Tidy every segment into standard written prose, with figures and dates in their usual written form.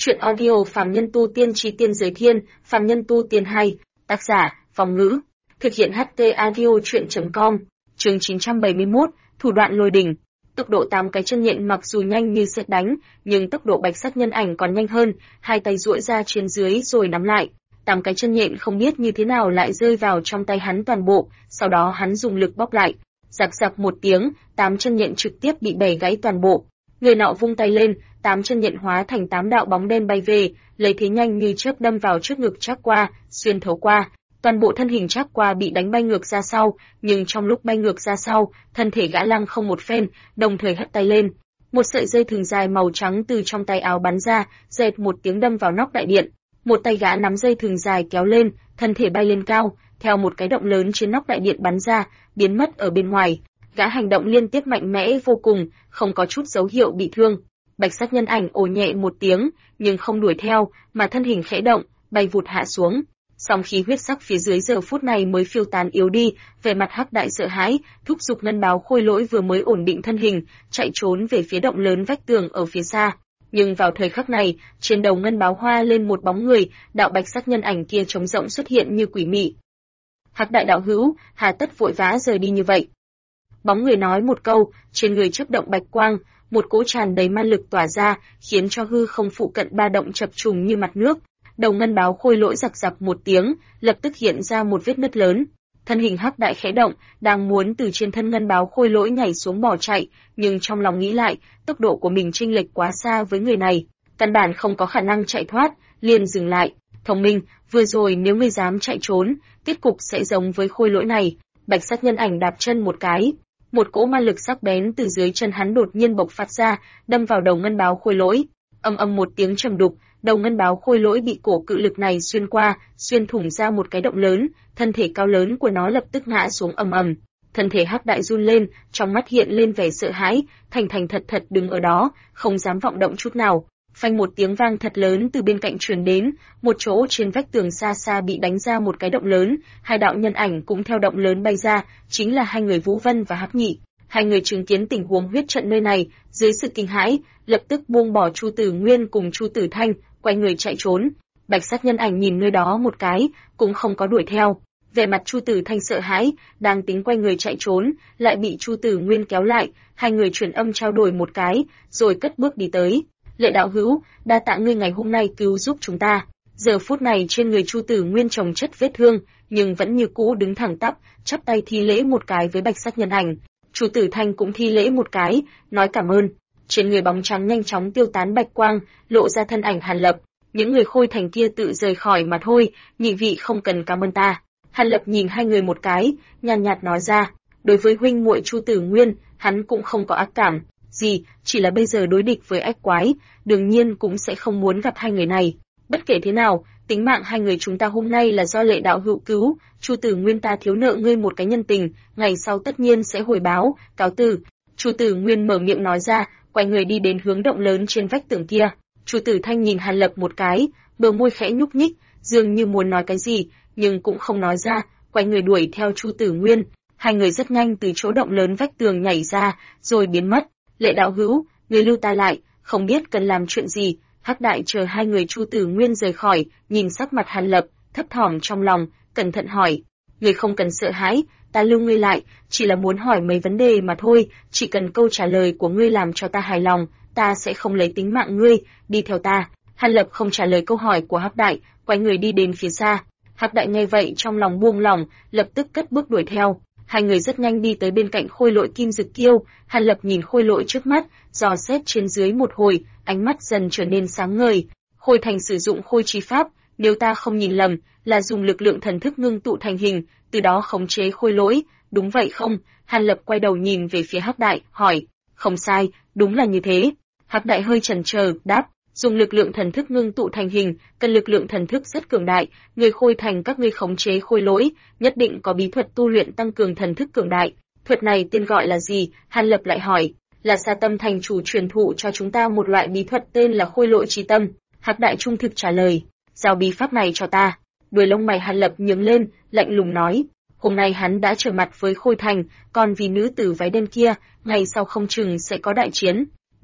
Chuyện audio Phàm Nhân Tu Tiên Chí Tiên Giới Thiên, Phàm Nhân Tu Tiên 2, tác giả, Phong Ngữ, thực hiện HT Audio Chuyện.com, chương 971, thủ đoạn lôi đỉnh. Tốc độ 8 cái chân nhện mặc dù nhanh như sét đánh, nhưng tốc độ Bạch Sắc Nhân Ảnh còn nhanh hơn, hai tay duỗi ra trên dưới rồi nắm lại. 8 cái chân nhện không biết như thế nào lại rơi vào trong tay hắn toàn bộ, sau đó hắn dùng lực bóp lại. Rạc rạc một tiếng, 8 chân nhện trực tiếp bị bẻ gãy toàn bộ. Người nọ vung tay lên, 8 chân nhện hóa thành 8 đạo bóng đen bay về, lấy thế nhanh như chớp đâm vào trước ngực Trác Qua, xuyên thấu qua. Toàn bộ thân hình Trác Qua bị đánh bay ngược ra sau, nhưng trong lúc bay ngược ra sau, thân thể gã lăng không một phen, đồng thời hất tay lên. Một sợi dây thừng dài màu trắng từ trong tay áo bắn ra, rẹt một tiếng đâm vào nóc đại điện. Một tay gã nắm dây thừng dài kéo lên, thân thể bay lên cao, theo một cái động lớn trên nóc đại điện bắn ra, biến mất ở bên ngoài. Gã hành động liên tiếp mạnh mẽ vô cùng, không có chút dấu hiệu bị thương. Bạch Sắc Nhân Ảnh ồ nhẹ một tiếng, nhưng không đuổi theo, mà thân hình khẽ động, bay vụt hạ xuống. Song khí huyết sắc phía dưới giờ phút này mới phiêu tán yếu đi, vẻ mặt Hắc Đại sợ hãi, thúc giục ngân báo khôi lỗi vừa mới ổn định thân hình, chạy trốn về phía động lớn vách tường ở phía xa. Nhưng vào thời khắc này, trên đầu ngân báo hoa lên một bóng người, đạo Bạch Sắc Nhân Ảnh kia trống rỗng xuất hiện như quỷ mị. Hắc Đại đạo hữu, hà tất vội vã rời đi như vậy? Bóng người nói một câu, trên người chớp động bạch quang, một cỗ tràn đầy ma lực tỏa ra, khiến cho hư không phụ cận ba động chập trùng như mặt nước. Đầu ngân báo khôi lỗi rạc rạc một tiếng, lập tức hiện ra một vết nứt lớn. Thân hình Hắc Đại khẽ động, đang muốn từ trên thân ngân báo khôi lỗi nhảy xuống bỏ chạy, nhưng trong lòng nghĩ lại, tốc độ của mình chênh lệch quá xa với người này, căn bản không có khả năng chạy thoát, liền dừng lại. Thông minh, vừa rồi nếu ngươi dám chạy trốn, kết cục sẽ giống với khôi lỗi này. Bạch Sắc Nhân Ảnh đạp chân một cái, một cỗ ma lực sắc bén từ dưới chân hắn đột nhiên bộc phát ra, đâm vào đầu ngân báo khôi lỗi. Ầm ầm một tiếng trầm đục, đầu ngân báo khôi lỗi bị cổ cự lực này xuyên qua, xuyên thủng ra một cái động lớn, thân thể cao lớn của nó lập tức ngã xuống ầm ầm. Thân thể Hắc Đại run lên, trong mắt hiện lên vẻ sợ hãi, thành thành thật thật đứng ở đó, không dám vọng động chút nào. Phanh một tiếng vang thật lớn từ bên cạnh truyền đến, một chỗ trên vách tường xa xa bị đánh ra một cái động lớn, hai đạo nhân ảnh cũng theo động lớn bay ra, chính là hai người Vũ Vân và Hắc Nhị. Hai người chứng kiến tình huống huyết trận nơi này, dưới sự kinh hãi, lập tức buông bỏ Chu Tử Nguyên cùng Chu Tử Thanh, quay người chạy trốn. Bạch Sắc Nhân Ảnh nhìn nơi đó một cái, cũng không có đuổi theo. Vẻ mặt Chu Tử Thanh sợ hãi, đang tính quay người chạy trốn, lại bị Chu Tử Nguyên kéo lại, hai người truyền âm trao đổi một cái, rồi cất bước đi tới. Lệ đạo hữu, đa tạ ngươi ngày hôm nay cứu giúp chúng ta. Giờ phút này trên người Chu Tử Nguyên chồng chất vết thương, nhưng vẫn như cũ đứng thẳng tắp, chắp tay thi lễ một cái với Bạch Sắc Nhân Ảnh. Chu Tử Thanh cũng thi lễ một cái, nói cảm ơn. Trên người bóng trắng nhanh chóng tiêu tán bạch quang, lộ ra thân ảnh Hàn Lập. Những người Khôi Thành kia tự rời khỏi mà thôi, nhị vị không cần cảm ơn ta. Hàn Lập nhìn hai người một cái, nhàn nhạt nói ra, đối với huynh muội Chu Tử Nguyên, hắn cũng không có ác cảm gì, chỉ là bây giờ đối địch với ách quái, đương nhiên cũng sẽ không muốn gặp hai người này. Bất kể thế nào, tính mạng hai người chúng ta hôm nay là do Lệ đạo hữu cứu, Chu Tử Nguyên ta thiếu nợ ngươi một cái nhân tình, ngày sau tất nhiên sẽ hồi báo, cáo từ. Chu Tử Nguyên mở miệng nói ra, quay người đi đến hướng động lớn trên vách tường kia. Chu Tử Thanh nhìn Hàn Lập một cái, bờ môi khẽ nhúc nhích, dường như muốn nói cái gì, nhưng cũng không nói ra, quay người đuổi theo Chu Tử Nguyên. Hai người rất nhanh từ chỗ động lớn vách tường nhảy ra, rồi biến mất. Lệ đạo hữu, người lưu ta lại, không biết cần làm chuyện gì. Hắc Đại chờ hai người Chu Tử Nguyên rời khỏi, nhìn sắc mặt Hàn Lập, thấp thỏm trong lòng, cẩn thận hỏi, người không cần sợ hãi, ta lưu ngươi lại, chỉ là muốn hỏi mấy vấn đề mà thôi, chỉ cần câu trả lời của ngươi làm cho ta hài lòng, ta sẽ không lấy tính mạng ngươi, đi theo ta. Hàn Lập không trả lời câu hỏi của Hắc Đại, quay người đi đến phía xa. Hắc Đại nghe vậy trong lòng buông lỏng, lập tức cất bước đuổi theo. Hai người rất nhanh đi tới bên cạnh khôi lỗi Kim Dực Kiêu, Hàn Lập nhìn khôi lỗi trước mắt, dò xét trên dưới một hồi, ánh mắt dần trở nên sáng ngời. Khôi Thành sử dụng khôi chi pháp, nếu ta không nhìn lầm, là dùng lực lượng thần thức ngưng tụ thành hình, từ đó khống chế khôi lỗi, đúng vậy không? Hàn Lập quay đầu nhìn về phía Hắc Đại, hỏi, không sai, đúng là như thế. Hắc Đại hơi chần chờ, đáp, dùng lực lượng thần thức ngưng tụ thành hình, cần lực lượng thần thức rất cường đại, người Khôi Thành các ngươi khống chế khôi lỗi, nhất định có bí thuật tu luyện tăng cường thần thức cường đại. Thuật này tên gọi là gì? Hàn Lập lại hỏi, là Sa Tâm thành chủ truyền thụ cho chúng ta một loại bí thuật tên là khôi lỗi trí tâm. Hắc Đại trung thực trả lời, giao bí pháp này cho ta. Đuôi lông mày Hàn Lập nhướng lên, lạnh lùng nói, hôm nay hắn đã trở mặt với Khôi Thành, còn vì nữ tử váy đen kia, ngày sau không chừng sẽ có đại chiến.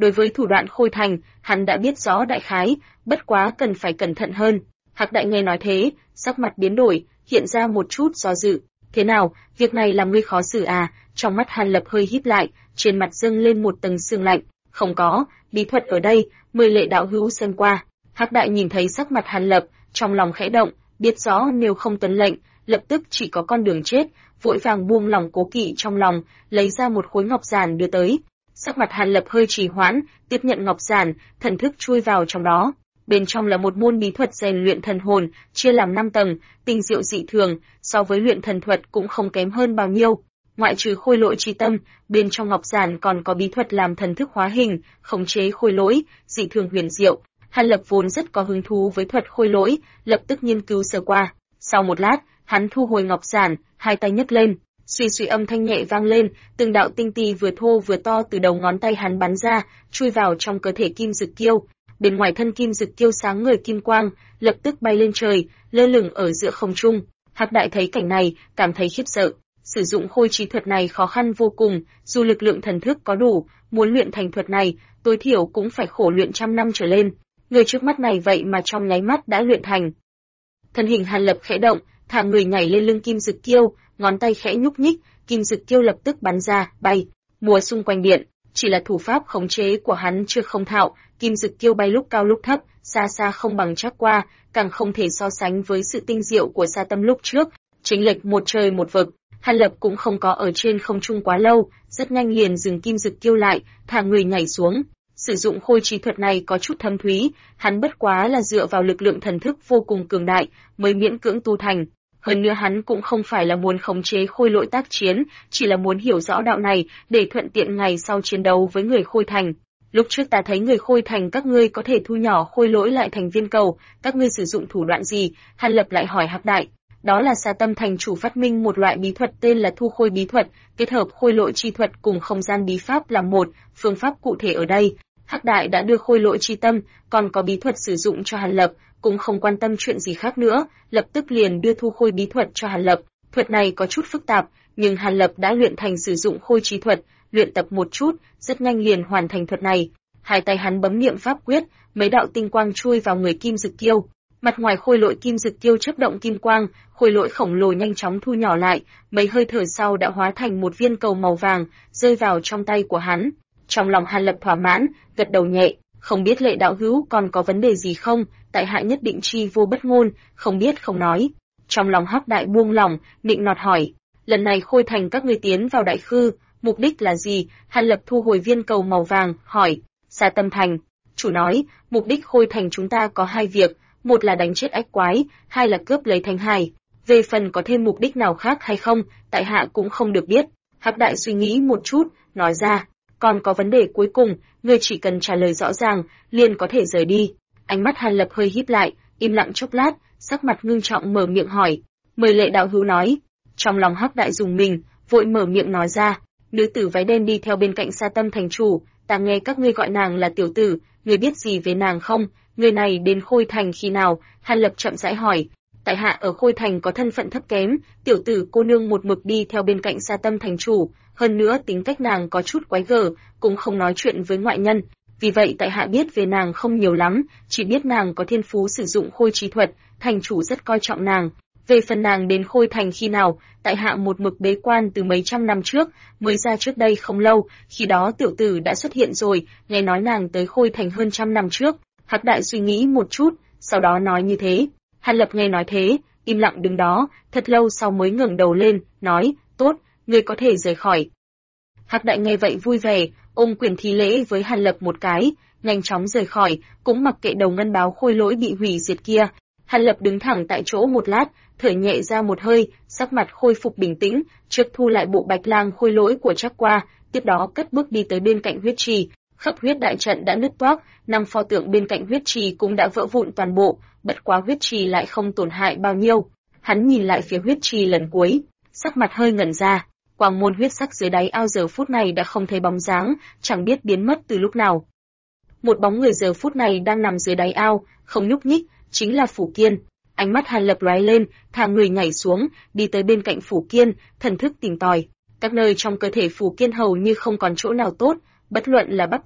Đối với thủ đoạn Khôi Thành, hắn đã biết rõ đại khái, bất quá cần phải cẩn thận hơn. Hạc Đại nghe nói thế, sắc mặt biến đổi, hiện ra một chút do dự. Thế nào, việc này làm ngươi khó xử à? Trong mắt Hàn Lập hơi híp lại, trên mặt dâng lên một tầng sương lạnh. Không có, bí thuật ở đây, mời Lệ đạo hữu xem qua. Hạc Đại nhìn thấy sắc mặt Hàn Lập, trong lòng khẽ động, biết rõ nếu không tuân lệnh, lập tức chỉ có con đường chết, vội vàng buông lòng cố kỵ trong lòng, lấy ra một khối ngọc giản đưa tới. Sắc mặt Hàn Lập hơi trì hoãn, tiếp nhận ngọc giản, thần thức chui vào trong đó. Bên trong là một môn bí thuật rèn luyện thần hồn, chia làm 5 tầng, tinh diệu dị thường, so với luyện thần thuật cũng không kém hơn bao nhiêu. Ngoại trừ khôi lỗi chi tâm, bên trong ngọc giản còn có bí thuật làm thần thức hóa hình, khống chế khôi lỗi, dị thường huyền diệu. Hàn Lập vốn rất có hứng thú với thuật khôi lỗi, lập tức nghiên cứu sơ qua. Sau một lát, hắn thu hồi ngọc giản, hai tay nhấc lên, suy suy âm thanh nhẹ vang lên, từng đạo tinh tì vừa thô vừa to từ đầu ngón tay hắn bắn ra, chui vào trong cơ thể Kim Dực Kiêu. Bên ngoài thân Kim Dực Kiêu sáng ngời kim quang, lập tức bay lên trời, lơ lửng ở giữa không trung. Hạc Đại thấy cảnh này, cảm thấy khiếp sợ. Sử dụng khôi trí thuật này khó khăn vô cùng, dù lực lượng thần thức có đủ, muốn luyện thành thuật này, tối thiểu cũng phải khổ luyện trăm năm trở lên. Người trước mắt này vậy mà trong nháy mắt đã luyện thành. Thân hình Hàn Lập khẽ động, thả người nhảy lên lưng Kim Dực Kiêu, ngón tay khẽ nhúc nhích, Kim Dực Kiêu lập tức bắn ra, bay, múa xung quanh điện. Chỉ là thủ pháp khống chế của hắn chưa không thạo, Kim Dực Kiêu bay lúc cao lúc thấp, xa xa không bằng Trác Qua, càng không thể so sánh với sự tinh diệu của Sa Tâm lúc trước, chính lệch một trời một vực. Hàn Lập cũng không có ở trên không trung quá lâu, rất nhanh liền dừng Kim Dực Kiêu lại, thả người nhảy xuống. Sử dụng khôi trí thuật này có chút thâm thúy, hắn bất quá là dựa vào lực lượng thần thức vô cùng cường đại mới miễn cưỡng tu thành. Hơn nữa hắn cũng không phải là muốn khống chế khôi lỗi tác chiến, chỉ là muốn hiểu rõ đạo này để thuận tiện ngày sau chiến đấu với người Khôi Thành. Lúc trước ta thấy người Khôi Thành các ngươi có thể thu nhỏ khôi lỗi lại thành viên cầu, các ngươi sử dụng thủ đoạn gì? Hàn Lập lại hỏi Hạc Đại. Đó là Sa Tâm thành chủ phát minh một loại bí thuật tên là thu khôi bí thuật, kết hợp khôi lỗi chi thuật cùng không gian bí pháp làm một, phương pháp cụ thể ở đây. Hắc Đại đã đưa khôi lỗi chi tâm, còn có bí thuật sử dụng cho Hàn Lập, cũng không quan tâm chuyện gì khác nữa, lập tức liền đưa thu khôi bí thuật cho Hàn Lập. Thuật này có chút phức tạp, nhưng Hàn Lập đã luyện thành sử dụng khôi trí thuật, luyện tập một chút, rất nhanh liền hoàn thành thuật này. Hai tay hắn bấm niệm pháp quyết, mấy đạo tinh quang chui vào người Kim Dực Kiêu. Mặt ngoài khôi lỗi Kim Dực Kiêu chớp động kim quang, khôi lỗi khổng lồ nhanh chóng thu nhỏ lại, mấy hơi thở sau đã hóa thành một viên cầu màu vàng, rơi vào trong tay của hắn. Trong lòng Hàn Lập thỏa mãn, gật đầu nhẹ, không biết Lệ đạo hữu còn có vấn đề gì không, tại hạ nhất định chi vô bất ngôn, không biết không nói. Trong lòng Hắc Đại buông lỏng, nịnh nọt hỏi, lần này Khôi Thành các ngươi tiến vào Đại Khư, mục đích là gì? Hàn Lập thu hồi viên cầu màu vàng, hỏi, Sa Tâm thành. Chủ nói, mục đích Khôi Thành chúng ta có hai việc, một là đánh chết ách quái, hai là cướp lấy Thánh Hải. Về phần có thêm mục đích nào khác hay không, tại hạ cũng không được biết. Hắc Đại suy nghĩ một chút, nói ra, còn có vấn đề cuối cùng, ngươi chỉ cần trả lời rõ ràng, liền có thể rời đi. Ánh mắt Hàn Lập hơi híp lại, im lặng chốc lát, sắc mặt ngưng trọng mở miệng hỏi, mời Lệ đạo hữu nói. Trong lòng Hắc Đại dùng mình, vội mở miệng nói ra, nữ tử váy đen đi theo bên cạnh Sa Tâm thành chủ, ta nghe các ngươi gọi nàng là tiểu tử, ngươi biết gì về nàng không? Người này đến Khôi Thành khi nào? Hàn Lập chậm rãi hỏi. Tại hạ ở Khôi Thành có thân phận thấp kém, tiểu tử cô nương một mực đi theo bên cạnh Sa Tâm thành chủ, hơn nữa tính cách nàng có chút quái gở, cũng không nói chuyện với ngoại nhân. Vì vậy tại hạ biết về nàng không nhiều lắm, chỉ biết nàng có thiên phú sử dụng khôi trí thuật, thành chủ rất coi trọng nàng. Về phần nàng đến Khôi Thành khi nào, tại hạ một mực bế quan từ mấy trăm năm trước, mới ra trước đây không lâu, khi đó tiểu tử đã xuất hiện rồi, nghe nói nàng tới Khôi Thành hơn trăm năm trước. Hắc Đại suy nghĩ một chút, sau đó nói như thế. Hàn Lập nghe nói thế, im lặng đứng đó, thật lâu sau mới ngẩng đầu lên, nói, tốt, ngươi có thể rời khỏi. Hắc Đại nghe vậy vui vẻ, ôm quyền thi lễ với Hàn Lập một cái, nhanh chóng rời khỏi, cũng mặc kệ đầu ngân báo khôi lỗi bị hủy diệt kia. Hàn Lập đứng thẳng tại chỗ một lát, thở nhẹ ra một hơi, sắc mặt khôi phục bình tĩnh, trước thu lại bộ bạch lang khôi lỗi của Trác Qua, tiếp đó cất bước đi tới bên cạnh huyết trì. Khắp huyết đại trận đã nứt toác, 5 pho tượng bên cạnh huyết trì cũng đã vỡ vụn toàn bộ, bất quá huyết trì lại không tổn hại bao nhiêu. Hắn nhìn lại phía huyết trì lần cuối, sắc mặt hơi ngẩn ra, quang môn huyết sắc dưới đáy ao giờ phút này đã không thấy bóng dáng, chẳng biết biến mất từ lúc nào. Một bóng người giờ phút này đang nằm dưới đáy ao, không nhúc nhích, chính là Phủ Kiên. Ánh mắt Hàn Lập lóe lên, thả người nhảy xuống, đi tới bên cạnh Phủ Kiên, thần thức tìm tòi. Các nơi trong cơ thể Phủ Kiên hầu như không còn chỗ nào tốt, bất luận là bắp thịt,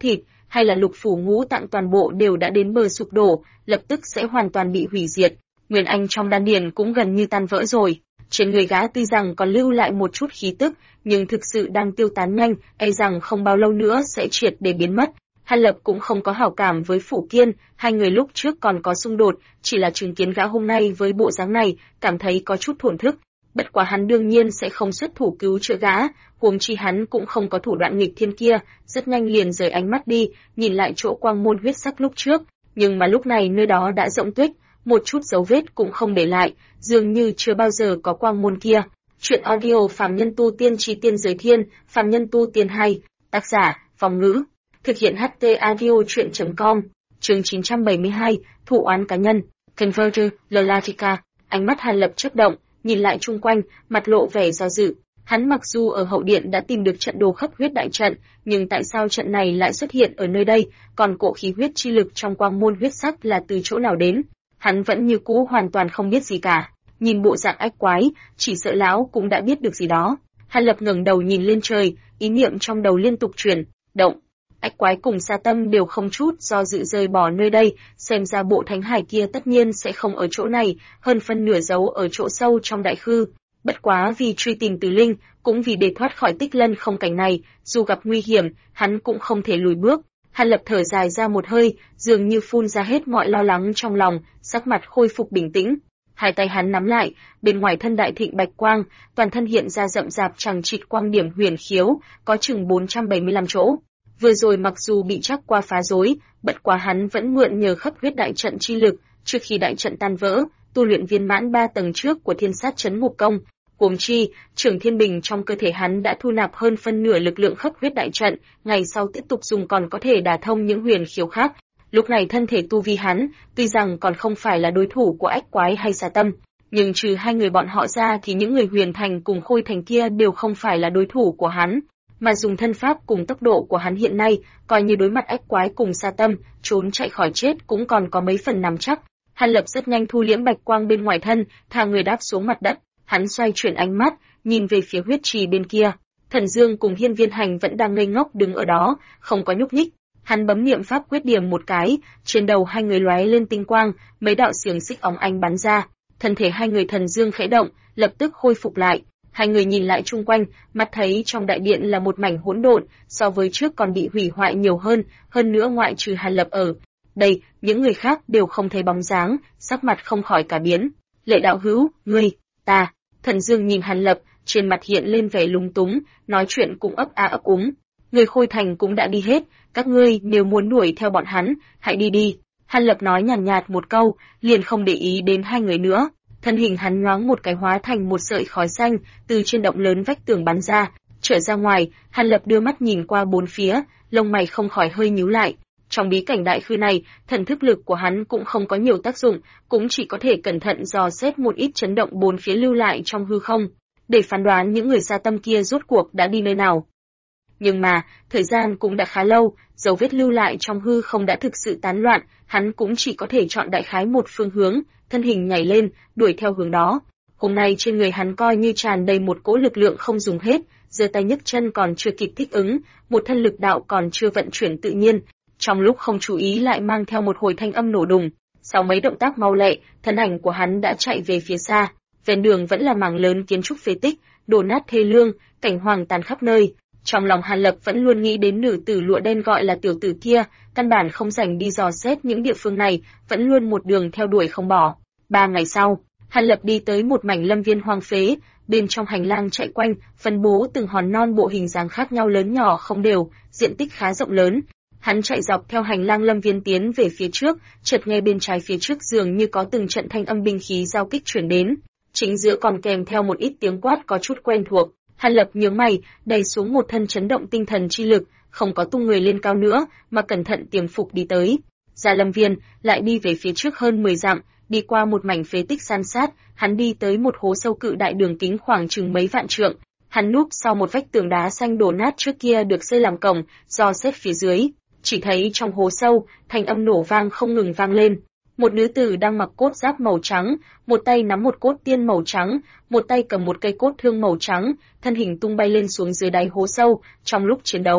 hay là lục phủ ngũ tạng toàn bộ đều đã đến bờ sụp đổ, lập tức sẽ hoàn toàn bị hủy diệt. Nguyên anh trong đan điền cũng gần như tan vỡ rồi. Trên người gã tuy rằng còn lưu lại một chút khí tức, nhưng thực sự đang tiêu tán nhanh, e rằng không bao lâu nữa sẽ triệt để biến mất. Hàn Lập cũng không có hảo cảm với Phủ Kiên, hai người lúc trước còn có xung đột, chỉ là chứng kiến gã hôm nay với bộ dáng này, cảm thấy có chút thổn thức. Bất quá hắn đương nhiên sẽ không xuất thủ cứu chữa gã, huống chi hắn cũng không có thủ đoạn nghịch thiên kia, rất nhanh liền rời ánh mắt đi, nhìn lại chỗ quang môn huyết sắc lúc trước, nhưng mà lúc này nơi đó đã rỗng tuếch, một chút dấu vết cũng không để lại, dường như chưa bao giờ có quang môn kia. Chuyện audio Phàm Nhân Tu Tiên Chi Tiên Giới Thiên, Phàm Nhân Tu Tiên 2, tác giả, Phong Ngữ, thực hiện HT Audio Chuyện.com, chương 972, Thụ oán cá nhân, Converter, Lalatica. Ánh mắt Hàn Lập chớp động, nhìn lại chung quanh, mặt lộ vẻ do dự. Hắn mặc dù ở hậu điện đã tìm được trận đồ khắp huyết đại trận, nhưng tại sao trận này lại xuất hiện ở nơi đây, còn cỗ khí huyết chi lực trong quang môn huyết sắc là từ chỗ nào đến? Hắn vẫn như cũ hoàn toàn không biết gì cả. Nhìn bộ dạng ách quái, chỉ sợ lão cũng đã biết được gì đó. Hàn Lập ngẩng đầu nhìn lên trời, ý niệm trong đầu liên tục chuyển động. Ách quái cùng Sa Tâm đều không chút do dự rời bỏ nơi đây, xem ra bộ thánh hải kia tất nhiên sẽ không ở chỗ này, hơn phân nửa giấu ở chỗ sâu trong đại khư. Bất quá vì truy tìm Từ Linh, cũng vì để thoát khỏi Tích Lân không cảnh này, dù gặp nguy hiểm, hắn cũng không thể lùi bước. Hàn Lập thở dài ra một hơi, dường như phun ra hết mọi lo lắng trong lòng, sắc mặt khôi phục bình tĩnh. Hai tay hắn nắm lại, bên ngoài thân đại thịnh bạch quang, toàn thân hiện ra rậm rạp chằng chịt quang điểm huyền khiếu, có chừng 475 chỗ. Vừa rồi mặc dù bị trắc qua phá rối, bất quá hắn vẫn mượn nhờ khắp huyết đại trận chi lực, trước khi đại trận tan vỡ, tu luyện viên mãn 3 tầng trước của Thiên Sát Chấn Ngục Công. Huống chi, Trường Thiên Bình trong cơ thể hắn đã thu nạp hơn phân nửa lực lượng khắp huyết đại trận, ngày sau tiếp tục dùng còn có thể đả thông những huyền khiếu khác. Lúc này thân thể tu vi hắn, tuy rằng còn không phải là đối thủ của Ách Quái hay Sa Tâm, nhưng trừ hai người bọn họ ra thì những người Huyền Thành cùng Khôi Thành kia đều không phải là đối thủ của hắn. Mà dùng thân pháp cùng tốc độ của hắn hiện nay, coi như đối mặt Ách Quái cùng Sa Tâm, trốn chạy khỏi chết cũng còn có mấy phần nắm chắc. Hàn Lập rất nhanh thu liễm bạch quang bên ngoài thân, thả người đáp xuống mặt đất. Hắn xoay chuyển ánh mắt, nhìn về phía huyết trì bên kia. Thần Dương cùng Hiên Viên Hành vẫn đang ngây ngốc đứng ở đó, không có nhúc nhích. Hắn bấm niệm pháp quyết điểm một cái, trên đầu hai người lóe lên tinh quang, mấy đạo xiềng xích óng ánh bắn ra. Thân thể hai người Thần Dương khẽ động, lập tức khôi phục lại. Hai người nhìn lại chung quanh, mắt thấy trong đại điện là một mảnh hỗn độn, so với trước còn bị hủy hoại nhiều hơn nữa ngoại trừ Hàn Lập ở đây, những người khác đều không thấy bóng dáng, sắc mặt không khỏi cả biến. Lệ đạo hữu, ngươi, ta. Thần Dương nhìn Hàn Lập, trên mặt hiện lên vẻ lúng túng, nói chuyện cũng ấp a ấp úng. Người Khôi Thành cũng đã đi hết, các ngươi nếu muốn đuổi theo bọn hắn, hãy đi đi. Hàn Lập nói nhàn nhạt một câu, liền không để ý đến hai người nữa. Thân hình hắn nhoáng một cái hóa thành một sợi khói xanh, từ trên động lớn vách tường bắn ra, trở ra ngoài. Hàn Lập đưa mắt nhìn qua bốn phía, lông mày không khỏi hơi nhíu lại. Trong bí cảnh đại khư này, thần thức lực của hắn cũng không có nhiều tác dụng, cũng chỉ có thể cẩn thận dò xét một ít chấn động bốn phía lưu lại trong hư không, để phán đoán những người Sa Tâm kia rốt cuộc đã đi nơi nào. Nhưng mà, thời gian cũng đã khá lâu, dấu vết lưu lại trong hư không đã thực sự tán loạn, hắn cũng chỉ có thể chọn đại khái một phương hướng, thân hình nhảy lên, đuổi theo hướng đó. Hôm nay trên người hắn coi như tràn đầy một cỗ lực lượng không dùng hết, giơ tay nhấc chân còn chưa kịp thích ứng, một thân lực đạo còn chưa vận chuyển tự nhiên. Trong lúc không chú ý lại mang theo một hồi thanh âm nổ đùng, sau mấy động tác mau lẹ, thân ảnh của hắn đã chạy về phía xa. Ven đường vẫn là mảng lớn kiến trúc phế tích, đổ nát thê lương, cảnh hoang tàn khắp nơi. Trong lòng Hàn Lập vẫn luôn nghĩ đến nữ tử lụa đen gọi là tiểu tử kia, căn bản không rảnh đi dò xét những địa phương này, vẫn luôn một đường theo đuổi không bỏ. 3 ngày sau, Hàn Lập đi tới một mảnh lâm viên hoang phế, bên trong hành lang chạy quanh, phân bố từng hòn non bộ hình dáng khác nhau lớn nhỏ không đều, diện tích khá rộng lớn. Hắn chạy dọc theo hành lang lâm viên tiến về phía trước, chợt nghe bên trái phía trước dường như có từng trận thanh âm binh khí giao kích truyền đến, chính giữa còn kèm theo một ít tiếng quát có chút quen thuộc. Hàn Lập nhướng mày, đẩy xuống một thân chấn động tinh thần chi lực, không có tung người lên cao nữa, mà cẩn thận tiềm phục đi tới. Ra lâm viên, lại đi về phía trước hơn 10 dặm, đi qua một mảnh phế tích san sát, hắn đi tới một hố sâu cự đại đường kính khoảng chừng mấy vạn trượng. Hắn núp sau một vách tường đá xanh đổ nát trước kia được xây làm cổng, dò xét phía dưới. Chỉ thấy trong hố sâu, thanh âm nổ vang không ngừng vang lên. Một nữ tử đang mặc cốt giáp màu trắng, một tay nắm một cốt tiên màu trắng, một tay cầm một cây cốt thương màu trắng, thân hình tung bay lên xuống dưới đáy hố sâu, trong lúc chiến đấu.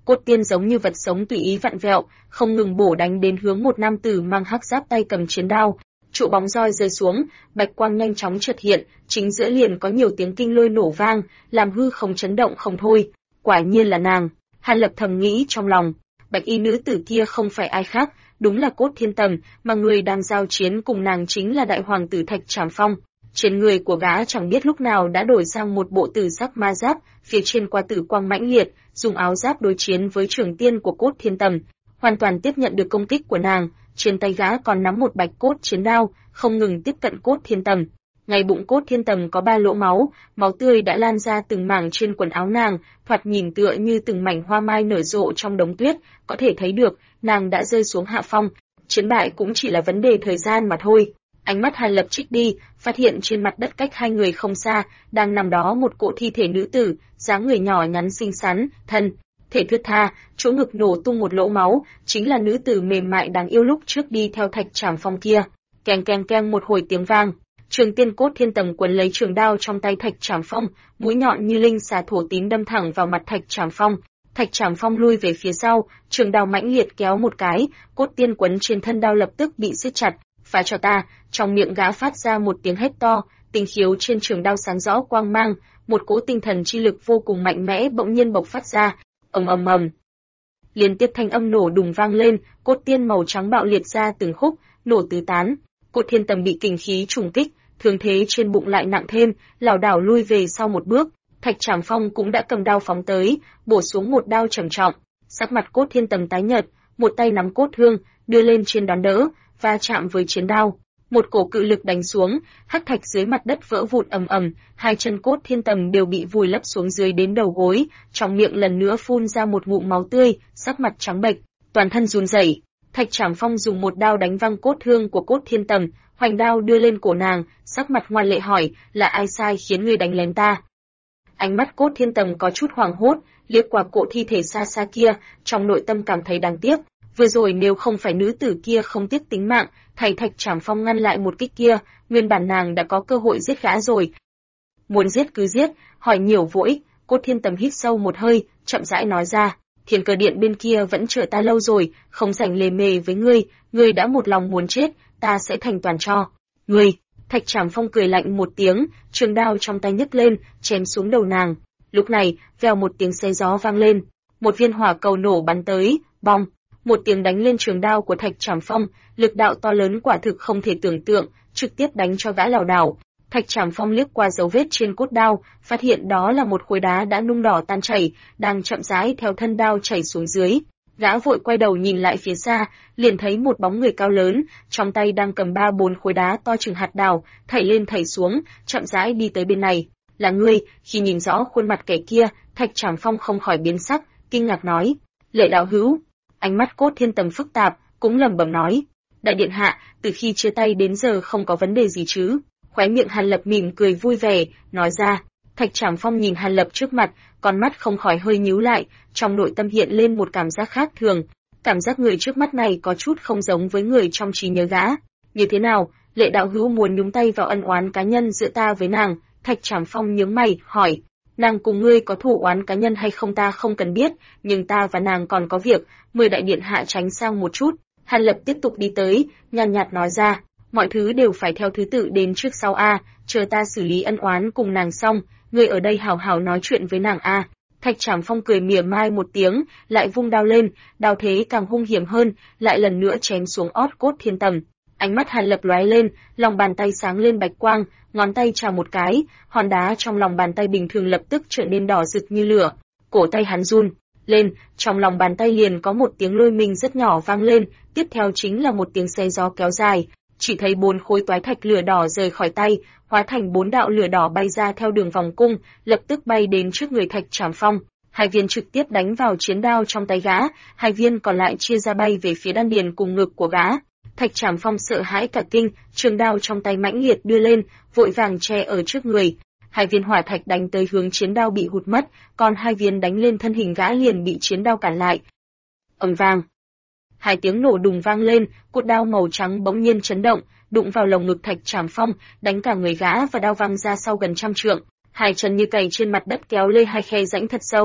Cốt tiên giống như vật sống tùy ý vặn vẹo, không ngừng bổ đánh đến hướng một nam tử mang hắc giáp tay cầm chiến đao. Trụ bóng roi rơi xuống, bạch quang nhanh chóng chợt hiện, chính giữa liền có nhiều tiếng kinh lôi nổ vang, làm hư không chấn động không thôi. Quả nhiên là nàng. Hàn Lập thầm nghĩ trong lòng, bạch y nữ tử kia không phải ai khác, đúng là Cốt Thiên Tầm, mà người đang giao chiến cùng nàng chính là đại hoàng tử Thạch Trảm Phong. Trên người của gã chẳng biết lúc nào đã đổi sang một bộ tử sắc ma giáp, phía trên qua tử quang mãnh liệt, dùng áo giáp đối chiến với trưởng tiên của Cốt Thiên Tầm, hoàn toàn tiếp nhận được công kích của nàng. Trên tay gã còn nắm một bạch cốt chiến đao, không ngừng tiếp cận Cốt Thiên Tầm. Ngay bụng Cốt Thiên Tầm có 3 lỗ máu, máu tươi đã lan ra từng mảng trên quần áo nàng, thoạt nhìn tựa như từng mảnh hoa mai nở rộ trong đống tuyết, có thể thấy được, nàng đã rơi xuống hạ phong. Chiến bại cũng chỉ là vấn đề thời gian mà thôi. Ánh mắt Hàn Lập trích đi, phát hiện trên mặt đất cách hai người không xa, đang nằm đó một cỗ thi thể nữ tử, dáng người nhỏ nhắn xinh xắn, thân thể thướt tha, chỗ ngực nổ tung một lỗ máu, chính là nữ tử mềm mại đáng yêu lúc trước đi theo Thạch Trảm Phong kia. Keng keng keng một hồi tiếng vang, Trường Tiên Cốt Thiên Tầm quấn lấy trường đao trong tay Thạch Trảm Phong, mũi nhọn như linh xà thổ tín đâm thẳng vào mặt Thạch Trảm Phong. Thạch Trảm Phong lui về phía sau, trường đao mãnh liệt kéo một cái, cốt tiên quấn trên thân đao lập tức bị siết chặt. Phá cho ta! Trong miệng gã phát ra một tiếng hét to, tinh khiếu trên trường đao sáng rõ quang mang, một cỗ tinh thần chi lực vô cùng mạnh mẽ bỗng nhiên bộc phát ra. Ầm ầm ầm. Liên tiếp thanh âm nổ đùng vang lên, cốt tiên màu trắng bạo liệt ra từng khúc, nổ tứ tán. Cốt Thiên Tầm bị kình khí trùng kích, thương thế trên bụng lại nặng thêm, lảo đảo lui về sau một bước. Thạch Trảm Phong cũng đã cầm đao phóng tới, bổ xuống một đao trầm trọng. Sắc mặt Cốt Thiên Tầm tái nhợt, một tay nắm cốt thương, đưa lên trên đón đỡ, va chạm với chiến đao. Một cổ cự lực đánh xuống, hắc thạch dưới mặt đất vỡ vụn ầm ầm, hai chân Cốt Thiên Tầm đều bị vùi lấp xuống dưới đến đầu gối, trong miệng lần nữa phun ra một ngụm máu tươi, sắc mặt trắng bệch, toàn thân run rẩy. Thạch Trảm Phong dùng một đao đánh văng cốt thương của Cốt Thiên Tầm, hoành đao đưa lên cổ nàng, sắc mặt ngoan lệ hỏi, là ai sai khiến ngươi đánh lén ta? Ánh mắt Cốt Thiên Tầm có chút hoảng hốt, liếc qua cỗ thi thể xa xa kia, trong nội tâm cảm thấy đáng tiếc. Vừa rồi nếu không phải nữ tử kia không tiếc tính mạng, thầy Thạch Trảm Phong ngăn lại một kích kia, nguyên bản nàng đã có cơ hội giết gã rồi. Muốn giết cứ giết, hỏi nhiều vô ích. Cốt Thiên Tầm hít sâu một hơi, chậm rãi nói ra, Thiên Cơ Điện bên kia vẫn chờ ta lâu rồi, không rảnh lề mề với ngươi đã một lòng muốn chết, ta sẽ thành toàn cho ngươi. Thạch Trảm Phong cười lạnh một tiếng, trường đao trong tay nhấc lên, chém xuống đầu nàng. Lúc này, vèo một tiếng xé gió vang lên, một viên hỏa cầu nổ bắn tới, bong, một tiếng đánh lên trường đao của Thạch Trảm Phong, lực đạo to lớn quả thực không thể tưởng tượng, trực tiếp đánh cho gã lảo đảo. Thạch Trảm Phong liếc qua dấu vết trên cốt đao, phát hiện đó là một khối đá đã nung đỏ tan chảy, đang chậm rãi theo thân đao chảy xuống dưới. Gã vội quay đầu nhìn lại phía xa, liền thấy một bóng người cao lớn, trong tay đang cầm 3-4 khối đá to chừng hạt đào, thảy lên thảy xuống, chậm rãi đi tới bên này. Là ngươi? Khi nhìn rõ khuôn mặt kẻ kia, Thạch Trảm Phong không khỏi biến sắc, kinh ngạc nói, Lệ đạo hữu. Ánh mắt Cốt Thiên Tầm phức tạp, cũng lẩm bẩm nói, đại điện hạ, từ khi chia tay đến giờ không có vấn đề gì chứ? Khóe miệng Hàn Lập mỉm cười vui vẻ, nói ra. Thạch Trảm Phong nhìn Hàn Lập trước mặt, con mắt không khỏi hơi nhíu lại, trong nội tâm hiện lên một cảm giác khác thường. Cảm giác người trước mắt này có chút không giống với người trong trí nhớ gã. Như thế nào, Lệ đạo hữu muốn nhúng tay vào ân oán cá nhân giữa ta với nàng? Thạch Trảm Phong nhướng mày, hỏi. Nàng cùng ngươi có thù oán cá nhân hay không ta không cần biết, nhưng ta và nàng còn có việc, mời đại điện hạ tránh sang một chút. Hàn Lập tiếp tục đi tới, nhàn nhạt nói ra, mọi thứ đều phải theo thứ tự đến trước sau a, chờ ta xử lý ân oán cùng nàng xong, ngươi ở đây hào hào nói chuyện với nàng a. Thạch Trảm Phong cười mỉa mai một tiếng, lại vung đao lên, đao thế càng hung hiểm hơn, lại lần nữa chém xuống ót Cốt Thiên Tầm. Ánh mắt Hàn Lập lóe lên, lòng bàn tay sáng lên bạch quang, ngón tay chà một cái, hòn đá trong lòng bàn tay bình thường lập tức trở nên đỏ rực như lửa. Cổ tay hắn run lên, trong lòng bàn tay liền có một tiếng lôi minh rất nhỏ vang lên, tiếp theo chính là một tiếng xé gió kéo dài. Chỉ thấy 4 khối toái thạch lửa đỏ rời khỏi tay, hóa thành 4 đạo lửa đỏ bay ra theo đường vòng cung, lập tức bay đến trước người Thạch Trảm Phong. 2 viên trực tiếp đánh vào chiến đao trong tay gã, 2 viên còn lại chia ra bay về phía đan điền cùng ngực của gã. Thạch Trảm Phong sợ hãi cả kinh, trường đao trong tay mãnh liệt đưa lên, vội vàng che ở trước người. 2 viên hỏa thạch đánh tới hướng chiến đao bị hụt mất, còn 2 viên đánh lên thân hình gã liền bị chiến đao cản lại. Ầm vang. 2 tiếng nổ đùng vang lên, cột đao màu trắng bỗng nhiên chấn động, đụng vào lồng ngực Thạch Trảm Phong, đánh cả người gã và đao văng ra sau gần trăm trượng. 2 chân như cày trên mặt đất kéo lê 2 khe rãnh thật sâu.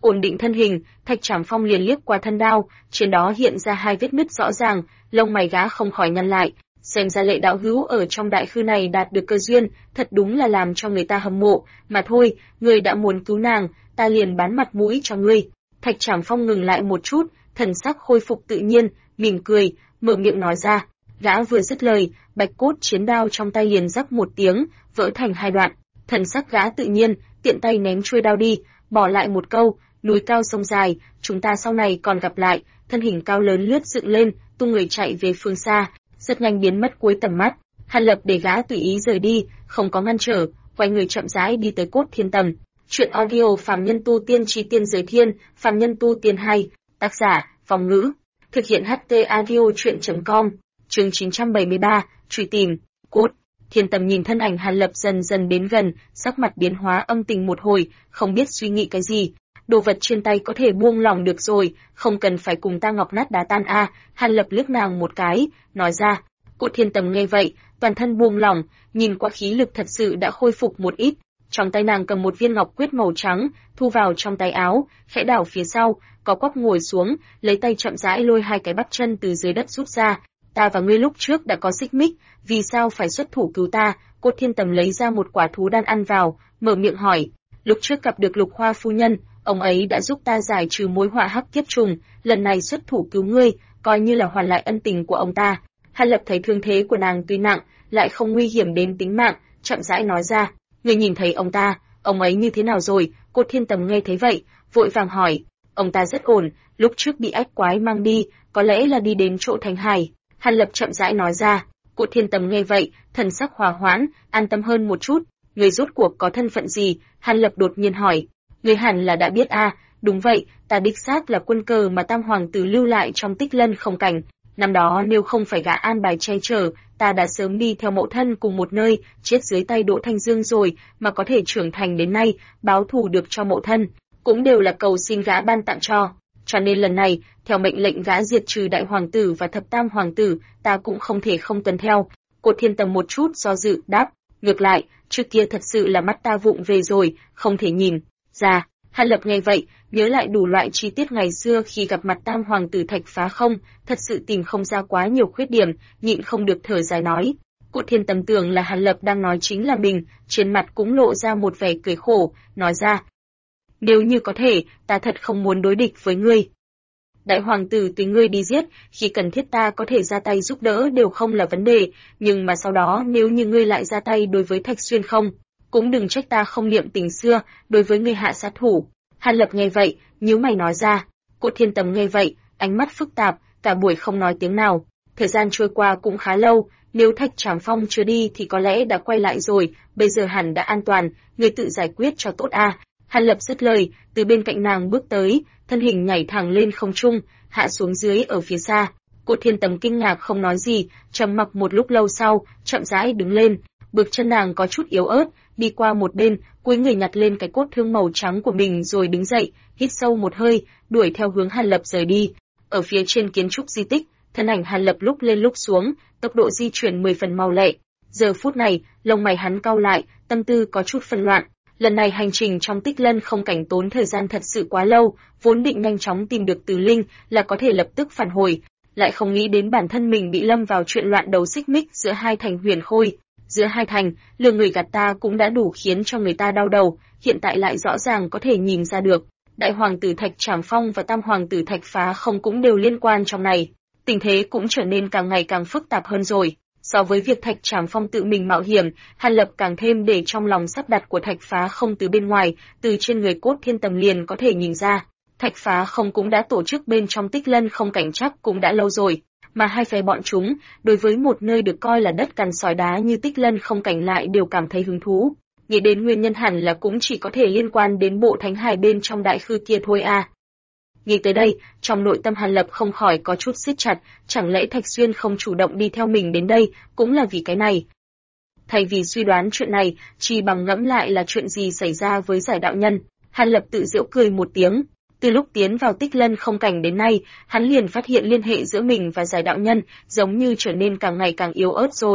ổn định thân hình, Thạch Trảm Phong liền liếc qua thân đao, trên đó hiện ra 2 vết nứt rõ ràng, lông mày gã không khỏi nhăn lại. Xem ra Lệ đạo hữu ở trong đại khư này đạt được cơ duyên, thật đúng là làm cho người ta hâm mộ, mà thôi, ngươi đã muốn cứu nàng, ta liền bán mặt mũi cho ngươi. Thạch Trảm Phong ngừng lại một chút, thần sắc khôi phục tự nhiên, mỉm cười, mở miệng nói ra. Gã vừa dứt lời, bạch cốt chiến đao trong tay liền rắc một tiếng, vỡ thành 2 đoạn. Thần sắc gã tự nhiên, tiện tay ném chuôi đao đi, bỏ lại một câu, núi cao sông dài, chúng ta sau này còn gặp lại. Thân hình cao lớn lướt dựng lên, tung người chạy về phương xa, rất nhanh biến mất cuối tầm mắt. Hàn Lập để gã tùy ý rời đi, không có ngăn trở, quay người chậm rãi đi tới Cốt Thiên Tầm. Chuyện audio Phàm Nhân Tu Tiên Chi Tiên Giới Thiên, Phàm Nhân Tu Tiên 2, tác giả, Phong Ngữ, thực hiện HT audio chuyện.com, chương 973, truy tìm, Cốt. Thiên Tầm nhìn thân ảnh Hàn Lập dần dần đến gần, sắc mặt biến hóa âm tình một hồi, không biết suy nghĩ cái gì. Đồ vật trên tay có thể buông lỏng được rồi, không cần phải cùng ta ngọc nát đá tan a. Hàn Lập liếc nàng một cái, nói ra. Cốt Thiên Tầm nghe vậy, toàn thân buông lỏng, nhìn qua khí lực thật sự đã khôi phục một ít. Trong tay nàng cầm một viên ngọc quyết màu trắng, thu vào trong tay áo, khẽ đảo phía sau, có quắp ngồi xuống, lấy tay chậm rãi lôi 2 cái bắp chân từ dưới đất rút ra. Ta và ngươi lúc trước đã có xích mích, vì sao phải xuất thủ cứu ta? Cốt Thiên Tầm lấy ra một quả thú đan ăn vào, mở miệng hỏi. Lúc trước gặp được Lục Hoa phu nhân, ông ấy đã giúp ta giải trừ mối họa hắc kiếp trùng, lần này xuất thủ cứu ngươi, coi như là hoàn lại ân tình của ông ta. Hàn Lập thấy thương thế của nàng tuy nặng, lại không nguy hiểm đến tính mạng, chậm rãi nói ra. Ngươi nhìn thấy ông ấy như thế nào rồi? Cốt Thiên Tầm nghe thấy vậy, vội vàng hỏi. Ông ta rất ổn, lúc trước bị ách quái mang đi, có lẽ là đi đến chỗ Thánh Hải. Hàn Lập chậm rãi nói ra. Cốt Thiên Tầm nghe vậy, thần sắc hòa hoãn, an tâm hơn một chút. Người rốt cuộc có thân phận gì? Hàn Lập đột nhiên hỏi. Người hẳn là đã biết a. Đúng vậy, ta đích xác là quân cờ mà Tam Hoàng tử lưu lại trong Tích Lân không cảnh. Năm đó nếu không phải gã an bài che chở, ta đã sớm đi theo mẫu thân cùng một nơi, chết dưới tay Đỗ Thanh Dương rồi, mà có thể trưởng thành đến nay, báo thù được cho mẫu thân, cũng đều là cầu xin gã ban tặng cho. Cho nên lần này, theo mệnh lệnh gã diệt trừ Đại Hoàng tử và Thập Tam Hoàng tử, ta cũng không thể không tuân theo. Cốt Thiên Tầm một chút do dự, đáp, ngược lại, trước kia thật sự là mắt ta vụng về rồi, không thể nhìn ra. Hàn Lập nghe vậy, nhớ lại đủ loại chi tiết ngày xưa khi gặp mặt Tam Hoàng tử Thạch Phá Không, thật sự tìm không ra quá nhiều khuyết điểm, nhịn không được thở dài nói. Cốt Thiên Tầm tưởng là Hàn Lập đang nói chính là mình, trên mặt cũng lộ ra một vẻ cười khổ, nói ra. Nếu như có thể, ta thật không muốn đối địch với ngươi. Đại Hoàng tử tùy ngươi đi giết, khi cần thiết ta có thể ra tay giúp đỡ đều không là vấn đề, nhưng mà sau đó nếu như ngươi lại ra tay đối với Thạch Xuyên không, cũng đừng trách ta không niệm tình xưa, đối với ngươi hạ sát thủ. Hàn Lập nghe vậy, nhíu mày nói ra. Cốt Thiên Tầm nghe vậy, ánh mắt phức tạp, cả buổi không nói tiếng nào. Thời gian trôi qua cũng khá lâu, nếu Thạch Trảm Phong chưa đi thì có lẽ đã quay lại rồi, bây giờ hẳn đã an toàn, ngươi tự giải quyết cho tốt a. Hàn Lập dứt lời, từ bên cạnh nàng bước tới, thân hình nhảy thẳng lên không trung, hạ xuống dưới ở phía xa. Cốt Thiên Tầm kinh ngạc không nói gì, trầm mặc một lúc lâu sau, chậm rãi đứng lên, bước chân nàng có chút yếu ớt, đi qua một bên, cúi người nhặt lên cái cốt thương màu trắng của mình rồi đứng dậy, hít sâu một hơi, đuổi theo hướng Hàn Lập rời đi. Ở phía trên kiến trúc di tích, thân ảnh Hàn Lập lúc lên lúc xuống, tốc độ di chuyển 10 phần mau lẹ. Giờ phút này, lông mày hắn cau lại, tâm tư có chút phân loạn. Lần này hành trình trong Tích Lân không cảnh tốn thời gian thật sự quá lâu, vốn định nhanh chóng tìm được Từ Linh là có thể lập tức phản hồi, lại không nghĩ đến bản thân mình bị lâm vào chuyện loạn đấu xích mích giữa hai thành Huyền Khôi. Giữa hai thành, lừa người gạt ta cũng đã đủ khiến cho người ta đau đầu, hiện tại lại rõ ràng có thể nhìn ra được. Đại Hoàng tử Thạch Trảm Phong và Tam Hoàng tử Thạch Phá Không cũng đều liên quan trong này. Tình thế cũng trở nên càng ngày càng phức tạp hơn rồi. So với việc Thạch Trảm Phong tự mình mạo hiểm, Hàn Lập càng thêm để trong lòng sắp đặt của Thạch Phá Không từ bên ngoài, từ trên người Cốt Thiên Tầm liền có thể nhìn ra. Thạch Phá Không cũng đã tổ chức bên trong Tích Lân không cảnh chắc cũng đã lâu rồi, mà hai phe bọn chúng, đối với một nơi được coi là đất cằn sỏi đá như Tích Lân không cảnh lại đều cảm thấy hứng thú. Nghĩ đến nguyên nhân hẳn là cũng chỉ có thể liên quan đến bộ Thánh Hải bên trong đại khư kia thôi à. Nghĩ tới đây, trong nội tâm Hàn Lập không khỏi có chút siết chặt, chẳng lẽ Thạch Xuyên không chủ động đi theo mình đến đây, cũng là vì cái này. Thay vì suy đoán chuyện này, chỉ bằng ngẫm lại là chuyện gì xảy ra với giải đạo nhân, Hàn Lập tự giễu cười một tiếng. Từ lúc tiến vào Tích Lân không cảnh đến nay, hắn liền phát hiện liên hệ giữa mình và giải đạo nhân giống như trở nên càng ngày càng yếu ớt rồi.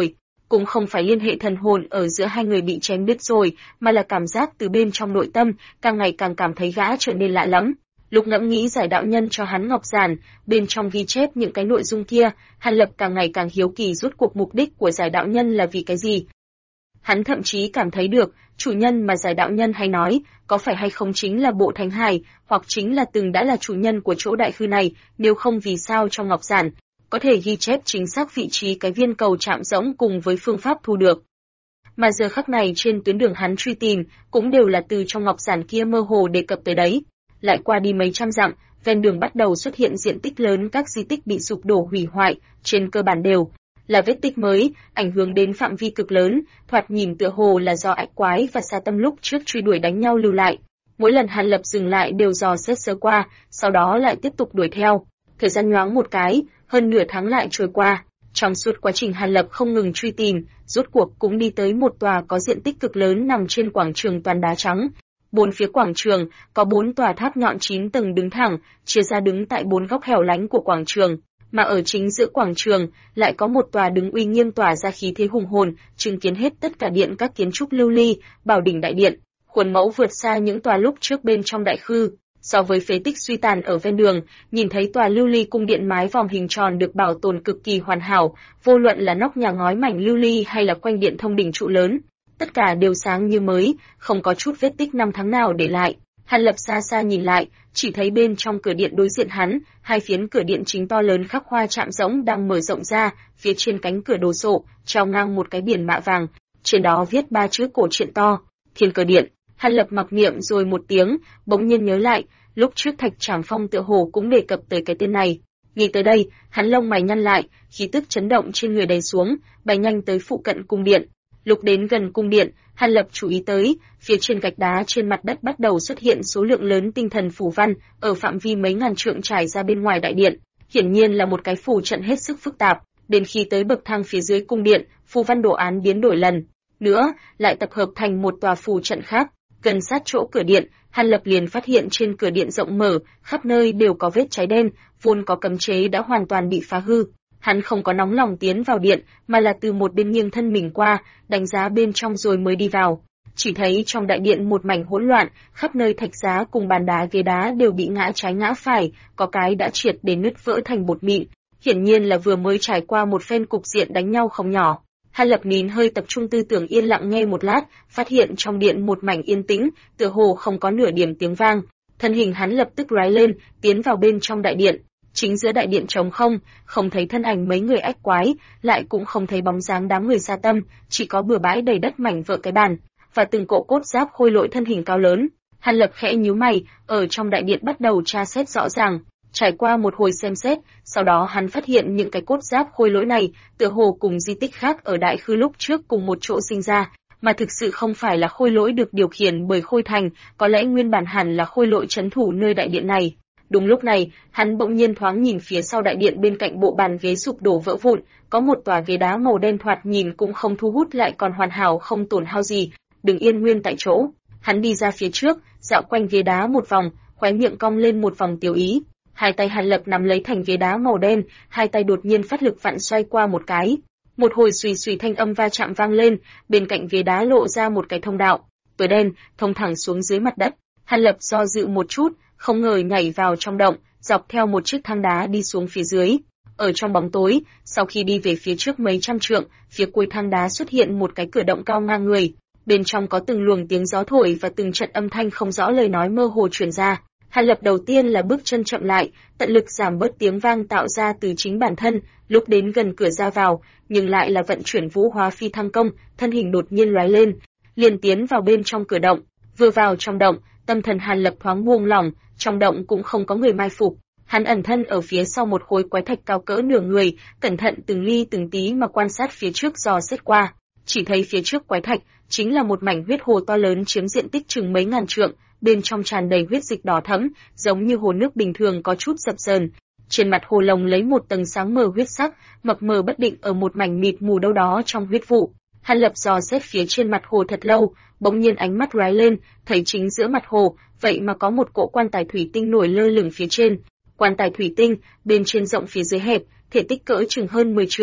cũng không phải liên hệ thần hồn ở giữa hai người bị chém đứt rồi, mà là cảm giác từ bên trong nội tâm, càng ngày càng cảm thấy gã trở nên lạ lẫm. Lúc ngẫm nghĩ giải đạo nhân cho hắn ngọc giản, bên trong ghi chép những cái nội dung kia, Hàn Lập càng ngày càng hiếu kỳ rốt cuộc mục đích của giải đạo nhân là vì cái gì. Hắn thậm chí cảm thấy được, chủ nhân mà giải đạo nhân hay nói, có phải hay không chính là bộ thánh hải, hoặc chính là từng đã là chủ nhân của chỗ đại khư này, nếu không vì sao trong ngọc giản có thể ghi chép chính xác vị trí cái viên cầu chạm rỗng cùng với phương pháp thu được. Mà giờ khắc này trên tuyến đường hắn truy tìm, cũng đều là từ trong ngọc giản kia mơ hồ đề cập tới đấy. Lại qua đi mấy trăm dặm, ven đường bắt đầu xuất hiện diện tích lớn các di tích bị sụp đổ hủy hoại, trên cơ bản đều là vết tích mới, ảnh hưởng đến phạm vi cực lớn, thoạt nhìn tựa hồ là do ách quái và sa tâm lúc trước truy đuổi đánh nhau lưu lại. Mỗi lần Hàn Lập dừng lại đều dò xét sơ qua, sau đó lại tiếp tục đuổi theo. Thời gian nhoáng một cái, hơn nửa tháng lại trôi qua. Trong suốt quá trình Hàn Lập không ngừng truy tìm, rốt cuộc cũng đi tới một tòa có diện tích cực lớn nằm trên quảng trường toàn đá trắng. Bốn phía quảng trường có 4 tòa tháp nhọn 9 tầng đứng thẳng, chia ra đứng tại 4 góc hẻo lánh của quảng trường, mà ở chính giữa quảng trường lại có một tòa đứng uy nghiêm tỏa ra khí thế hùng hồn, chứng kiến hết tất cả điện các kiến trúc lưu ly, bảo đỉnh đại điện, khuôn mẫu vượt xa những tòa lúc trước bên trong đại khư. So với phế tích suy tàn ở ven đường, nhìn thấy tòa lưu ly cung điện mái vòm hình tròn được bảo tồn cực kỳ hoàn hảo, vô luận là nóc nhà ngói mảnh lưu ly hay là quanh điện thông đỉnh trụ lớn, tất cả đều sáng như mới, không có chút vết tích năm tháng nào để lại. Hàn Lập xa xa nhìn lại, chỉ thấy bên trong cửa điện đối diện hắn, hai phiến cửa điện chính to lớn khắc hoa chạm rỗng đang mở rộng ra, phía trên cánh cửa đồ sộ, treo ngang một cái biển mạ vàng, trên đó viết 3 chữ cổ truyện to, Thiên Cơ Điện. Hàn Lập mặc niệm rồi một tiếng, bỗng nhiên nhớ lại, lúc trước Thạch Trảm Phong tựa hồ cũng đề cập tới cái tên này. Nghĩ tới đây, hắn lông mày nhăn lại, khí tức chấn động trên người đầy xuống, bay nhanh tới phụ cận cung điện. Lúc đến gần cung điện, Hàn Lập chú ý tới, phía trên gạch đá trên mặt đất bắt đầu xuất hiện số lượng lớn tinh thần phù văn, ở phạm vi mấy ngàn trượng trải ra bên ngoài đại điện. Hiển nhiên là một cái phù trận hết sức phức tạp, đến khi tới bậc thang phía dưới cung điện, phù văn đồ án biến đổi lần nữa, lại tập hợp thành một tòa phù trận khác. Gần sát chỗ cửa điện, Hàn Lập liền phát hiện trên cửa điện rộng mở, khắp nơi đều có vết cháy đen, vốn có cấm chế đã hoàn toàn bị phá hư. Hắn không có nóng lòng tiến vào điện, mà là từ một bên nghiêng thân mình qua, đánh giá bên trong rồi mới đi vào. Chỉ thấy trong đại điện một mảnh hỗn loạn, khắp nơi thạch giá cùng bàn đá ghế đá đều bị ngã trái ngã phải, có cái đã triệt đến nứt vỡ thành bột mịn. Hiển nhiên là vừa mới trải qua một phen cục diện đánh nhau không nhỏ. Hàn Lập nín hơi tập trung tư tưởng yên lặng nghe một lát, phát hiện trong điện một mảnh yên tĩnh, tựa hồ không có nửa điểm tiếng vang. Thân hình hắn lập tức lóe lên, tiến vào bên trong đại điện. Chính giữa đại điện trống không, không thấy thân ảnh mấy người ách quái, lại cũng không thấy bóng dáng đám người sa tâm, chỉ có bừa bãi đầy đất mảnh vỡ cái bàn, và từng cỗ cốt giáp khôi lỗi thân hình cao lớn. Hàn Lập khẽ nhíu mày, ở trong đại điện bắt đầu tra xét rõ ràng. Trải qua một hồi xem xét, sau đó hắn phát hiện những cái cốt giáp khôi lỗi này, tựa hồ cùng di tích khác ở đại khư lúc trước cùng một chỗ sinh ra, mà thực sự không phải là khôi lỗi được điều khiển bởi Khôi Thành, có lẽ nguyên bản hẳn là khôi lỗi trấn thủ nơi đại điện này. Đúng lúc này, hắn bỗng nhiên thoáng nhìn phía sau đại điện bên cạnh bộ bàn ghế sụp đổ vỡ vụn, có một tòa ghế đá màu đen thoạt nhìn cũng không thu hút lại còn hoàn hảo không tổn hao gì, đứng yên nguyên tại chỗ. Hắn đi ra phía trước, dạo quanh ghế đá một vòng, khóe miệng cong lên một vòng tiêu ý. Hai tay Hàn Lập nắm lấy thành ghế đá màu đen, hai tay đột nhiên phát lực vặn xoay qua một cái. Một hồi xùy xùy thanh âm va chạm vang lên, bên cạnh ghế đá lộ ra một cái thông đạo, tối đen, thông thẳng xuống dưới mặt đất. Hàn Lập do dự một chút, không ngờ nhảy vào trong động, dọc theo một chiếc thang đá đi xuống phía dưới. Ở trong bóng tối, sau khi đi về phía trước mấy trăm trượng, phía cuối thang đá xuất hiện một cái cửa động cao ngang người. Bên trong có từng luồng tiếng gió thổi và từng trận âm thanh không rõ lời nói mơ hồ truyền ra. Hàn Lập đầu tiên là bước chân chậm lại, tận lực giảm bớt tiếng vang tạo ra từ chính bản thân, lúc đến gần cửa ra vào, nhưng lại là vận chuyển vũ hóa phi thăng công, thân hình đột nhiên lóe lên, liền tiến vào bên trong cửa động. Vừa vào trong động, tâm thần Hàn Lập thoáng buông lỏng, trong động cũng không có người mai phục. Hắn ẩn thân ở phía sau một khối quái thạch cao cỡ nửa người, cẩn thận từng ly từng tí mà quan sát phía trước dò xét qua. Chỉ thấy phía trước quái thạch chính là một mảnh huyết hồ to lớn chiếm diện tích chừng mấy ngàn trượng, bên trong tràn đầy huyết dịch đỏ thẫm, giống như hồ nước bình thường có chút dập dờn. Trên mặt hồ lồng lấy một tầng sáng mờ huyết sắc, mập mờ bất định ở một mảnh mịt mù đâu đó trong huyết vụ. Hàn Lập dò xét phía trên mặt hồ thật lâu, bỗng nhiên ánh mắt lóe lên, thấy chính giữa mặt hồ, vậy mà có một cỗ quan tài thủy tinh nổi lơ lửng phía trên. Quan tài thủy tinh, bên trên rộng phía dưới hẹp, thể tích cỡ chừng hơn 10 trượng,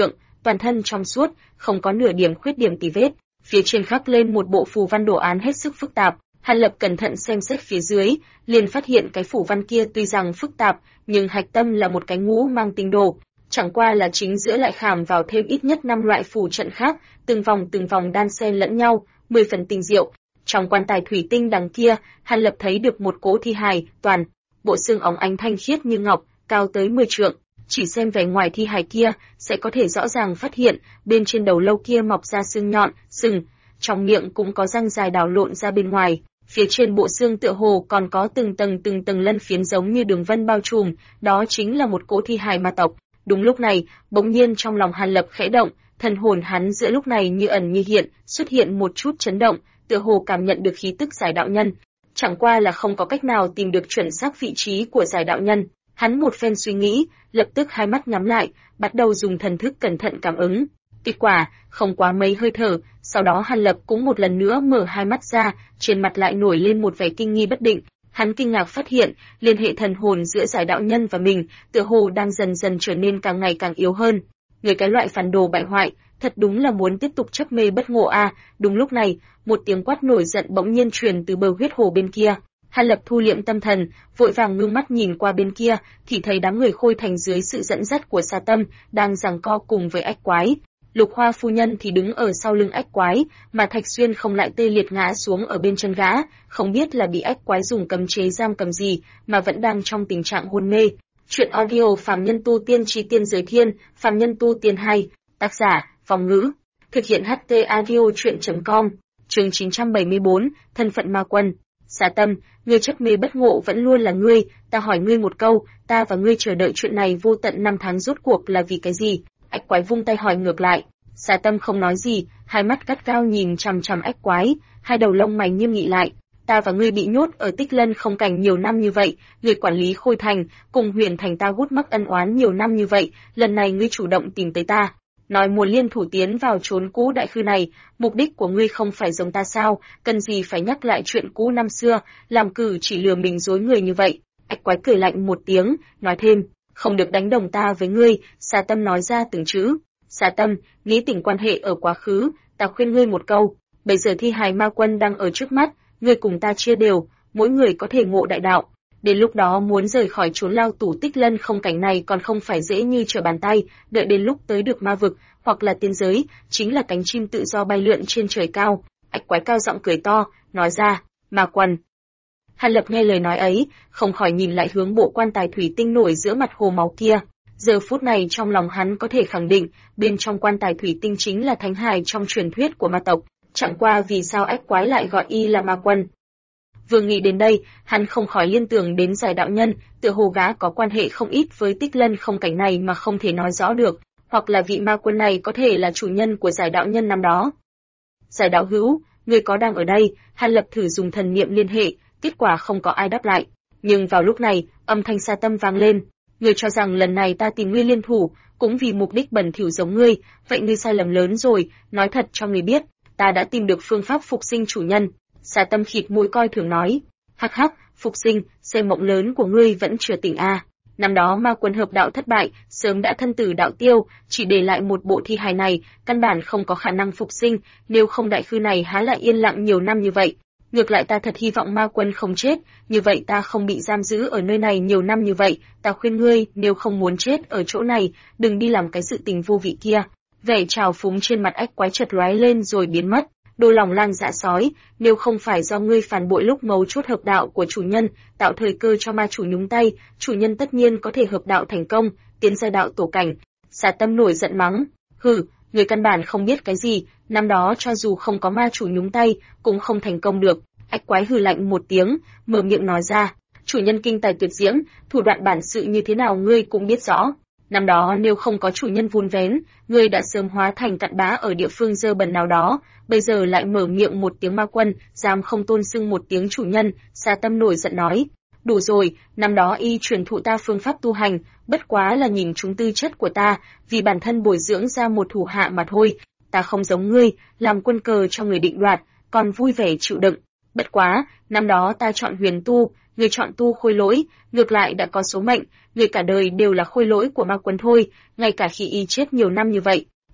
toàn thân trong suốt, không có nửa điểm khuyết điểm tì vết, phía trên khắc lên một bộ phù văn đồ án hết sức phức tạp. Hàn Lập cẩn thận xem xét phía dưới, liền phát hiện cái phù văn kia tuy rằng phức tạp, nhưng hạch tâm là một cái ngũ mang tinh đồ, chẳng qua là chính giữa lại khảm vào thêm ít nhất 5 loại phù trận khác, từng vòng đan xen lẫn nhau, 10 phần tinh diệu. Trong quan tài thủy tinh đằng kia, Hàn Lập thấy được một cỗ thi hài, toàn bộ xương óng ánh thanh khiết như ngọc, cao tới 10 trượng. Chỉ xem vẻ ngoài thi hài kia, sẽ có thể rõ ràng phát hiện, bên trên đầu lâu kia mọc ra xương nhọn, sừng, trong miệng cũng có răng dài đảo lộn ra bên ngoài. Phía trên bộ xương tựa hồ còn có từng tầng lân phiến giống như đường vân bao trùm, đó chính là một cỗ thi hài ma tộc. Đúng lúc này, bỗng nhiên trong lòng Hàn Lập khẽ động, thần hồn hắn giữa lúc này như ẩn như hiện, xuất hiện một chút chấn động, tựa hồ cảm nhận được khí tức giải đạo nhân. Chẳng qua là không có cách nào tìm được chuẩn xác vị trí của giải đạo nhân. Hắn một phen suy nghĩ, lập tức hai mắt nhắm lại, bắt đầu dùng thần thức cẩn thận cảm ứng. Kết quả, không quá mấy hơi thở, sau đó Hàn Lập cũng một lần nữa mở hai mắt ra, trên mặt lại nổi lên một vẻ kinh nghi bất định. Hắn kinh ngạc phát hiện, liên hệ thần hồn giữa giải đạo nhân và mình, tựa hồ đang dần dần trở nên càng ngày càng yếu hơn. Người cái loại phản đồ bại hoại, thật đúng là muốn tiếp tục chấp mê bất ngộ a. Đúng lúc này, một tiếng quát nổi giận bỗng nhiên truyền từ bờ huyết hồ bên kia. Hàn Lập thu liệm tâm thần, vội vàng ngưng mắt nhìn qua bên kia, thì thấy đám người Khôi Thành dưới sự dẫn dắt của Sa Tâm đang giằng co cùng với ách quái. Lục Hoa phu nhân thì đứng ở sau lưng ách quái, mà Thạch Xuyên không lại tê liệt ngã xuống ở bên chân gã, không biết là bị ách quái dùng cấm chế giam cầm gì, mà vẫn đang trong tình trạng hôn mê. Chuyện audio Phàm Nhân Tu Tiên Chi Tiên Giới Thiên, Phàm Nhân Tu Tiên 2, tác giả, Phong Ngữ, thực hiện HT audio truyện.com, chương 974, thân phận ma quân. Sa Tâm, ngươi chấp mê bất ngộ vẫn luôn là ngươi, ta hỏi ngươi một câu, ta và ngươi chờ đợi chuyện này vô tận 5 tháng rốt cuộc là vì cái gì? Ách quái vung tay hỏi ngược lại. Sa Tâm không nói gì, hai mắt gắt gao nhìn chằm chằm ách quái, hai đầu lông mày nghiêm nghị lại. Ta và ngươi bị nhốt ở Tích Lân không cảnh nhiều năm như vậy, ngươi quản lý Khôi Thành, cùng Huyền Thành ta gút mắc ân oán nhiều năm như vậy, lần này ngươi chủ động tìm tới ta, nói muốn liên thủ tiến vào chốn cũ đại khư này, mục đích của ngươi không phải giống ta sao, cần gì phải nhắc lại chuyện cũ năm xưa, làm cử chỉ lừa mình dối người như vậy. Ách quái cười lạnh một tiếng, nói thêm, không được đánh đồng ta với ngươi. Sa Tâm nói ra từng chữ. Sa Tâm, nghĩ tình quan hệ ở quá khứ, ta khuyên ngươi một câu, bây giờ thi hài ma quân đang ở trước mắt, ngươi cùng ta chia đều, mỗi người có thể ngộ đại đạo. Đến lúc đó muốn rời khỏi chốn lao tù Tích Lân không cảnh này còn không phải dễ như trở bàn tay, đợi đến lúc tới được ma vực, hoặc là tiên giới, chính là cánh chim tự do bay lượn trên trời cao. Ách quái cao giọng cười to, nói ra, ma quân. Hàn Lập nghe lời nói ấy, không khỏi nhìn lại hướng bộ quan tài thủy tinh nổi giữa mặt hồ máu kia. Giờ phút này trong lòng hắn có thể khẳng định, bên trong quan tài thủy tinh chính là thánh hài trong truyền thuyết của ma tộc. Chẳng qua vì sao ách quái lại gọi y là ma quân? Vừa nghĩ đến đây, hắn không khỏi liên tưởng đến giải đạo nhân, tựa hồ gã có quan hệ không ít với Tích Lân không cảnh này mà không thể nói rõ được, hoặc là vị ma quân này có thể là chủ nhân của giải đạo nhân năm đó. Giải đạo hữu, người có đang ở đây? Hàn Lập thử dùng thần niệm liên hệ, kết quả không có ai đáp lại. Nhưng vào lúc này, âm thanh Sa Tâm vang lên. Ngươi cho rằng lần này ta tìm ngươi liên thủ, cũng vì mục đích bẩn thỉu giống ngươi, vậy ngươi sai lầm lớn rồi, nói thật cho ngươi biết, ta đã tìm được phương pháp phục sinh chủ nhân. Sa Tâm khịt mũi coi thường nói, hắc hắc, phục sinh, xem mộng lớn của ngươi vẫn chưa tỉnh a. Năm đó ma quân hợp đạo thất bại, sớm đã thân tử đạo tiêu, chỉ để lại một bộ thi hài này, căn bản không có khả năng phục sinh, nếu không đại khư này há lại yên lặng nhiều năm như vậy. Ngược lại ta thật hy vọng ma quân không chết, như vậy ta không bị giam giữ ở nơi này nhiều năm như vậy, ta khuyên ngươi, nếu không muốn chết ở chỗ này, đừng đi làm cái sự tình vô vị kia. Vẻ trào phúng trên mặt ách quái chợt lóe lên rồi biến mất. Đồ lòng lang dạ sói, nếu không phải do ngươi phản bội lúc mấu chốt hợp đạo của chủ nhân, tạo thời cơ cho ma chủ nhúng tay, chủ nhân tất nhiên có thể hợp đạo thành công, tiến giai đạo tổ cảnh. Sa Tâm nổi giận mắng, hừ, người căn bản không biết cái gì, năm đó cho dù không có ma chủ nhúng tay, cũng không thành công được. Ách quái hừ lạnh một tiếng, mở miệng nói ra, chủ nhân kinh tài tuyệt diễm, thủ đoạn bản sự như thế nào ngươi cũng biết rõ. Năm đó nếu không có chủ nhân vun vén, ngươi đã sớm hóa thành cặn bã ở địa phương dơ bẩn nào đó, bây giờ lại mở miệng một tiếng ma quân, dám không tôn xưng một tiếng chủ nhân. Sa Tâm nổi giận nói, đủ rồi, năm đó y truyền thụ ta phương pháp tu hành, bất quá là nhìn trúng tư chất của ta, vì bản thân bồi dưỡng ra một thủ hạ mà thôi, ta không giống ngươi, làm quân cờ cho người định đoạt, còn vui vẻ chịu đựng. Bất quá, năm đó ta chọn huyền tu, người chọn tu khôi lỗi, ngược lại đã có số mệnh, người cả đời đều là khôi lỗi của ma quân thôi, ngay cả khi y chết nhiều năm như vậy,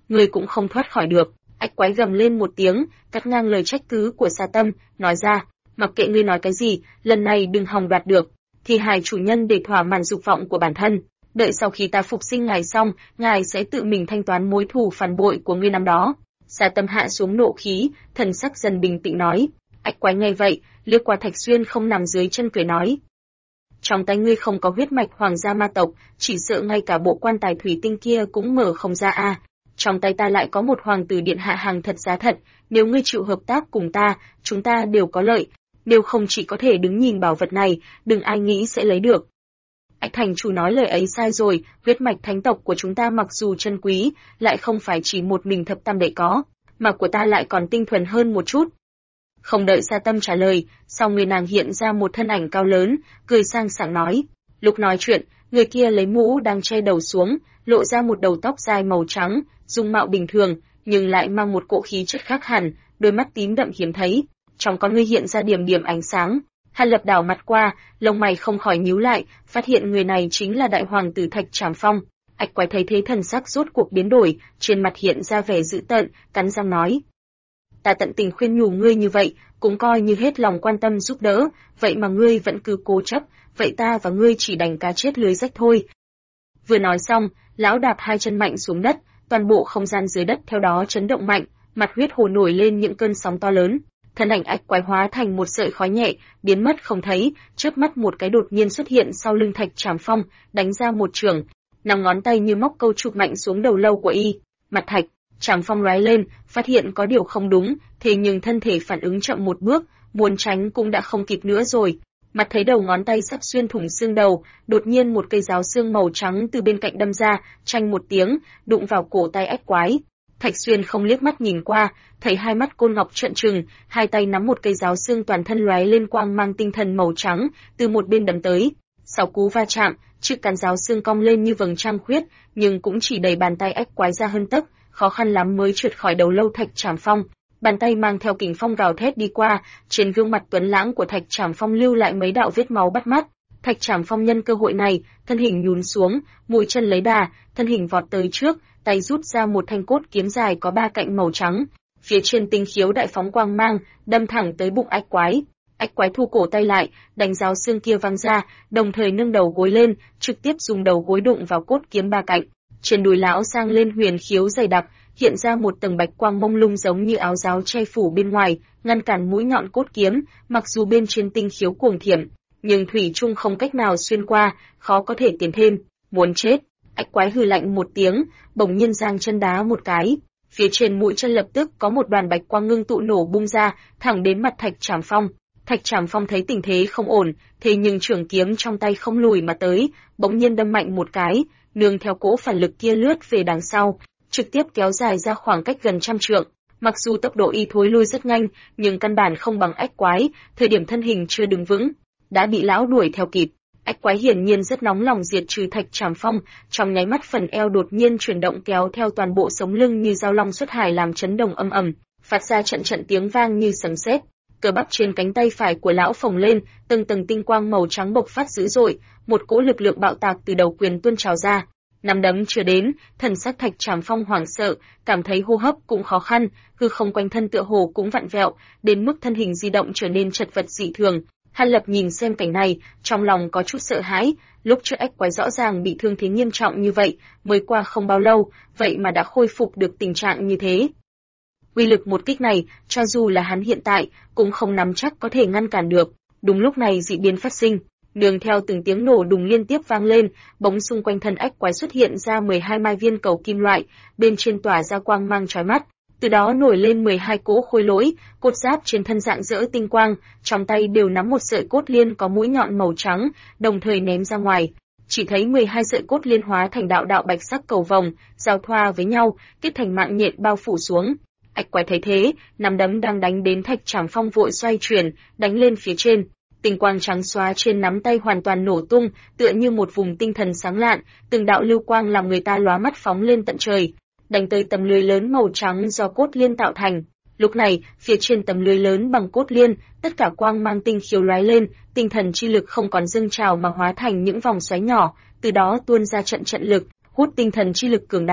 ngươi cũng không thoát khỏi được. Ách quái gầm lên một tiếng, cắt ngang lời trách cứ của Sa Tâm, nói ra, mặc kệ ngươi nói cái gì, lần này đừng hòng đoạt được thi hài chủ nhân để thỏa mãn dục vọng của bản thân. Đợi sau khi ta phục sinh ngài xong, ngài sẽ tự mình thanh toán mối thù phản bội của ngươi năm đó. Sa Tâm hạ xuống nộ khí, thần sắc dần bình tĩnh nói. Ách quái nghe vậy, liếc qua Thạch Xuyên không nằm dưới chân cười nói. Trong tay ngươi không có huyết mạch hoàng gia ma tộc, chỉ sợ ngay cả bộ quan tài thủy tinh kia cũng mở không ra a. Trong tay ta lại có một hoàng tử điện hạ hàng thật giá thật, nếu ngươi chịu hợp tác cùng ta, chúng ta đều có lợi, nếu không chỉ có thể đứng nhìn bảo vật này, đừng ai nghĩ sẽ lấy được. Ách thành chủ nói lời ấy sai rồi, huyết mạch thánh tộc của chúng ta mặc dù chân quý, lại không phải chỉ một mình thập tam đệ có, mà của ta lại còn tinh thuần hơn một chút. Không đợi Sa Tâm trả lời, sau người nàng hiện ra một thân ảnh cao lớn, cười sang sảng nói. Lúc nói chuyện, người kia lấy mũ đang che đầu xuống, lộ ra một đầu tóc dài màu trắng, dung mạo bình thường, nhưng lại mang một cỗ khí chất khác hẳn, đôi mắt tím đậm hiếm thấy, trong con ngươi hiện ra điểm điểm ánh sáng. Hàn Lập đảo mặt qua, lông mày không khỏi nhíu lại, phát hiện người này chính là đại hoàng tử Thạch Trảm Phong. Ách quái thấy thế thần sắc rốt cuộc biến đổi, trên mặt hiện ra vẻ dữ tợn, cắn răng nói: ta tận tình khuyên nhủ ngươi như vậy, cũng coi như hết lòng quan tâm giúp đỡ, vậy mà ngươi vẫn cứ cố chấp, vậy ta và ngươi chỉ đành cá chết lưới rách thôi. Vừa nói xong, lão đạp hai chân mạnh xuống đất, toàn bộ không gian dưới đất theo đó chấn động mạnh, mặt huyết hồ nổi lên những cơn sóng to lớn. Thân ảnh ách quái hóa thành một sợi khói nhẹ, biến mất không thấy, chớp mắt một cái đột nhiên xuất hiện sau lưng Thạch Trảm Phong, đánh ra một chưởng, năm ngón tay như móc câu chụp mạnh xuống đầu lâu của y. Mặt Thạch Trảm Phong lóe lên, phát hiện có điều không đúng, thế nhưng thân thể phản ứng chậm một bước, muốn tránh cũng đã không kịp nữa rồi. Mặt thấy đầu ngón tay sắp xuyên thủng xương đầu, đột nhiên một cây giáo xương màu trắng từ bên cạnh đâm ra, chanh một tiếng, đụng vào cổ tay ách quái. Thạch Xuyên không liếc mắt nhìn qua, thấy hai mắt Côn Ngọc trợn trừng, hai tay nắm một cây giáo xương toàn thân lóe lên quang mang tinh thần màu trắng, từ một bên đâm tới. Sau cú va chạm, chiếc cán giáo xương cong lên như vầng trăng khuyết, nhưng cũng chỉ đẩy bàn tay ách quái ra hơn tấc, khó khăn lắm mới trượt khỏi đầu lâu Thạch Trảm Phong. Bàn tay mang theo kình phong gào thét đi qua, trên gương mặt tuấn lãng của Thạch Trảm Phong lưu lại mấy đạo vết máu bắt mắt. Thạch Trảm Phong nhân cơ hội này, thân hình nhún xuống, mũi chân lấy đà, thân hình vọt tới trước, tay rút ra một thanh cốt kiếm dài có ba cạnh màu trắng, phía trên tinh khiếu đại phóng quang mang, đâm thẳng tới bụng ách quái. Ách quái thu cổ tay lại, đánh giáo xương kia văng ra, đồng thời nâng đầu gối lên, trực tiếp dùng đầu gối đụng vào cốt kiếm ba cạnh. Trên đùi lão sang lên huyền khiếu dày đặc, hiện ra một tầng bạch quang mông lung giống như áo giáo che phủ bên ngoài, ngăn cản mũi nhọn cốt kiếm, mặc dù bên trên tinh khiếu cuồng thiểm, nhưng thủy chung không cách nào xuyên qua, khó có thể tiến thêm. Muốn chết! Ách quái hừ lạnh một tiếng, bỗng nhiên giang chân đá một cái, phía trên mũi chân lập tức có một đoàn bạch quang ngưng tụ nổ bung ra, thẳng đến mặt Thạch Trảm Phong. Thạch Trảm Phong thấy tình thế không ổn, thế nhưng trường kiếm trong tay không lùi mà tới, bỗng nhiên đâm mạnh một cái, nương theo cỗ phản lực kia lướt về đằng sau, trực tiếp kéo dài ra khoảng cách gần trăm trượng. Mặc dù tốc độ y thối lui rất nhanh, nhưng căn bản không bằng ách quái, thời điểm thân hình chưa đứng vững, đã bị lão đuổi theo kịp. Ách quái hiển nhiên rất nóng lòng diệt trừ Thạch Trảm Phong, trong nháy mắt phần eo đột nhiên chuyển động kéo theo toàn bộ sống lưng như dao long xuất hải làm chấn động âm ầm, phát ra trận trận tiếng vang như sấm sét. Cơ bắp trên cánh tay phải của lão phồng lên, từng tầng tinh quang màu trắng bộc phát dữ dội, một cỗ lực lượng bạo tạc từ đầu quyền tuôn trào ra. Nắm đấm chưa đến, thần sắc Thạch Trảm Phong hoảng sợ, cảm thấy hô hấp cũng khó khăn, hư không quanh thân tựa hồ cũng vặn vẹo, đến mức thân hình di động trở nên chật vật dị thường. Hàn Lập nhìn xem cảnh này, trong lòng có chút sợ hãi, lúc trước ách quái rõ ràng bị thương thế nghiêm trọng như vậy, mới qua không bao lâu, vậy mà đã khôi phục được tình trạng như thế. Uy lực một kích này, cho dù là hắn hiện tại, cũng không nắm chắc có thể ngăn cản được. Đúng lúc này dị biến phát sinh, nương theo từng tiếng nổ đùng liên tiếp vang lên, bỗng xung quanh thân ách quái xuất hiện ra 12 mai viên cầu kim loại, bên trên tỏa ra quang mang chói mắt. Từ đó nổi lên 12 cỗ khối lỗi, cốt giáp trên thân rạng rỡ tinh quang, trong tay đều nắm một sợi cốt liên có mũi nhọn màu trắng, đồng thời ném ra ngoài. Chỉ thấy 12 sợi cốt liên hóa thành đạo đạo bạch sắc cầu vồng, giao thoa với nhau, kết thành mạng nhện bao phủ xuống. Ách quái thấy thế, nắm đấm đang đánh đến Thạch Trảm Phong vội xoay chuyển, đánh lên phía trên. Tinh quang trắng xóa trên nắm tay hoàn toàn nổ tung, tựa như một vùng tinh thần sáng lạn, từng đạo lưu quang làm người ta lóa mắt phóng lên tận trời, đánh tới tấm lưới lớn màu trắng do cốt liên tạo thành. Lúc này, phía trên tấm lưới lớn bằng cốt liên, tất cả quang mang tinh khiếu lóe lên, tinh thần chi lực không còn dâng trào mà hóa thành những vòng xoáy nhỏ, từ đó tuôn ra trận trận lực, hút tinh thần chi lực cường đại.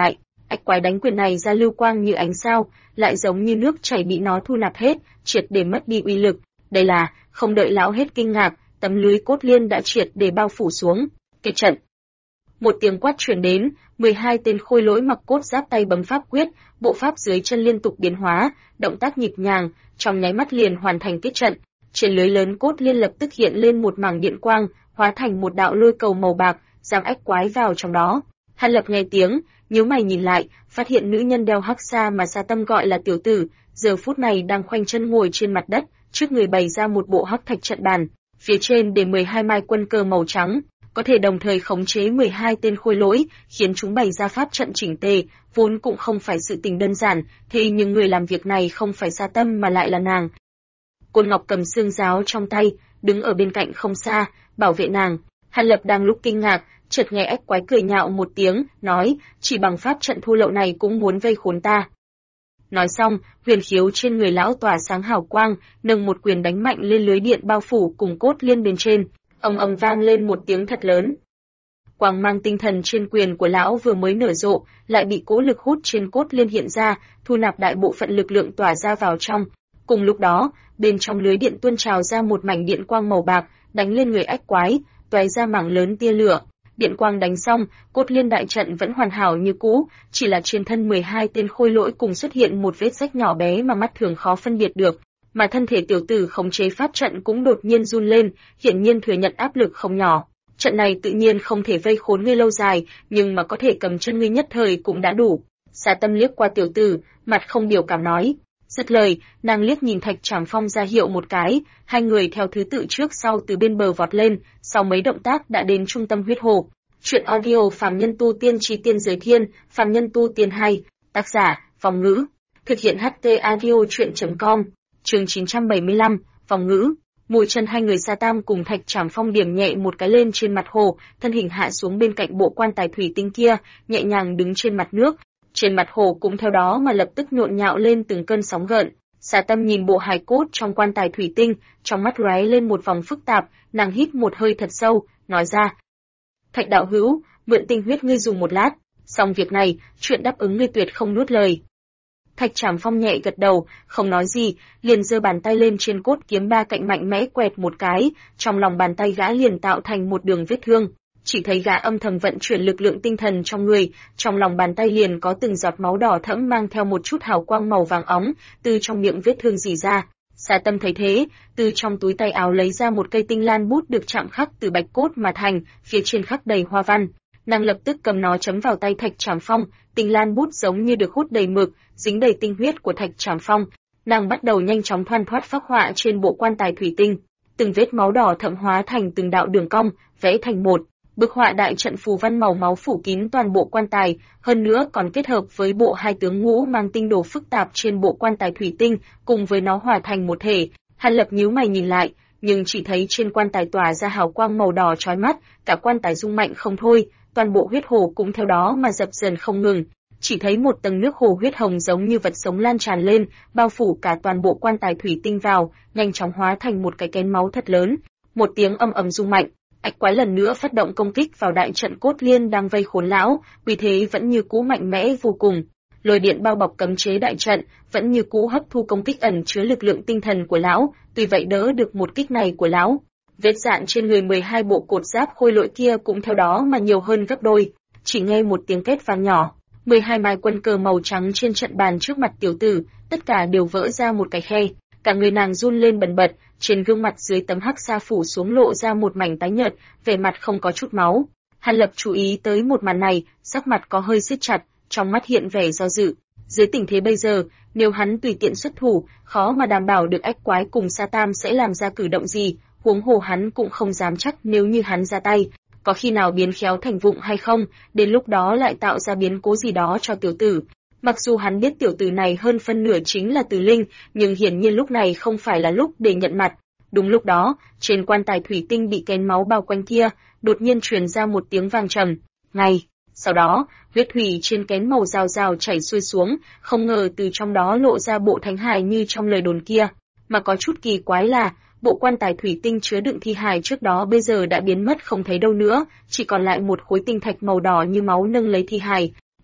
Ách quái đánh quyền này ra lưu quang như ánh sao, lại giống như nước chảy bị nó thu nạp hết, triệt để mất đi uy lực. Đây là, không đợi lão hết kinh ngạc, tấm lưới cốt liên đã triệt để bao phủ xuống. Kết trận. Một tiếng quát truyền đến, 12 tên khôi lỗi mặc cốt giáp tay bấm pháp quyết, bộ pháp dưới chân liên tục biến hóa, động tác nhịp nhàng, trong nháy mắt liền hoàn thành kết trận. Trên lưới lớn cốt liên lập tức hiện lên một mảng điện quang, hóa thành một đạo lôi cầu màu bạc, giam ách quái vào trong đó. Hàn Lập nghe tiếng, nhíu mày nhìn lại, phát hiện nữ nhân đeo hắc sa mà Sa Tâm gọi là tiểu tử, giờ phút này đang khoanh chân ngồi trên mặt đất, trước người bày ra một bộ hắc thạch trận bàn, phía trên để 12 mai quân cờ màu trắng, có thể đồng thời khống chế 12 tên khôi lỗi, khiến chúng bày ra pháp trận chỉnh tề, vốn cũng không phải sự tình đơn giản, thế nhưng người làm việc này không phải Sa Tâm mà lại là nàng. Côn Ngọc cầm xương giáo trong tay, đứng ở bên cạnh không xa, bảo vệ nàng. Hàn Lập đang lúc kinh ngạc, chợt nghe ách quái cười nhạo một tiếng, nói, chỉ bằng pháp trận thu lậu này cũng muốn vây khốn ta. Nói xong, huyền khiếu trên người lão tỏa sáng hào quang, nâng một quyền đánh mạnh lên lưới điện bao phủ cùng cốt liên bên trên, ầm ầm vang lên một tiếng thật lớn. Quang mang tinh thần trên quyền của lão vừa mới nở rộ, lại bị cỗ lực hút trên cốt liên hiện ra, thu nạp đại bộ phận lực lượng tỏa ra vào trong. Cùng lúc đó, bên trong lưới điện tuôn trào ra một mảnh điện quang màu bạc, đánh lên người ách quái, tóe ra mảng lớn tia lửa. Điện quang đánh xong, cốt liên đại trận vẫn hoàn hảo như cũ, chỉ là trên thân 12 tên khôi lỗi cùng xuất hiện một vết rách nhỏ bé mà mắt thường khó phân biệt được, mà thân thể tiểu tử khống chế pháp trận cũng đột nhiên run lên, hiển nhiên thừa nhận áp lực không nhỏ. Trận này tự nhiên không thể vây khốn ngươi lâu dài, nhưng mà có thể cầm chân ngươi nhất thời cũng đã đủ. Sa Tâm liếc qua tiểu tử, mặt không biểu cảm nói. Dứt lời, nàng liếc nhìn Thạch Trảm Phong ra hiệu một cái, hai người theo thứ tự trước sau từ bên bờ vọt lên, sau mấy động tác đã đến trung tâm huyết hồ. Chuyện audio Phàm Nhân Tu Tiên Chí Tiên Giới Thiên, Phàm Nhân Tu Tiên 2, tác giả, Phong Ngữ. Thực hiện HT audio chuyện.com, chương 975, Phong Ngữ. Mũi chân hai người Sa Tam cùng Thạch Trảm Phong điểm nhẹ một cái lên trên mặt hồ, thân hình hạ xuống bên cạnh bộ quan tài thủy tinh kia, nhẹ nhàng đứng trên mặt nước. Trên mặt hồ cũng theo đó mà lập tức nhộn nhạo lên từng cơn sóng gợn. Sa Tâm nhìn bộ hài cốt trong quan tài thủy tinh, trong mắt lóe lên một vòng phức tạp, nàng hít một hơi thật sâu, nói ra: Thạch đạo hữu, mượn tinh huyết ngươi dùng một lát, xong việc này, chuyện đáp ứng ngươi tuyệt không nuốt lời. Thạch Trảm Phong nhẹ gật đầu, không nói gì, liền giơ bàn tay lên trên cốt kiếm ba cạnh mạnh mẽ quẹt một cái, trong lòng bàn tay gã liền tạo thành một đường vết thương. Chỉ thấy gã âm thầm vận chuyển lực lượng tinh thần trong người, trong lòng bàn tay liền có từng giọt máu đỏ thẫm mang theo một chút hào quang màu vàng óng, từ trong miệng vết thương rỉ ra. Sa Tâm thấy thế, từ trong túi tay áo lấy ra một cây tinh lan bút được chạm khắc từ bạch cốt mà thành, phía trên khắc đầy hoa văn. Nàng lập tức cầm nó chấm vào tay Thạch Trảm Phong, tinh lan bút giống như được hút đầy mực, dính đầy tinh huyết của Thạch Trảm Phong. Nàng bắt đầu nhanh chóng thoăn thoắt phác họa trên bộ quan tài thủy tinh, từng vết máu đỏ thẫm hóa thành từng đạo đường cong, vẽ thành một bức họa đại trận phù văn màu máu phủ kín toàn bộ quan tài, hơn nữa còn kết hợp với bộ hai tướng ngũ mang tinh đồ phức tạp trên bộ quan tài thủy tinh, cùng với nó hòa thành một thể. Hàn Lập nhíu mày nhìn lại, nhưng chỉ thấy trên quan tài tỏa ra hào quang màu đỏ chói mắt, cả quan tài rung mạnh không thôi, toàn bộ huyết hồ cũng theo đó mà dập dần không ngừng. Chỉ thấy một tầng nước hồ huyết hồng giống như vật sống lan tràn lên, bao phủ cả toàn bộ quan tài thủy tinh vào, nhanh chóng hóa thành một cái kén máu thật lớn. Một tiếng ầm ầm rung mạnh, ách quái lần nữa phát động công kích vào đại trận cốt liên đang vây khốn lão, uy thế vẫn như cũ mạnh mẽ vô cùng. Lôi điện bao bọc cấm chế đại trận, vẫn như cũ hấp thu công kích ẩn chứa lực lượng tinh thần của lão, tuy vậy đỡ được một kích này của lão. Vết rạn trên người 12 bộ cột giáp khôi lỗi kia cũng theo đó mà nhiều hơn gấp đôi. Chỉ nghe một tiếng két vang nhỏ, 12 mai quân cờ màu trắng trên trận bàn trước mặt tiểu tử, tất cả đều vỡ ra một cái khe. Cả người nàng run lên bần bật, trên gương mặt dưới tấm hắc sa phủ xuống lộ ra một mảnh tái nhợt, vẻ mặt không có chút máu. Hàn Lập chú ý tới một màn này, sắc mặt có hơi siết chặt, trong mắt hiện vẻ do dự. Dưới tình thế bây giờ, nếu hắn tùy tiện xuất thủ, khó mà đảm bảo được ách quái cùng Sa Tam sẽ làm ra cử động gì, huống hồ hắn cũng không dám chắc nếu như hắn ra tay, có khi nào biến khéo thành vụng hay không, đến lúc đó lại tạo ra biến cố gì đó cho tiểu tử. Mặc dù hắn biết tiểu tử này hơn phân nửa chính là Từ Linh, nhưng hiển nhiên lúc này không phải là lúc để nhận mặt. Đúng lúc đó, trên quan tài thủy tinh bị kén máu bao quanh kia, đột nhiên truyền ra một tiếng vang trầm. Ngay sau đó, huyết thủy trên kén màu rào rào chảy xuôi xuống, không ngờ từ trong đó lộ ra bộ thánh hài như trong lời đồn kia. Mà có chút kỳ quái là, bộ quan tài thủy tinh chứa đựng thi hài trước đó bây giờ đã biến mất không thấy đâu nữa, chỉ còn lại một khối tinh thạch màu đỏ như máu nâng lấy thi hài.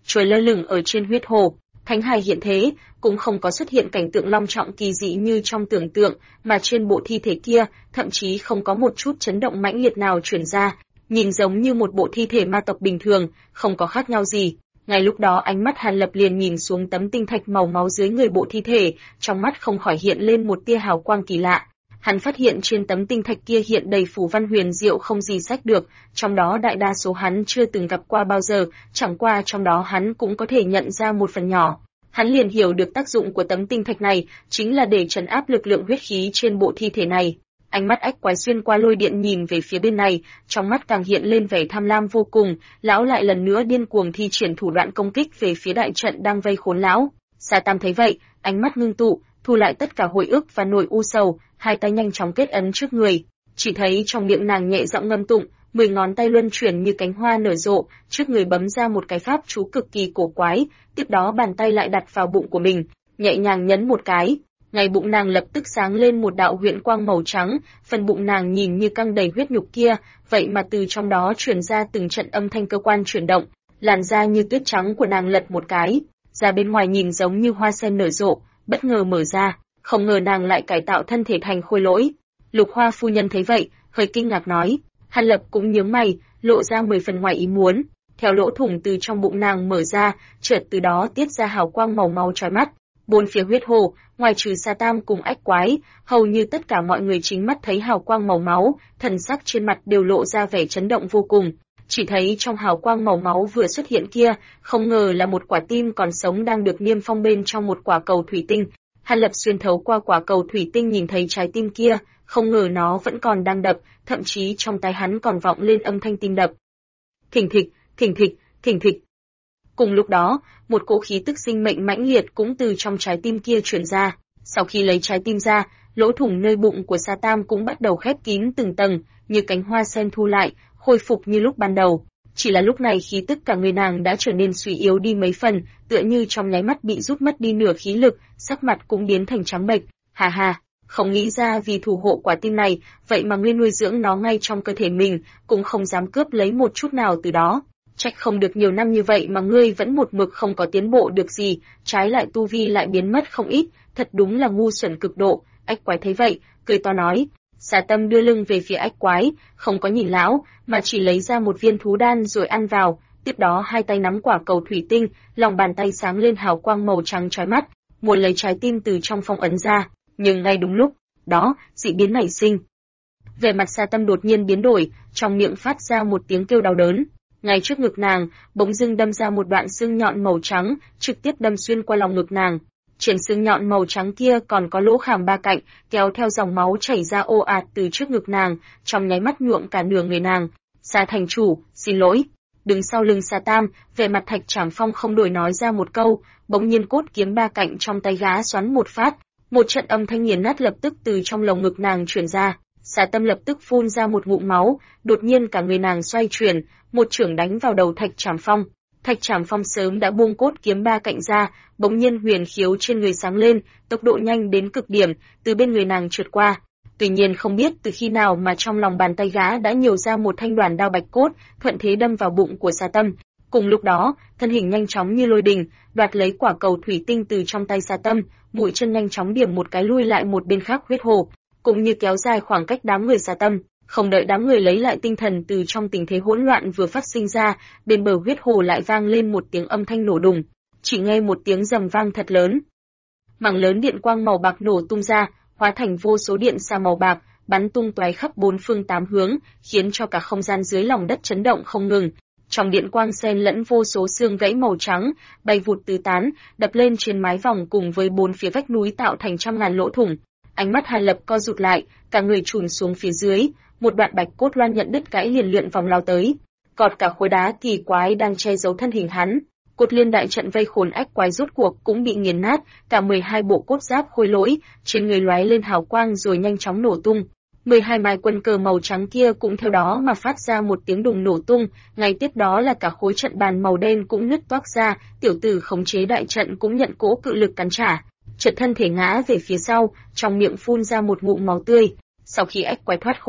trôi lơ lửng ở trên huyết hồ. Thánh hài hiện thế, cũng không có xuất hiện cảnh tượng long trọng kỳ dị như trong tưởng tượng, mà trên bộ thi thể kia, thậm chí không có một chút chấn động mãnh liệt nào truyền ra, nhìn giống như một bộ thi thể ma tộc bình thường, không có khác nhau gì. Ngay lúc đó ánh mắt Hàn Lập liền nhìn xuống tấm tinh thạch màu máu dưới người bộ thi thể, trong mắt không khỏi hiện lên một tia hào quang kỳ lạ. Hắn phát hiện trên tấm tinh thạch kia hiện đầy phù văn huyền diệu không gì sách được, trong đó đại đa số hắn chưa từng gặp qua bao giờ, chẳng qua trong đó hắn cũng có thể nhận ra một phần nhỏ. Hắn liền hiểu được tác dụng của tấm tinh thạch này, chính là để trấn áp lực lượng huyết khí trên bộ thi thể này. Ánh mắt ách quái xuyên qua lôi điện nhìn về phía bên này, trong mắt càng hiện lên vẻ tham lam vô cùng, lão lại lần nữa điên cuồng thi triển thủ đoạn công kích về phía đại trận đang vây khốn lão. Sa Tam thấy vậy, ánh mắt ngưng tụ, thu lại tất cả hồi ức và nỗi u sầu, hai tay nhanh chóng kết ấn trước người, chỉ thấy trong miệng nàng nhẹ giọng ngâm tụng, 10 ngón tay luân chuyển như cánh hoa nở rộ, trước người bấm ra một cái pháp chú cực kỳ cổ quái, tiếp đó bàn tay lại đặt vào bụng của mình, nhẹ nhàng nhấn một cái. Ngay bụng nàng lập tức sáng lên một đạo huyễn quang màu trắng, phần bụng nàng nhìn như căng đầy huyết nhục kia, vậy mà từ trong đó truyền ra từng trận âm thanh cơ quan chuyển động, làn da như tuyết trắng của nàng lật một cái, ra bên ngoài nhìn giống như hoa sen nở rộ, bất ngờ mở ra, không ngờ nàng lại cải tạo thân thể thành khôi lỗi. Lục Hoa phu nhân thấy vậy, hơi kinh ngạc nói, Hàn Lập cũng nhướng mày, lộ ra 10 phần ngoài ý muốn, theo lỗ thủng từ trong bụng nàng mở ra, chợt từ đó tiết ra hào quang màu máu chói mắt. Bốn phía huyết hồ, ngoài trừ Sa Tam cùng ách quái, hầu như tất cả mọi người chính mắt thấy hào quang màu máu, thần sắc trên mặt đều lộ ra vẻ chấn động vô cùng. Chỉ thấy trong hào quang màu máu vừa xuất hiện kia, không ngờ là một quả tim còn sống đang được niêm phong bên trong một quả cầu thủy tinh. Hàn Lập xuyên thấu qua quả cầu thủy tinh nhìn thấy trái tim kia, không ngờ nó vẫn còn đang đập, thậm chí trong tai hắn còn vọng lên âm thanh tim đập. Thình thịch, thình thịch, thình thịch. Cùng lúc đó, một cỗ khí tức sinh mệnh mãnh liệt cũng từ trong trái tim kia truyền ra. Sau khi lấy trái tim ra, lỗ thủng nơi bụng của Sa Tam cũng bắt đầu khép kín từng tầng, như cánh hoa sen thu lại, khôi phục như lúc ban đầu. Chỉ là lúc này khí tức cả người nàng đã trở nên suy yếu đi mấy phần, tựa như trong nháy mắt bị rút mất đi nửa khí lực, sắc mặt cũng biến thành trắng bệch. Hà hà, không nghĩ ra vì thủ hộ quả tim này, vậy mà ngươi nuôi dưỡng nó ngay trong cơ thể mình, cũng không dám cướp lấy một chút nào từ đó. Trách không được nhiều năm như vậy mà ngươi vẫn một mực không có tiến bộ được gì, trái lại tu vi lại biến mất không ít, thật đúng là ngu xuẩn cực độ. Ách quái thấy vậy, cười to nói. Sa Tâm đưa lưng về phía ách quái, không có nhìn lão, mà chỉ lấy ra một viên thú đan rồi ăn vào, tiếp đó hai tay nắm quả cầu thủy tinh, lòng bàn tay sáng lên hào quang màu trắng chói mắt, muốn lấy trái tim từ trong phong ấn ra, nhưng ngay đúng lúc đó, dị biến nảy sinh. Vẻ mặt Sa Tâm đột nhiên biến đổi, trong miệng phát ra một tiếng kêu đau đớn. Ngay trước ngực nàng, bỗng dưng đâm ra một đoạn xương nhọn màu trắng, trực tiếp đâm xuyên qua lòng ngực nàng. Trên xương nhọn màu trắng kia còn có lỗ khảm ba cạnh, kéo theo dòng máu chảy ra ồ ạt từ trước ngực nàng, trong nháy mắt nhuộm cả nửa người nàng. Sa thành chủ, xin lỗi. Đứng sau lưng Sa Tam, vẻ mặt Thạch Trảm Phong không đổi nói ra một câu, bỗng nhiên cốt kiếm ba cạnh trong tay gã xoắn một phát, một trận âm thanh nghiền nát lập tức từ trong lồng ngực nàng truyền ra. Sa Tâm lập tức phun ra một ngụm máu, đột nhiên cả người nàng xoay chuyển, một chưởng đánh vào đầu Thạch Trảm Phong. Thạch Trảm Phong sớm đã buông cốt kiếm ba cạnh ra, bỗng nhiên huyền khiếu trên người sáng lên, tốc độ nhanh đến cực điểm, từ bên người nàng trượt qua. Tuy nhiên không biết từ khi nào mà trong lòng bàn tay gã đã nhiều ra một thanh đoàn đao bạch cốt, thuận thế đâm vào bụng của Sa Tâm. Cùng lúc đó, thân hình nhanh chóng như lôi đình, đoạt lấy quả cầu thủy tinh từ trong tay Sa Tâm, mũi chân nhanh chóng điểm một cái lui lại một bên khác huyết hồ, cũng như kéo dài khoảng cách đám người Sa Tâm. Không đợi đám người lấy lại tinh thần từ trong tình thế hỗn loạn vừa phát sinh ra, bên bờ huyết hồ lại vang lên một tiếng âm thanh nổ đùng, chỉ nghe một tiếng rầm vang thật lớn. Mảng lớn điện quang màu bạc nổ tung ra, hóa thành vô số điện xa màu bạc, bắn tung tóe khắp bốn phương tám hướng, khiến cho cả không gian dưới lòng đất chấn động không ngừng. Trong điện quang xen lẫn vô số xương gãy màu trắng, bay vụt tứ tán, đập lên trên mái vòng cùng với bốn phía vách núi tạo thành trăm ngàn lỗ thủng. Ánh mắt Hàn Lập co rụt lại, cả người chùn xuống phía dưới, một đoạn bạch cốt loan nhận đứt gãy liền lượn vòng lao tới, cọt cả khối đá kỳ quái đang che giấu thân hình hắn. Cốt liên đại trận vây khốn ách quái rốt cuộc cũng bị nghiền nát, cả 12 bộ cốt giáp khôi lỗi trên người lóe lên hào quang rồi nhanh chóng nổ tung. 12 mai quân cờ màu trắng kia cũng theo đó mà phát ra một tiếng đùng nổ tung, ngay tiếp đó là cả khối trận bàn màu đen cũng nứt toác ra, tiểu tử khống chế đại trận cũng nhận cỗ cự lực cắn trả, chợt thân thể ngã về phía sau, trong miệng phun ra một ngụm máu tươi. Sau khi ách quái thoát khốn,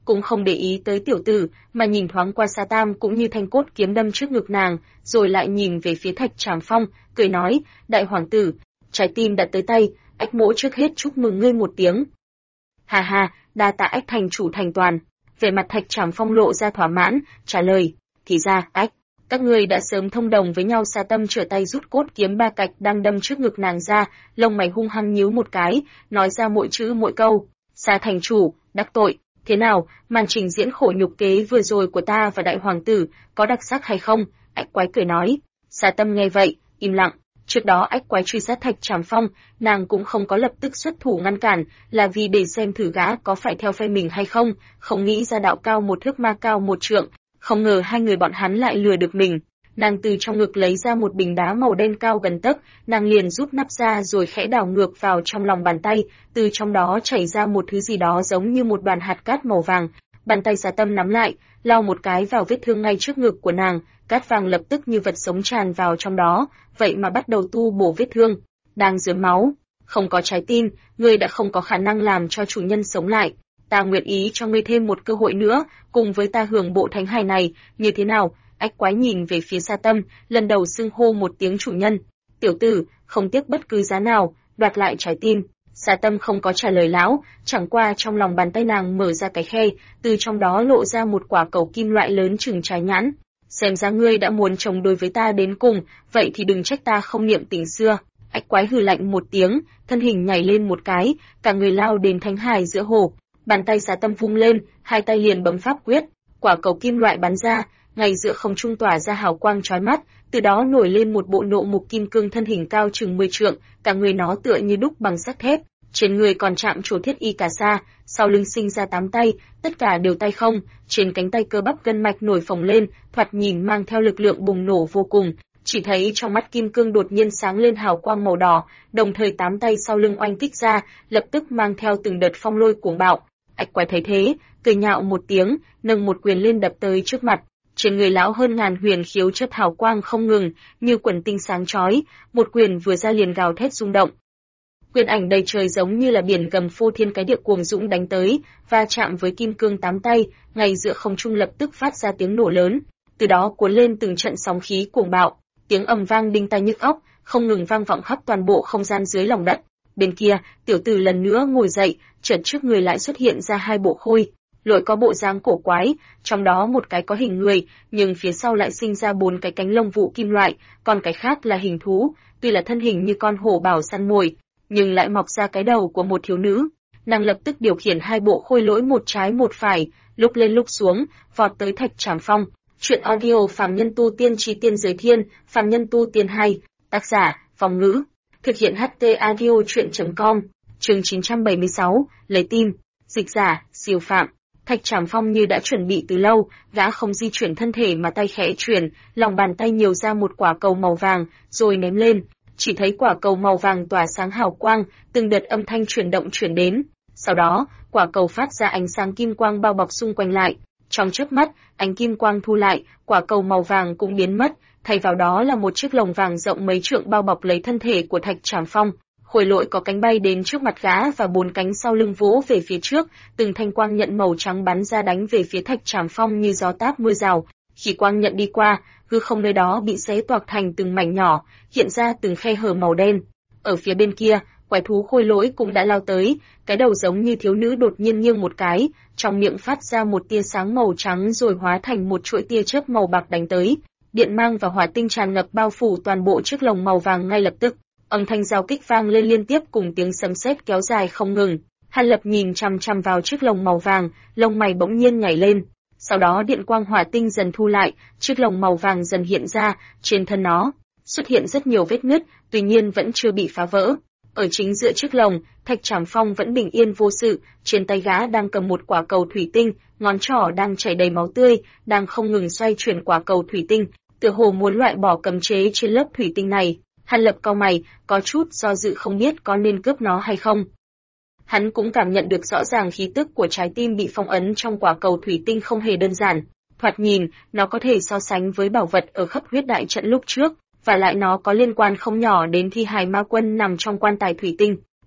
cũng không để ý tới tiểu tử, mà nhìn thoáng qua Sa Tam cũng như thanh cốt kiếm đâm trước ngực nàng, rồi lại nhìn về phía Thạch Trảm Phong, cười nói, đại hoàng tử, trái tim đã tới tay, ách mỗ trước hết chúc mừng ngươi một tiếng. Hà hà, đa tạ ách thành chủ thành toàn. Về mặt Thạch Trảm Phong lộ ra thỏa mãn, trả lời, thì ra, ách, các ngươi đã sớm thông đồng với nhau. Sa Tâm trở tay rút cốt kiếm ba cạch đang đâm trước ngực nàng ra, lông mày hung hăng nhíu một cái, nói ra mỗi chữ mỗi câu, Sa thành chủ, đắc tội, thế nào, màn trình diễn khổ nhục kế vừa rồi của ta và đại hoàng tử, có đặc sắc hay không? Ách quái cười nói. Sa Tâm nghe vậy, im lặng. Trước đó ách quái truy sát Thạch Trảm Phong, nàng cũng không có lập tức xuất thủ ngăn cản, là vì để xem thử gã có phải theo phe mình hay không, không nghĩ ra đạo cao một thước ma cao một trượng, không ngờ hai người bọn hắn lại lừa được mình. Nàng từ trong ngực lấy ra một bình đá màu đen cao gần tấc, nàng liền rút nắp ra rồi khẽ đảo ngược vào trong lòng bàn tay, từ trong đó chảy ra một thứ gì đó giống như một đoàn hạt cát màu vàng. Bàn tay Sa Tâm nắm lại, lau một cái vào vết thương ngay trước ngực của nàng, cát vàng lập tức như vật sống tràn vào trong đó, vậy mà bắt đầu tu bổ vết thương. Đang rớm máu, không có trái tim, ngươi đã không có khả năng làm cho chủ nhân sống lại. Ta nguyện ý cho ngươi thêm một cơ hội nữa, cùng với ta hưởng bộ thánh hài này, như thế nào? Ách quái nhìn về phía Sa Tâm, lần đầu xưng hô một tiếng chủ nhân. Tiểu tử, không tiếc bất cứ giá nào, đoạt lại trái tim. Sa Tâm không có trả lời lão, chẳng qua trong lòng bàn tay nàng mở ra cái khe, từ trong đó lộ ra một quả cầu kim loại lớn chừng trái nhãn. Xem ra ngươi đã muốn chống đối với ta đến cùng, vậy thì đừng trách ta không niệm tình xưa. Ách quái hừ lạnh một tiếng, thân hình nhảy lên một cái, cả người lao đến thánh hải giữa hồ. Bàn tay Sa Tâm vung lên, hai tay liền bấm pháp quyết, quả cầu kim loại bắn ra, ngay giữa không trung tỏa ra hào quang chói mắt, từ đó nổi lên một bộ nộ mục kim cương thân hình cao chừng 10 trượng, cả người nó tựa như đúc bằng sắt thép, trên người còn chạm trổ thiết y cà sa, sau lưng sinh ra 8 tay, tất cả đều tay không, trên cánh tay cơ bắp gân mạch nổi phồng lên, thoạt nhìn mang theo lực lượng bùng nổ vô cùng. Chỉ thấy trong mắt kim cương đột nhiên sáng lên hào quang màu đỏ, đồng thời 8 tay sau lưng oanh kích ra, lập tức mang theo từng đợt phong lôi cuồng bạo. Ách quái thấy thế, cười nhạo một tiếng, nâng một quyền lên đập tới trước mặt. Trên người lão hơn ngàn huyền khiếu chất hào quang không ngừng, như quần tinh sáng chói, một quyền vừa ra liền gào thét rung động. Quyền ảnh đầy trời giống như là biển gầm phô thiên cái địa cuồng dũng đánh tới, va chạm với kim cương 8 tay, ngay giữa không trung lập tức phát ra tiếng nổ lớn, từ đó cuốn lên từng trận sóng khí cuồng bạo, tiếng ầm vang đinh tai nhức óc, không ngừng vang vọng khắp toàn bộ không gian dưới lòng đất. Bên kia, tiểu tử lần nữa ngồi dậy, chợt trước người lại xuất hiện ra hai bộ khôi lội có bộ dáng cổ quái, trong đó một cái có hình người, nhưng phía sau lại sinh ra 4 cái cánh lông vũ kim loại, còn cái khác là hình thú, tuy là thân hình như con hổ bảo săn mồi, nhưng lại mọc ra cái đầu của một thiếu nữ. Nàng lập tức điều khiển hai bộ khôi lỗi một trái một phải, lúc lên lúc xuống, vọt tới Thạch Trảm Phong. Chuyện audio Phàm Nhân Tu Tiên Chi Tiên Giới Thiên, Phàm Nhân Tu Tiên 2, tác giả, Phong Ngữ, thực hiện HT audio chuyện.com, chương 976, lấy tim, dịch giả, Siêu Phạm. Thạch Trảm Phong như đã chuẩn bị từ lâu, gã không di chuyển thân thể mà tay khẽ chuyển, lòng bàn tay nhiều ra một quả cầu màu vàng, rồi ném lên. Chỉ thấy quả cầu màu vàng tỏa sáng hào quang, từng đợt âm thanh chuyển động chuyển đến. Sau đó, quả cầu phát ra ánh sáng kim quang bao bọc xung quanh lại. Trong chớp mắt, ánh kim quang thu lại, quả cầu màu vàng cũng biến mất, thay vào đó là một chiếc lồng vàng rộng mấy trượng bao bọc lấy thân thể của Thạch Trảm Phong. Khôi lỗi có cánh bay đến trước mặt gã và 4 cánh sau lưng vỗ về phía trước, từng thanh quang nhận màu trắng bắn ra đánh về phía Thạch Trảm Phong như gió táp mưa rào. Khi quang nhận đi qua, hư không nơi đó bị xé toạc thành từng mảnh nhỏ, hiện ra từng khe hở màu đen. Ở phía bên kia, quái thú khôi lỗi cũng đã lao tới, cái đầu giống như thiếu nữ đột nhiên nghiêng một cái, trong miệng phát ra một tia sáng màu trắng rồi hóa thành một chuỗi tia chớp màu bạc đánh tới. Điện mang và hỏa tinh tràn ngập bao phủ toàn bộ chiếc lồng màu vàng ngay lập tức. Âm thanh giao kích vang lên liên tiếp cùng tiếng sấm sét kéo dài không ngừng. Hàn Lập nhìn chằm chằm vào chiếc lồng màu vàng, lông mày bỗng nhiên nhảy lên. Sau đó điện quang hỏa tinh dần thu lại, chiếc lồng màu vàng dần hiện ra, trên thân nó xuất hiện rất nhiều vết nứt, tuy nhiên vẫn chưa bị phá vỡ. Ở chính giữa chiếc lồng, Thạch Trảm Phong vẫn bình yên vô sự, trên tay gã đang cầm một quả cầu thủy tinh, ngón trỏ đang chảy đầy máu tươi, đang không ngừng xoay chuyển quả cầu thủy tinh, tựa hồ muốn loại bỏ cấm chế trên lớp thủy tinh này. Hàn Lập cau mày, có chút do dự không biết có nên cướp nó hay không. Hắn cũng cảm nhận được rõ ràng khí tức của trái tim bị phong ấn trong quả cầu thủy tinh không hề đơn giản. Thoạt nhìn, nó có thể so sánh với bảo vật ở khắp huyết đại trận lúc trước, và lại nó có liên quan không nhỏ đến thi hài ma quân nằm trong quan tài thủy tinh.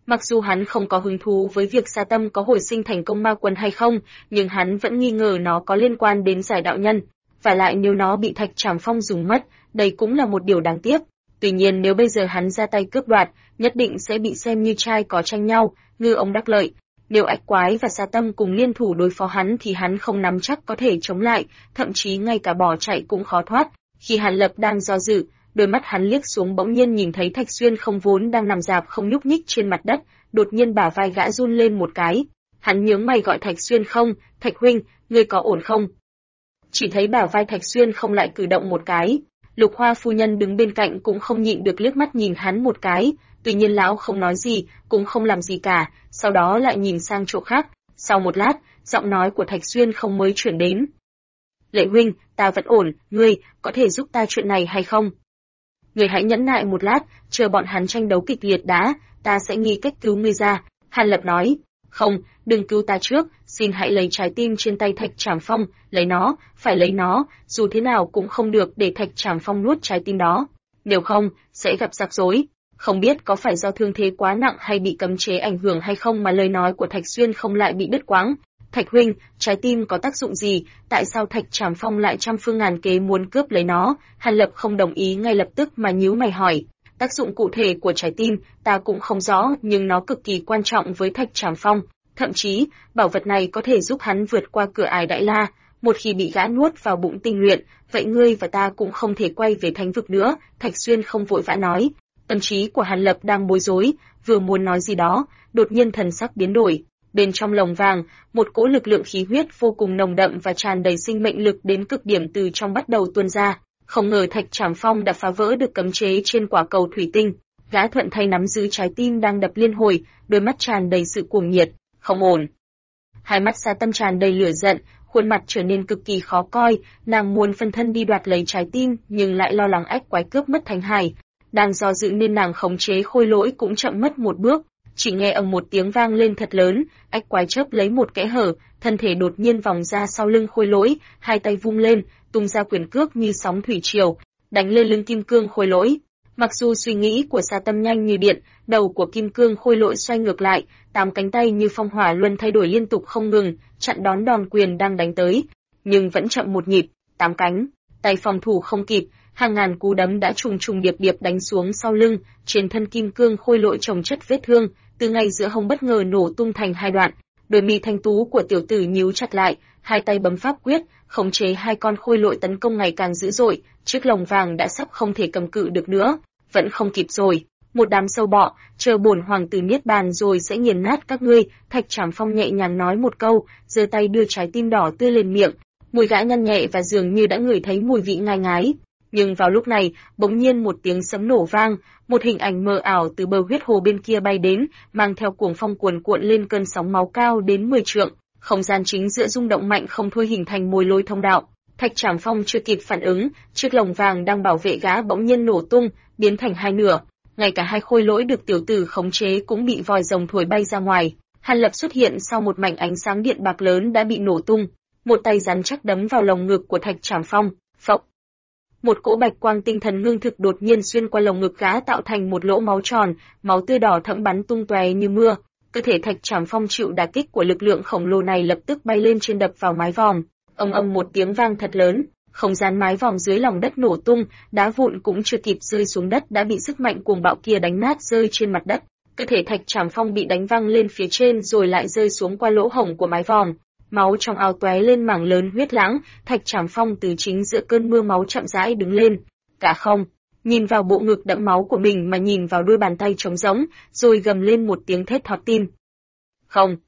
Mặc dù hắn không có hứng thú với việc Sa Tâm có hồi sinh thành công ma quân hay không, nhưng hắn vẫn nghi ngờ nó có liên quan đến giải đạo nhân. Và lại nếu nó bị Thạch Trảm Phong dùng mất, đây cũng là một điều đáng tiếc. Tuy nhiên nếu bây giờ hắn ra tay cướp đoạt, nhất định sẽ bị xem như trai có tranh nhau, ngư ông đắc lợi. Nếu Ách Quái và Sa Tâm cùng liên thủ đối phó hắn thì hắn không nắm chắc có thể chống lại, thậm chí ngay cả bỏ chạy cũng khó thoát. Khi Hàn Lập đang do dự, đôi mắt hắn liếc xuống bỗng nhiên nhìn thấy Thạch Xuyên Không vốn đang nằm rạp không nhúc nhích trên mặt đất, đột nhiên bả vai gã run lên một cái. Hắn nhướng mày gọi Thạch Xuyên Không, "Thạch huynh, ngươi có ổn không?" Chỉ thấy bả vai Thạch Xuyên Không lại cử động một cái. Lục Hoa phu nhân đứng bên cạnh cũng không nhịn được liếc mắt nhìn hắn một cái, tuy nhiên lão không nói gì, cũng không làm gì cả, sau đó lại nhìn sang chỗ khác. Sau một lát, giọng nói của Thạch Xuyên Không mới chuyển đến. "Lệ huynh, ta vẫn ổn, ngươi có thể giúp ta chuyện này hay không? Ngươi hãy nhẫn nại một lát, chờ bọn hắn tranh đấu kịch liệt đã, ta sẽ nghĩ cách cứu ngươi ra." Hàn Lập nói. "Không, đừng cứu ta trước, xin hãy lấy trái tim trên tay Thạch Trảm Phong, lấy nó, phải lấy nó, dù thế nào cũng không được để Thạch Trảm Phong nuốt trái tim đó. Nếu không, sẽ gặp rắc rối." Không biết có phải do thương thế quá nặng hay bị cấm chế ảnh hưởng hay không mà lời nói của Thạch Xuyên Không lại bị đứt quãng. "Thạch huynh, trái tim có tác dụng gì, tại sao Thạch Trảm Phong lại trăm phương ngàn kế muốn cướp lấy nó?" Hàn Lập không đồng ý ngay lập tức mà nhíu mày hỏi. "Tác dụng cụ thể của trái tim, ta cũng không rõ, nhưng nó cực kỳ quan trọng với Thạch Trảm Phong. Thậm chí, bảo vật này có thể giúp hắn vượt qua cửa ải Đại La. Một khi bị gã nuốt vào bụng tinh luyện, vậy ngươi và ta cũng không thể quay về thánh vực nữa." Thạch Xuyên Không vội vã nói. Tâm trí của Hàn Lập đang bối rối, vừa muốn nói gì đó, đột nhiên thần sắc biến đổi. Bên trong lồng vàng, một cỗ lực lượng khí huyết vô cùng nồng đậm và tràn đầy sinh mệnh lực đến cực điểm từ trong bắt đầu tuôn ra. Không ngờ Thạch Trảm Phong đã phá vỡ được cấm chế trên quả cầu thủy tinh. Gã thuận tay nắm giữ trái tim đang đập liên hồi, đôi mắt tràn đầy sự cuồng nhiệt. Không ổn. Hai mắt Sa Tâm tràn đầy lửa giận, khuôn mặt trở nên cực kỳ khó coi, nàng muốn phân thân đi đoạt lấy trái tim, nhưng lại lo lắng Ách Quái cướp mất Thánh Hải. Đang do dự nên nàng khống chế Khôi Lỗi cũng chậm mất một bước. Chỉ nghe ầm một tiếng vang lên thật lớn, Ách Quái chớp lấy một kẽ hở, thân thể đột nhiên vòng ra sau lưng Khôi Lỗi, hai tay vung lên, tung ra quyền cước như sóng thủy triều, đánh lên lưng Kim Cương Khôi Lỗi. Mặc dù suy nghĩ của Sa Tâm nhanh như điện, đầu của Kim Cương Khôi Lỗi xoay ngược lại, tám cánh tay như phong hỏa luân thay đổi liên tục không ngừng, chặn đón đòn quyền đang đánh tới, nhưng vẫn chậm một nhịp, tám cánh tay phòng thủ không kịp, hàng ngàn cú đấm đã trùng trùng điệp điệp đánh xuống sau lưng, trên thân Kim Cương Khôi Lỗi chồng chất vết thương, từ ngay giữa hông bất ngờ nổ tung thành hai đoạn. Đôi mi thanh tú của tiểu tử nhíu chặt lại, hai tay bấm pháp quyết, khống chế hai con khôi lỗi tấn công ngày càng dữ dội, chiếc lồng vàng đã sắp không thể cầm cự được nữa, vẫn không kịp rồi. Một đám sâu bọ, chờ bổn hoàng tử niết bàn rồi sẽ nghiền nát các ngươi. Thạch Trảm Phong nhẹ nhàng nói một câu, giơ tay đưa trái tim đỏ tươi lên miệng, mùi gã nhăn nhẹ và dường như đã ngửi thấy mùi vị ngai ngái. Nhưng vào lúc này, bỗng nhiên một tiếng sấm nổ vang, một hình ảnh mờ ảo từ bờ huyết hồ bên kia bay đến, mang theo cuồng phong cuồn cuộn lên cơn sóng máu cao đến 10 trượng. Không gian chính giữa rung động mạnh không thôi hình thành mồi lối thông đạo. Thạch Trảm Phong chưa kịp phản ứng, chiếc lồng vàng đang bảo vệ gã bỗng nhiên nổ tung, biến thành hai nửa. Ngay cả hai khôi lỗi được tiểu tử khống chế cũng bị vòi rồng thổi bay ra ngoài. Hàn Lập xuất hiện sau một mảnh ánh sáng điện bạc lớn đã bị nổ tung, một tay rắn chắc đấm vào lồng ngực của Thạch Trảm Phong. Phộc! Một cỗ bạch quang tinh thần ngưng thực đột nhiên xuyên qua lồng ngực gã tạo thành một lỗ máu tròn, máu tươi đỏ thẫm bắn tung tóe như mưa. Cơ thể Thạch Trảm Phong chịu đả kích của lực lượng khổng lồ này lập tức bay lên trên đập vào mái vòm. Ầm ầm một tiếng vang thật lớn, không gian mái vòm dưới lòng đất nổ tung, đá vụn cũng chưa kịp rơi xuống đất đã bị sức mạnh cuồng bạo kia đánh nát rơi trên mặt đất. Cơ thể Thạch Trảm Phong bị đánh văng lên phía trên rồi lại rơi xuống qua lỗ hổng của mái vòm. Máu trong áo tóe lên mảng lớn huyết lãng, Thạch Trảm Phong từ chính giữa cơn mưa máu chậm rãi đứng lên. Cả không, nhìn vào bộ ngực đẫm máu của mình mà nhìn vào đôi bàn tay trống rỗng, rồi gầm lên một tiếng thét thót tim. Không.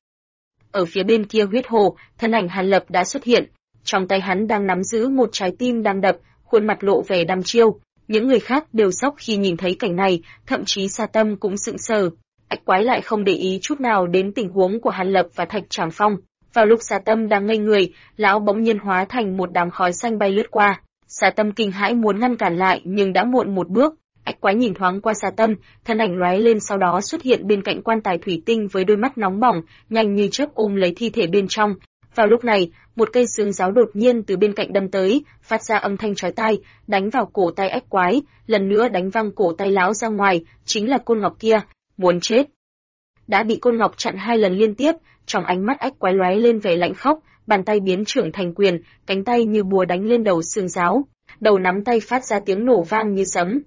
Ở phía bên kia huyết hồ, thân ảnh Hàn Lập đã xuất hiện. Trong tay hắn đang nắm giữ một trái tim đang đập, khuôn mặt lộ vẻ đăm chiêu. Những người khác đều sốc khi nhìn thấy cảnh này, thậm chí Sa Tâm cũng sững sờ. Ách Quái lại không để ý chút nào đến tình huống của Hàn Lập và Thạch Trảm Phong. Vào lúc Sa Tâm đang ngây người, lão bỗng nhiên hóa thành một đám khói xanh bay lướt qua. Sa Tâm kinh hãi muốn ngăn cản lại nhưng đã muộn một bước. Ách Quái nhìn thoáng qua Sa Tâm, thân ảnh lóe lên sau đó xuất hiện bên cạnh quan tài thủy tinh với đôi mắt nóng bỏng, nhanh như chớp ôm lấy thi thể bên trong. Vào lúc này, một cây xương giáo đột nhiên từ bên cạnh đâm tới, phát ra âm thanh chói tai, đánh vào cổ tay Ách Quái, lần nữa đánh văng cổ tay lão ra ngoài, chính là côn ngọc kia. Muốn chết. đã bị Côn Ngọc chặn 2 lần liên tiếp, trong ánh mắt ách quái lóe lên vẻ lạnh khốc, bàn tay biến trưởng thành quyền, cánh tay như búa đánh lên đầu xương giáo, đầu nắm tay phát ra tiếng nổ vang như sấm.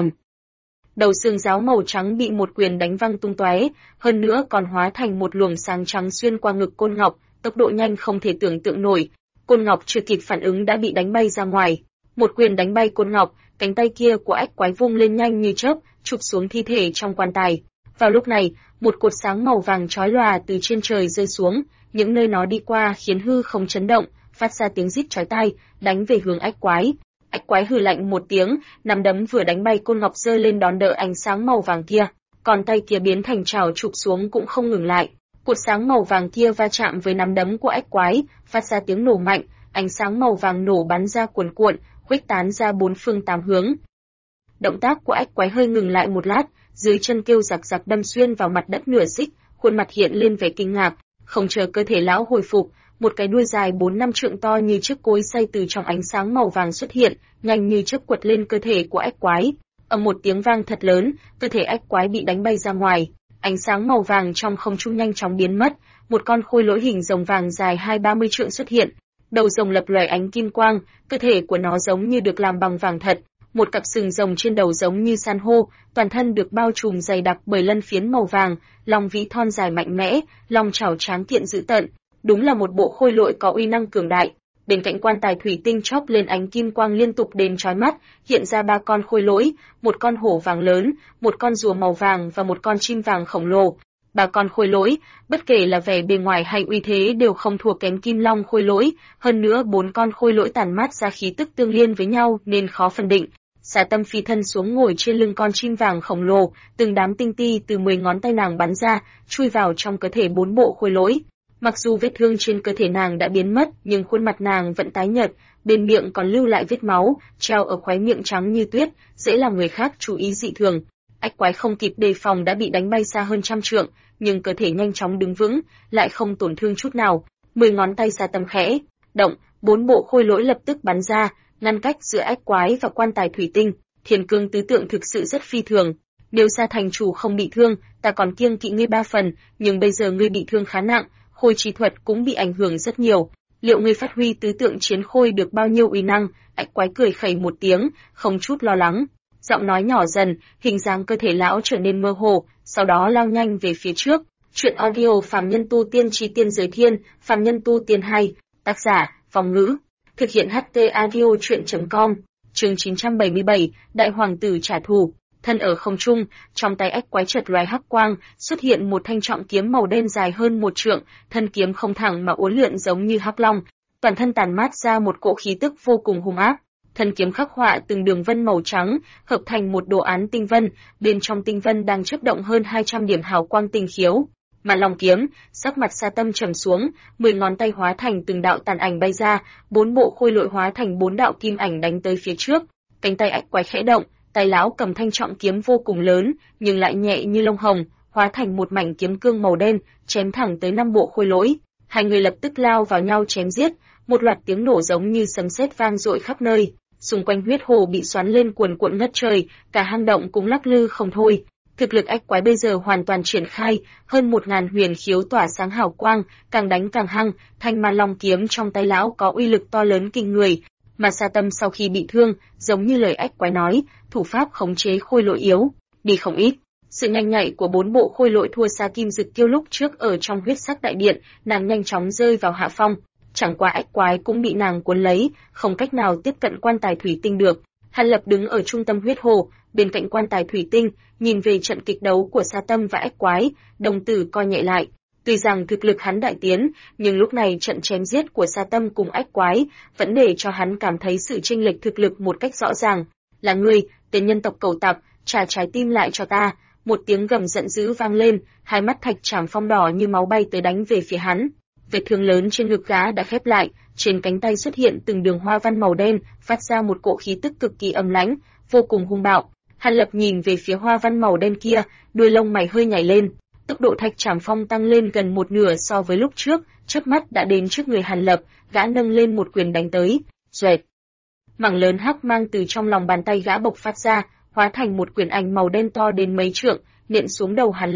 Đầu xương giáo màu trắng bị một quyền đánh văng tung tóe, hơn nữa còn hóa thành một luồng sáng trắng xuyên qua ngực Côn Ngọc, tốc độ nhanh không thể tưởng tượng nổi. Côn Ngọc chưa kịp phản ứng đã bị đánh bay ra ngoài. Một quyền đánh bay Côn Ngọc, cánh tay kia của ách quái vung lên nhanh như chớp, chụp xuống thi thể trong quan tài. Vào lúc này, một cột sáng màu vàng chói lòa từ trên trời rơi xuống, những nơi nó đi qua khiến hư không chấn động, phát ra tiếng rít chói tai, đánh về hướng ách quái. Ách quái hừ lạnh một tiếng, nắm đấm vừa đánh bay Côn Ngọc giơ lên đón đỡ ánh sáng màu vàng kia, còn tay kia biến thành chảo chụp xuống cũng không ngừng lại. Cột sáng màu vàng kia va chạm với nắm đấm của ách quái, phát ra tiếng nổ mạnh, ánh sáng màu vàng nổ bắn ra cuồn cuộn, khuếch tán ra 4 phương 8 hướng. Động tác của ách quái hơi ngừng lại một lát, dưới chân kêu giặc giặc đâm xuyên vào mặt đất nửa xích, khuôn mặt hiện lên vẻ kinh ngạc, không chờ cơ thể lão hồi phục, một cái đuôi dài 4-5 trượng to như chiếc cối xay từ trong ánh sáng màu vàng xuất hiện, nhanh như chớp quật lên cơ thể của ách quái. Ầm một tiếng vang thật lớn, cơ thể ách quái bị đánh bay ra ngoài. Ánh sáng màu vàng trong không trung nhanh chóng biến mất, một con khôi lỗi hình rồng vàng dài 20-30 trượng xuất hiện. Đầu rồng lập lòe ánh kim quang, cơ thể của nó giống như được làm bằng vàng thật, một cặp sừng rồng trên đầu giống như san hô, toàn thân được bao trùm dày đặc bởi lân phiến màu vàng, long vĩ thon dài mạnh mẽ, long chảo tráng kiện dữ tợn, đúng là một bộ khôi lỗi có uy năng cường đại. Bên cạnh quan tài thủy tinh chóp lên ánh kim quang liên tục đền chói mắt, hiện ra 3 con khôi lỗi, một con hổ vàng lớn, một con rùa màu vàng và một con chim vàng khổng lồ. 3 con khôi lỗi, bất kể là vẻ bề ngoài hay uy thế đều không thua kém kim long khôi lỗi, hơn nữa 4 con khôi lỗi tản mát ra khí tức tương liên với nhau nên khó phân định. Xà Tâm phi thân xuống ngồi trên lưng con chim vàng khổng lồ, từng đám tinh ti từ 10 ngón tay nàng bắn ra, chui vào trong cơ thể 4 bộ khôi lỗi. Mặc dù vết thương trên cơ thể nàng đã biến mất, nhưng khuôn mặt nàng vẫn tái nhợt, bên miệng còn lưu lại vết máu, treo ở khóe miệng trắng như tuyết, dễ làm người khác chú ý dị thường. Ách quái không kịp đề phòng đã bị đánh bay xa hơn 100 trượng, nhưng cơ thể nhanh chóng đứng vững, lại không tổn thương chút nào. 10 ngón tay Xà Tâm khẽ động, 4 bộ khôi lỗi lập tức bắn ra, ngăn cách giữa ách quái và quan tài thủy tinh. Thiên Cương tứ tượng thực sự rất phi thường. Nếu Sa thành chủ không bị thương, ta còn kiêng kỵ ngươi 3 phần, nhưng bây giờ ngươi bị thương khá nặng, khôi chi thuật cũng bị ảnh hưởng rất nhiều. Liệu ngươi phát huy tứ tượng chiến khôi được bao nhiêu uy năng? Ách quái cười khẩy một tiếng, không chút lo lắng. Giọng nói nhỏ dần, hình dáng cơ thể lão trở nên mơ hồ, sau đó lao nhanh về phía trước. Truyện audio Phàm Nhân Tu Tiên Chí Tiên Giới Thiên, Phàm Nhân Tu Tiên hay, tác giả, Phong Ngữ. Thực hiện HT audio truyện.com. Chương 977, Đại Hoàng tử trả thù. Thân ở không trung, trong tay ách quái chợt lóe hắc quang, xuất hiện một thanh trọng kiếm màu đen dài hơn 1 trượng, thân kiếm không thẳng mà uốn lượn giống như hắc long, toàn thân tản mát ra một cỗ khí tức vô cùng hung ác. Thân kiếm khắc họa từng đường vân màu trắng, hợp thành một đồ án tinh vân, bên trong tinh vân đang chớp động hơn 200 điểm hào quang tinh khiếu. Mà lòng kiếm, sắc mặt Sa Tâm trầm xuống, 10 ngón tay hóa thành từng đạo tàn ảnh bay ra, 4 bộ khôi lỗi hóa thành 4 đạo kim ảnh đánh tới phía trước. Cánh tay ách quái khẽ động, tay lão cầm thanh trọng kiếm vô cùng lớn, nhưng lại nhẹ như lông hồng, hóa thành một mảnh kiếm cương màu đen, chém thẳng tới 5 bộ khôi lỗi. Hai người lập tức lao vào nhau chém giết, một loạt tiếng nổ giống như sấm sét vang dội khắp nơi. Xung quanh huyết hồ bị xoắn lên cuồn cuộn ngất trời, cả hang động cũng lắc lư không thôi. Thực lực ách quái bây giờ hoàn toàn triển khai, hơn 1000 huyền khiếu tỏa sáng hào quang, càng đánh càng hăng, thanh ma long kiếm trong tay lão có uy lực to lớn kinh người. Mà Sa Tâm sau khi bị thương, giống như lời ách quái nói, thủ pháp khống chế khôi lỗi yếu, đi không ít. Sự nhanh nhạy của 4 bộ khôi lỗi thua xa Kim Dực Kiêu lúc trước ở trong huyết sắc đại điện, nàng nhanh chóng rơi vào hạ phong. Chẳng qua ách quái cũng bị nàng cuốn lấy, không cách nào tiếp cận quan tài thủy tinh được. Hàn Lập đứng ở trung tâm huyết hồ, bên cạnh quan tài thủy tinh, nhìn về trận kịch đấu của Sa Tâm và ách quái, đồng tử co nhẹ lại. Tuy rằng thực lực hắn đại tiến, nhưng lúc này trận chém giết của Sa Tâm cùng ách quái vẫn để cho hắn cảm thấy sự chênh lệch thực lực một cách rõ ràng. Là ngươi, tên nhân tộc cầu tặc, trả trái tim lại cho ta! Một tiếng gầm giận dữ vang lên, hai mắt Thạch Trảm Phong đỏ như máu bay tới đánh về phía hắn. Vết thương lớn trên ngực gã đã khép lại, trên cánh tay xuất hiện từng đường hoa văn màu đen, phát ra một cỗ khí tức cực kỳ âm lãnh, vô cùng hung bạo. Hàn Lập nhìn về phía hoa văn màu đen kia, đuôi lông mày hơi nhảy lên. Tốc độ Thạch Trảm Phong tăng lên gần 1/2 so với lúc trước, chớp mắt đã đến trước người Hàn Lập, gã nâng lên một quyền đánh tới. Xoẹt! Mảng lớn hắc mang từ trong lòng bàn tay gã bộc phát ra, hóa thành một quyền ảnh màu đen to đến mấy trượng, nện xuống đầu Hàn Lập.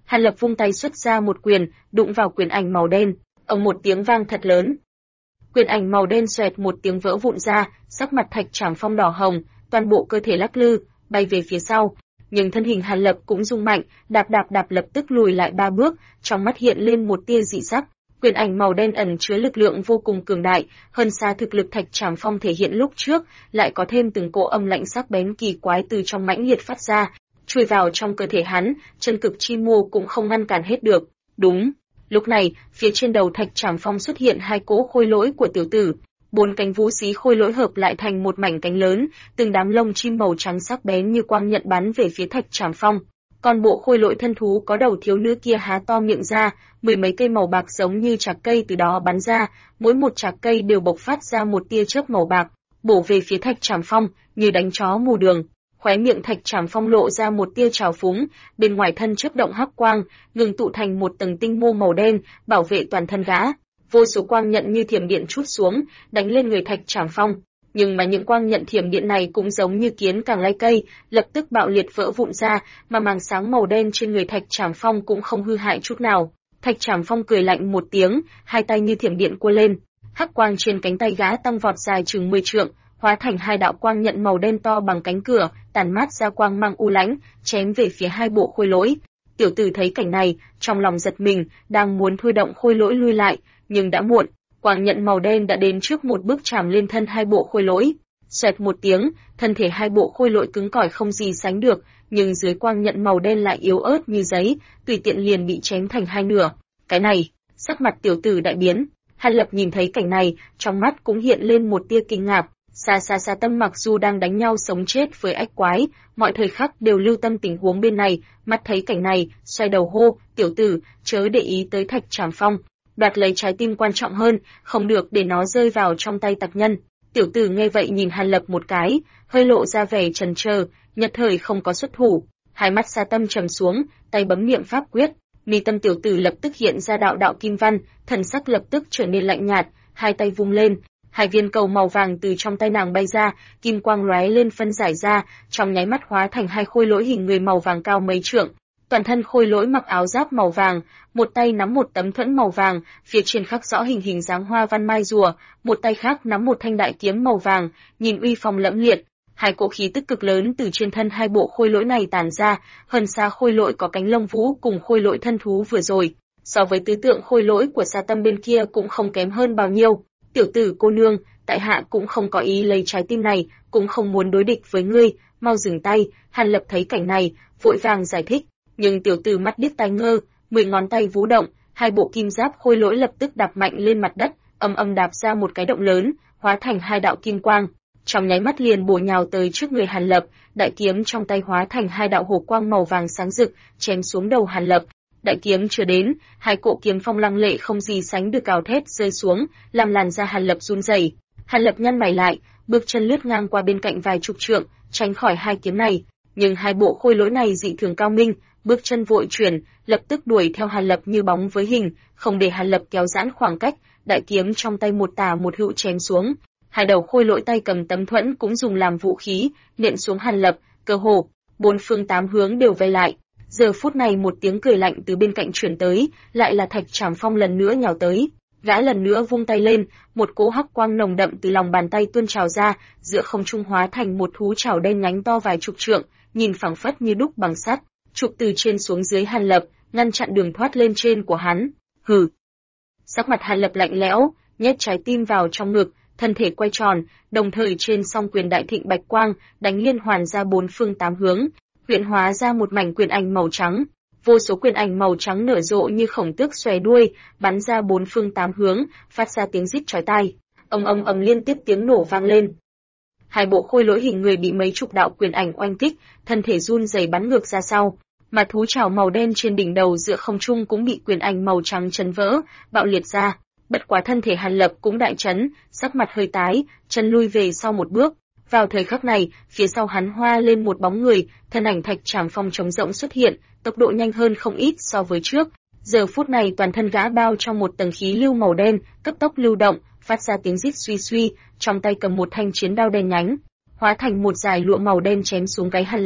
Hàn Lập vung tay xuất ra một quyền, đụng vào quyền ảnh màu đen, ầm một tiếng vang thật lớn. Quyền ảnh màu đen xoẹt một tiếng vỡ vụn ra, sắc mặt Thạch Trảm Phong đỏ hồng, toàn bộ cơ thể lắc lư, bay về phía sau. Nhưng thân hình Hàn Lập cũng rung mạnh, đạp lập tức lùi lại 3 bước, trong mắt hiện lên một tia dị sắc. Quyền ảnh màu đen ẩn chứa lực lượng vô cùng cường đại, hơn xa thực lực Thạch Trảm Phong thể hiện lúc trước, lại có thêm từng cỗ âm lạnh sắc bén kỳ quái từ trong mãnh liệt phát ra, chui vào trong cơ thể hắn, chân cực chi mô cũng không ngăn cản hết được. Đúng, lúc này, phía trên đầu Thạch Trảm Phong xuất hiện 2 cỗ khôi lỗi của tiểu tử. 4 cánh vũ xí khôi lỗi hợp lại thành một mảnh cánh lớn, từng đám lông chim màu trắng sắc bén như quang nhận bắn về phía Thạch Trảm Phong. Còn bộ khôi lỗi thân thú có đầu thiếu nữ kia há to miệng ra, 10 mấy cây màu bạc giống như chạc cây từ đó bắn ra, mỗi một chạc cây đều bộc phát ra một tia chớp màu bạc, bổ về phía Thạch Trảm Phong, như đánh chó mù đường. Khóe miệng Thạch Trảm Phong lộ ra một tia trào phúng, bên ngoài thân chớp động hắc quang, ngừng tụ thành một tầng tinh mô màu đen, bảo vệ toàn thân gã. Vô số quang nhận như thiểm điện trút xuống, đánh lên người Thạch Trảm Phong. Nhưng mà những quang nhận thiểm điện này cũng giống như kiến càng lai cây, lập tức bạo liệt vỡ vụn ra, mà màng sáng màu đen trên người Thạch Trảm Phong cũng không hư hại chút nào. Thạch Trảm Phong cười lạnh một tiếng, hai tay như thiểm điện cua lên, hắc quang trên cánh tay gã tăng vọt dài chừng 10 trượng, hóa thành 2 đạo quang nhận màu đen to bằng cánh cửa, tản mát ra quang mang u lãnh, chém về phía 2 bộ khôi lỗi. Tiểu tử thấy cảnh này, trong lòng giật mình, đang muốn thôi động khôi lỗi lui lại, nhưng đã muộn. Quang nhận màu đen đã đến trước một bước chạm lên thân 2 bộ khôi lỗi. Xoẹt một tiếng, thân thể 2 bộ khôi lỗi cứng cỏi không gì sánh được, nhưng dưới quang nhận màu đen lại yếu ớt như giấy, tùy tiện liền bị chém thành 2 nửa. Cái này, sắc mặt tiểu tử đại biến. Hàn Lập nhìn thấy cảnh này, trong mắt cũng hiện lên một tia kinh ngạc. Xa Tâm mặc dù đang đánh nhau sống chết với ách quái, mọi thời khắc đều lưu tâm tình huống bên này, mắt thấy cảnh này, xoay đầu hô, tiểu tử, chớ để ý tới Thạch Trảm Phong. Đoạt lấy trái tim quan trọng hơn, không được để nó rơi vào trong tay tặc nhân. Tiểu tử nghe vậy nhìn Hàn Lập một cái, hơi lộ ra vẻ chần chờ, nhất thời không có xuất thủ. Hai mắt Sa Tâm trầm xuống, tay bấm niệm pháp quyết, mi tâm tiểu tử lập tức hiện ra đạo đạo kim văn, thần sắc lập tức trở nên lạnh nhạt, hai tay vung lên, 2 viên cầu màu vàng từ trong tay nàng bay ra, kim quang lóe lên phân giải ra, trong nháy mắt hóa thành 2 khôi lỗi hình người màu vàng cao mấy trượng. Toàn thân khôi lỗi mặc áo giáp màu vàng, một tay nắm một tấm thuẫn màu vàng, phía trên khắc rõ hình dáng hoa văn mai rùa, một tay khác nắm một thanh đại kiếm màu vàng, nhìn uy phong lẫm liệt. 2 cỗ khí tức cực lớn từ trên thân 2 bộ khôi lỗi này tản ra, hơn xa khôi lỗi có cánh lông vũ cùng khôi lỗi thân thú vừa rồi. So với tứ tượng khôi lỗi của Sa Tâm bên kia cũng không kém hơn bao nhiêu. Tiểu tử cô nương, tại hạ cũng không có ý lấy trái tim này, cũng không muốn đối địch với ngươi, mau dừng tay. Hàn Lập thấy cảnh này, vội vàng giải thích, nhưng tiểu tử mắt điếc tai ngơ, 10 ngón tay vũ động, 2 bộ kim giáp khôi lỗi lập tức đạp mạnh lên mặt đất, ầm đạp ra một cái động lớn, hóa thành 2 đạo kim quang, trong nháy mắt liền bổ nhào tới trước người Hàn Lập, đại kiếm trong tay hóa thành 2 đạo hổ quang màu vàng sáng rực, chém xuống đầu Hàn Lập. Đại kiếm chưa đến, 2 cỗ kiếm phong lăng lệ không gì sánh được cào thét rơi xuống, làm làn da Hàn Lập run rẩy. Hàn Lập nhăn mày lại, bước chân lướt ngang qua bên cạnh vài chục trượng, tránh khỏi 2 kiếm này, nhưng 2 bộ khôi lỗi này dị thường cao minh, bước chân vội chuyển, lập tức đuổi theo Hàn Lập như bóng với hình, không để Hàn Lập kéo giãn khoảng cách, đại kiếm trong tay một tả một hữu chém xuống. 2 đầu khôi lỗi tay cầm tấm thuẫn cũng dùng làm vũ khí, nện xuống Hàn Lập, cơ hồ 4 phương 8 hướng đều vây lại. Giờ phút này một tiếng cười lạnh từ bên cạnh truyền tới, lại là Thạch Trảm Phong lần nữa nhào tới. Gã lần nữa vung tay lên, một cỗ hắc quang nồng đậm từ lòng bàn tay tuôn trào ra, giữa không trung hóa thành một thú chảo đen nhánh to vài chục trượng, nhìn phẳng phất như đúc bằng sắt, chụp từ trên xuống dưới Hàn Lập, ngăn chặn đường thoát lên trên của hắn. Hừ. Sắc mặt Hàn Lập lạnh lẽo, nhét trái tim vào trong ngực, thân thể quay tròn, đồng thời trên song quyền đại thịnh bạch quang, đánh liên hoàn ra 4 phương 8 hướng, huyễn hóa ra một mảnh quyền ảnh màu trắng. Vô số quyền ảnh màu trắng nở rộ như khổng tước xòe đuôi, bắn ra 4 phương 8 hướng, phát ra tiếng rít chói tai. Ầm liên tiếp tiếng nổ vang lên. 2 bộ khôi lỗi hình người bị mấy chục đạo quyền ảnh oanh kích, thân thể run rẩy bắn ngược ra sau, mà thú chảo màu đen trên đỉnh đầu giữa không trung cũng bị quyền ảnh màu trắng chấn vỡ, bạo liệt ra. Bất quá thân thể Hàn Lập cũng đại chấn, sắc mặt hơi tái, chân lui về sau một bước. Vào thời khắc này, phía sau hắn hoa lên một bóng người, thân ảnh Thạch Trảm Phong trống rỗng xuất hiện, tốc độ nhanh hơn không ít so với trước. Giờ phút này toàn thân gã bao trong một tầng khí lưu màu đen, cấp tốc lưu động, phát ra tiếng rít suy suy, trong tay cầm một thanh chiến đao đen nhánh, hóa thành một dải lụa màu đen chém xuống gáy Hàn Lập.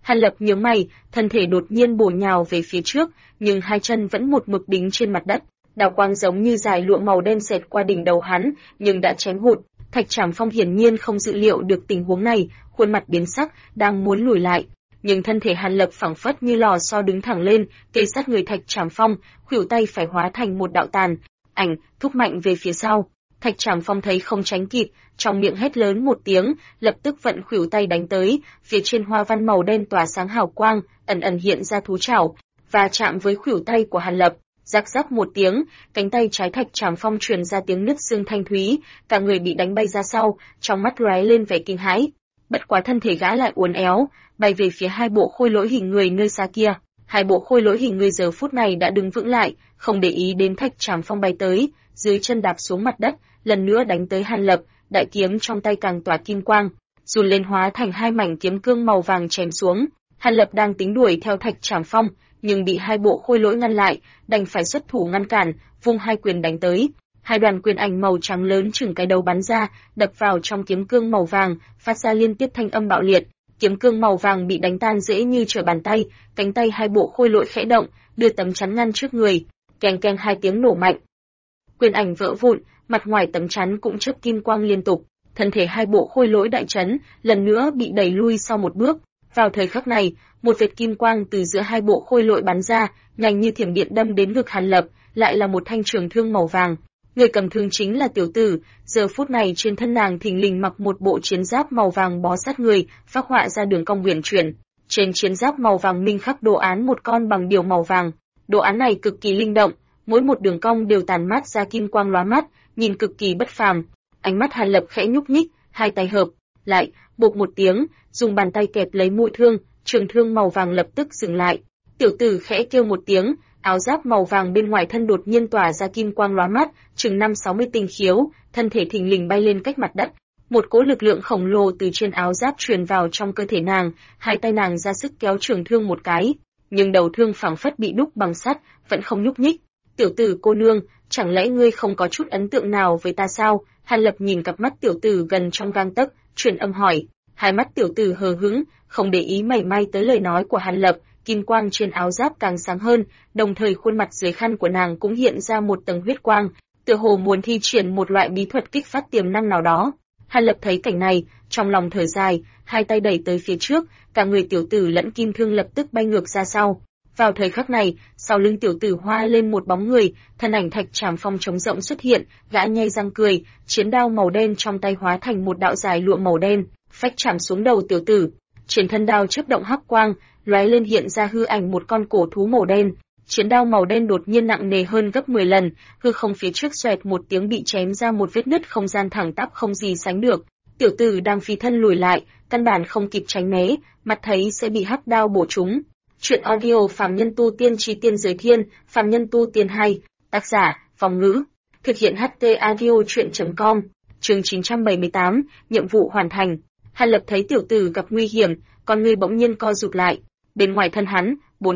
Hàn Lập nhướng mày, thân thể đột nhiên bổ nhào về phía trước, nhưng hai chân vẫn một mực đính trên mặt đất. Đao quang giống như dải lụa màu đen xẹt qua đỉnh đầu hắn, nhưng đã chém hụt. Thạch Trảm Phong hiển nhiên không dự liệu được tình huống này, khuôn mặt biến sắc, đang muốn lùi lại, nhưng thân thể Hàn Lập phảng phất như lò xo đứng thẳng lên, kề sát người Thạch Trảm Phong, khuỷu tay phải hóa thành một đạo tàn ảnh, thúc mạnh về phía sau. Thạch Trảm Phong thấy không tránh kịp, trong miệng hét lớn một tiếng, lập tức vận khuỷu tay đánh tới, phía trên hoa văn màu đen tỏa sáng hào quang, ẩn ẩn hiện ra thú trảo, và chạm với khuỷu tay của Hàn Lập. Rắc rắc một tiếng, cánh tay trái Thạch Trảm Phong truyền ra tiếng nứt xương thanh thúy, cả người bị đánh bay ra sau, trong mắt lóe lên vẻ kinh hãi. Bất quá thân thể gã lại uốn éo, bay về phía hai bộ khôi lỗi hình người nơi xa kia. Hai bộ khôi lỗi hình người giờ phút này đã đứng vững lại, không để ý đến Thạch Trảm Phong bay tới, dưới chân đạp xuống mặt đất, lần nữa đánh tới Hàn Lập, đại kiếm trong tay càng tỏa kim quang, run lên hóa thành hai mảnh kiếm cương màu vàng chém xuống. Hàn Lập đang tính đuổi theo Thạch Trảm Phong, nhưng bị hai bộ khôi lỗi ngăn lại, đành phải xuất thủ ngăn cản, vung hai quyền đánh tới. Hai đoàn quyền ảnh màu trắng lớn chừng cái đầu bắn ra, đập vào trong kiếm cương màu vàng, phát ra liên tiếp thanh âm bạo liệt. Kiếm cương màu vàng bị đánh tan dễ như trở bàn tay, cánh tay hai bộ khôi lỗi khẽ động, đưa tấm chắn ngăn trước người, keng keng hai tiếng nổ mạnh. Quyền ảnh vỡ vụn, mặt ngoài tấm chắn cũng chớp kim quang liên tục, thân thể hai bộ khôi lỗi đại chấn, lần nữa bị đẩy lui sau một bước. Vào thời khắc này, một vệt kim quang từ giữa hai bộ khôi lỗi bắn ra, nhanh như thiểm điện đâm đến ngực Hàn Lập, lại là một thanh trường thương màu vàng. Người cầm thương chính là tiểu tử, giờ phút này trên thân nàng thình lình mặc một bộ chiến giáp màu vàng bó sát người, phác họa ra đường cong huyền chuyển. Trên chiến giáp màu vàng minh khắc đồ án một con bằng điểu màu vàng. Đồ án này cực kỳ linh động, mỗi một đường cong đều tàn mát ra kim quang lóa mắt, nhìn cực kỳ bất phàm. Ánh mắt Hàn Lập khẽ nhúc nhích, hai tay hợp lại, bộp một tiếng, dùng bàn tay kẹp lấy mũi thương, trường thương màu vàng lập tức dừng lại. Tiểu tử khẽ kêu một tiếng, áo giáp màu vàng bên ngoài thân đột nhiên tỏa ra kim quang lóa mắt, chừng 5-60 tinh khiếu, thân thể thình lình bay lên cách mặt đất. Một cỗ lực lượng khổng lồ từ trên áo giáp truyền vào trong cơ thể nàng, hai tay nàng ra sức kéo trường thương một cái, nhưng đầu thương phảng phất bị đúc bằng sắt, vẫn không nhúc nhích. Tiểu tử cô nương, chẳng lẽ ngươi không có chút ấn tượng nào với ta sao? Hàn Lập nhìn cặp mắt tiểu tử gần trong gang tấc, truyền âm hỏi. Hai mắt tiểu tử hờ hững, không để ý mảy may tới lời nói của Hàn Lập, kim quang trên áo giáp càng sáng hơn, đồng thời khuôn mặt dưới khăn của nàng cũng hiện ra một tầng huyết quang, tựa hồ muốn thi triển một loại bí thuật kích phát tiềm năng nào đó. Hàn Lập thấy cảnh này, trong lòng thở dài, hai tay đẩy tới phía trước, cả người tiểu tử lẫn kim thương lập tức bay ngược ra sau. Vào thời khắc này, sau lưng tiểu tử hoa lên một bóng người, thân ảnh Thạch Trảm Phong trống rỗng xuất hiện, gã nhay răng cười, chiến đao màu đen trong tay hóa thành một đạo dài lụa màu đen, phách chạm xuống đầu tiểu tử. Trên thân đao chớp động hắc quang, lóe lên hiện ra hư ảnh một con cổ thú màu đen. Chiến đao màu đen đột nhiên nặng nề hơn gấp 10 lần, hư không phía trước xoẹt một tiếng bị chém ra một vết nứt không gian thẳng tắp không gì sánh được. Tiểu tử đang phi thân lùi lại, căn bản không kịp tránh né, mặt thấy sẽ bị hắc đao bổ trúng. Chuyện audio Phàm Nhân Tu Tiên Chí Tiên Giới Thiên, Phàm Nhân Tu Tiên 2, tác giả, Phong Ngữ, thực hiện HT audio chuyện.com, chương 978, nhiệm vụ hoàn thành. Hàn Lập thấy tiểu tử gặp nguy hiểm, con người bỗng nhiên co rụt lại. Bên ngoài thân hắn,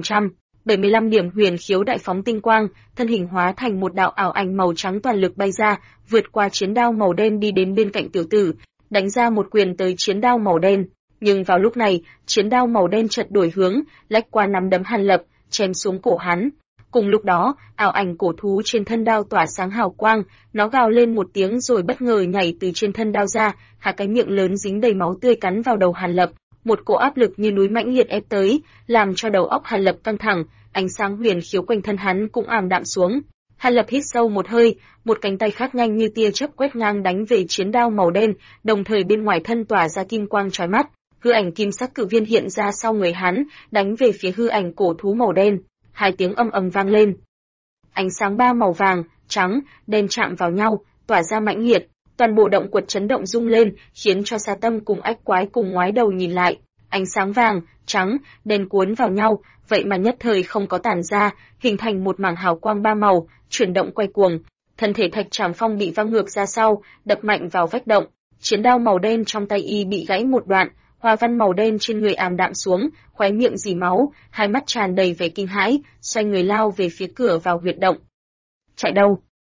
475 điểm huyền khiếu đại phóng tinh quang, thân hình hóa thành một đạo ảo ảnh màu trắng toàn lực bay ra, vượt qua chiến đao màu đen đi đến bên cạnh tiểu tử, đánh ra một quyền tới chiến đao màu đen. Nhưng vào lúc này, chiến đao màu đen chợt đổi hướng, lách qua nắm đấm Hàn Lập, chém xuống cổ hắn. Cùng lúc đó, ảo ảnh cổ thú trên thân đao tỏa sáng hào quang, nó gào lên một tiếng rồi bất ngờ nhảy từ trên thân đao ra, hai cái miệng lớn dính đầy máu tươi cắn vào đầu Hàn Lập. Một cỗ áp lực như núi mãnh liệt ép tới, làm cho đầu óc Hàn Lập căng thẳng, ánh sáng huyền khiếu quanh thân hắn cũng ảm đạm xuống. Hàn Lập hít sâu một hơi, một cánh tay khác nhanh như tia chớp quét ngang đánh về chiến đao màu đen, đồng thời bên ngoài thân tỏa ra kim quang chói mắt. Hư ảnh kim sắc cự viên hiện ra sau người hắn, đánh về phía hư ảnh cổ thú màu đen. Hai tiếng ầm ầm vang lên. Ánh sáng ba màu vàng, trắng, đen chạm vào nhau, tỏa ra mãnh liệt. Toàn bộ động quật chấn động rung lên, khiến cho Sa Tâm cùng Ách Quái cùng ngoái đầu nhìn lại. Ánh sáng vàng, trắng, đen cuốn vào nhau, vậy mà nhất thời không có tản ra, hình thành một mảng hào quang ba màu, chuyển động quay cuồng. Thân thể Thạch Trảm Phong bị văng ngược ra sau, đập mạnh vào vách động. Chiến đao màu đen trong tay y bị gãy một đoạn, hoa văn màu đen trên người ảm đạm xuống, khóe miệng rỉ máu, hai mắt tràn đầy vẻ kinh hãi, xoay người lao về phía cửa vào huyệt động. Chạy đâu?